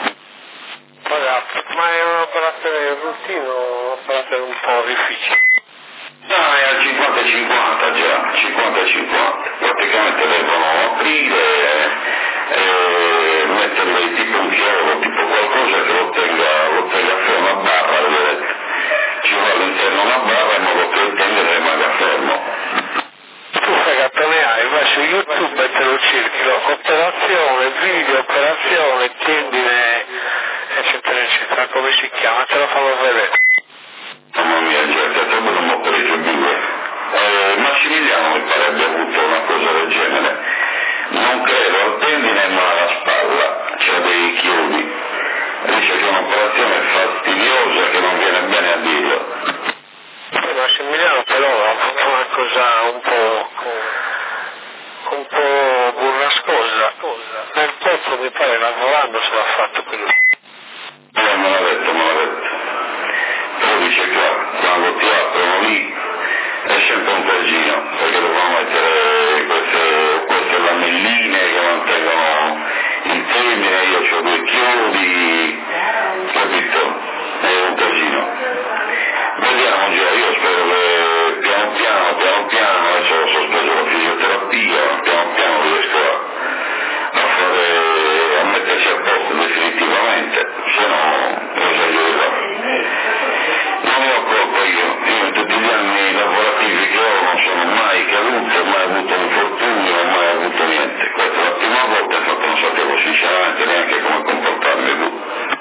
Ma è un'operazione routine o un'operazione un po' difficile? No, è al cinquanta cinquanta già, cinquanta cinquanta, praticamente devono aprire e eh, metterle tipo un chiodo, tipo qualcosa che lo tenga, lo tenga fermo a barra, vedete? Ci va all'interno una barra in modo che il tendine rimanga fermo. Tu sai che te ne hai, vai su YouTube e te lo cerchi, operazione, video, operazione, tendine, eccetera, eccetera. come si chiama, te lo farò vedere. Mamma mia, già, è stato un po' preso due. Eh, Massimiliano mi pare abbia avuto una cosa del genere. Non credo al tendine ma alla spalla, c'ha dei chiodi. Dice che è un'operazione fastidiosa che non viene bene a Dio. Eh, Massimiliano però ha fatto una cosa un po', un po' burrascosa. Nel pozzo mi pare lavorando se l'ha fatto quello. Eh, me l'ha detto, me l'ha detto. Però dice qua, quando ti aprono lì è sempre un casino, perché dobbiamo mettere queste, queste lamelline che mantengono il termine, io ho due chiodi, capito? È un casino. Vediamo già, io spero che piano piano, piano piano, adesso ho sospeso la fisioterapia, piano piano riesco a, a fare, a mettersi a posto definitivamente, se no esagererò. Non ne ho colpa io, io in tutti gli anni lavorativi che ho non sono mai caduto, mai avuto infortunio, mai avuto niente. Questa è la prima volta, infatti non sapevo sinceramente neanche come comportarmi più.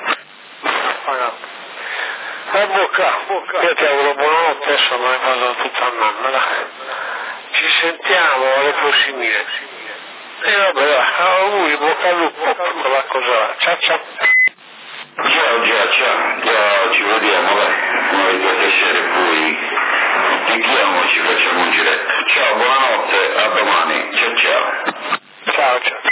Eh, bocca, io ti auguro buonanotte, adesso me ne vado tutta a mamma. Ci sentiamo alle prossime. E vabbè, auguri, bocca al lupo, quella cosa là. Ciao ciao. Ciao, ciao, ciao, ciao, ci vediamo, dai. Noi questa sera poi ti chiamo e ci facciamo un giretto. Ciao, buonanotte, a domani, ciao ciao. Ciao ciao.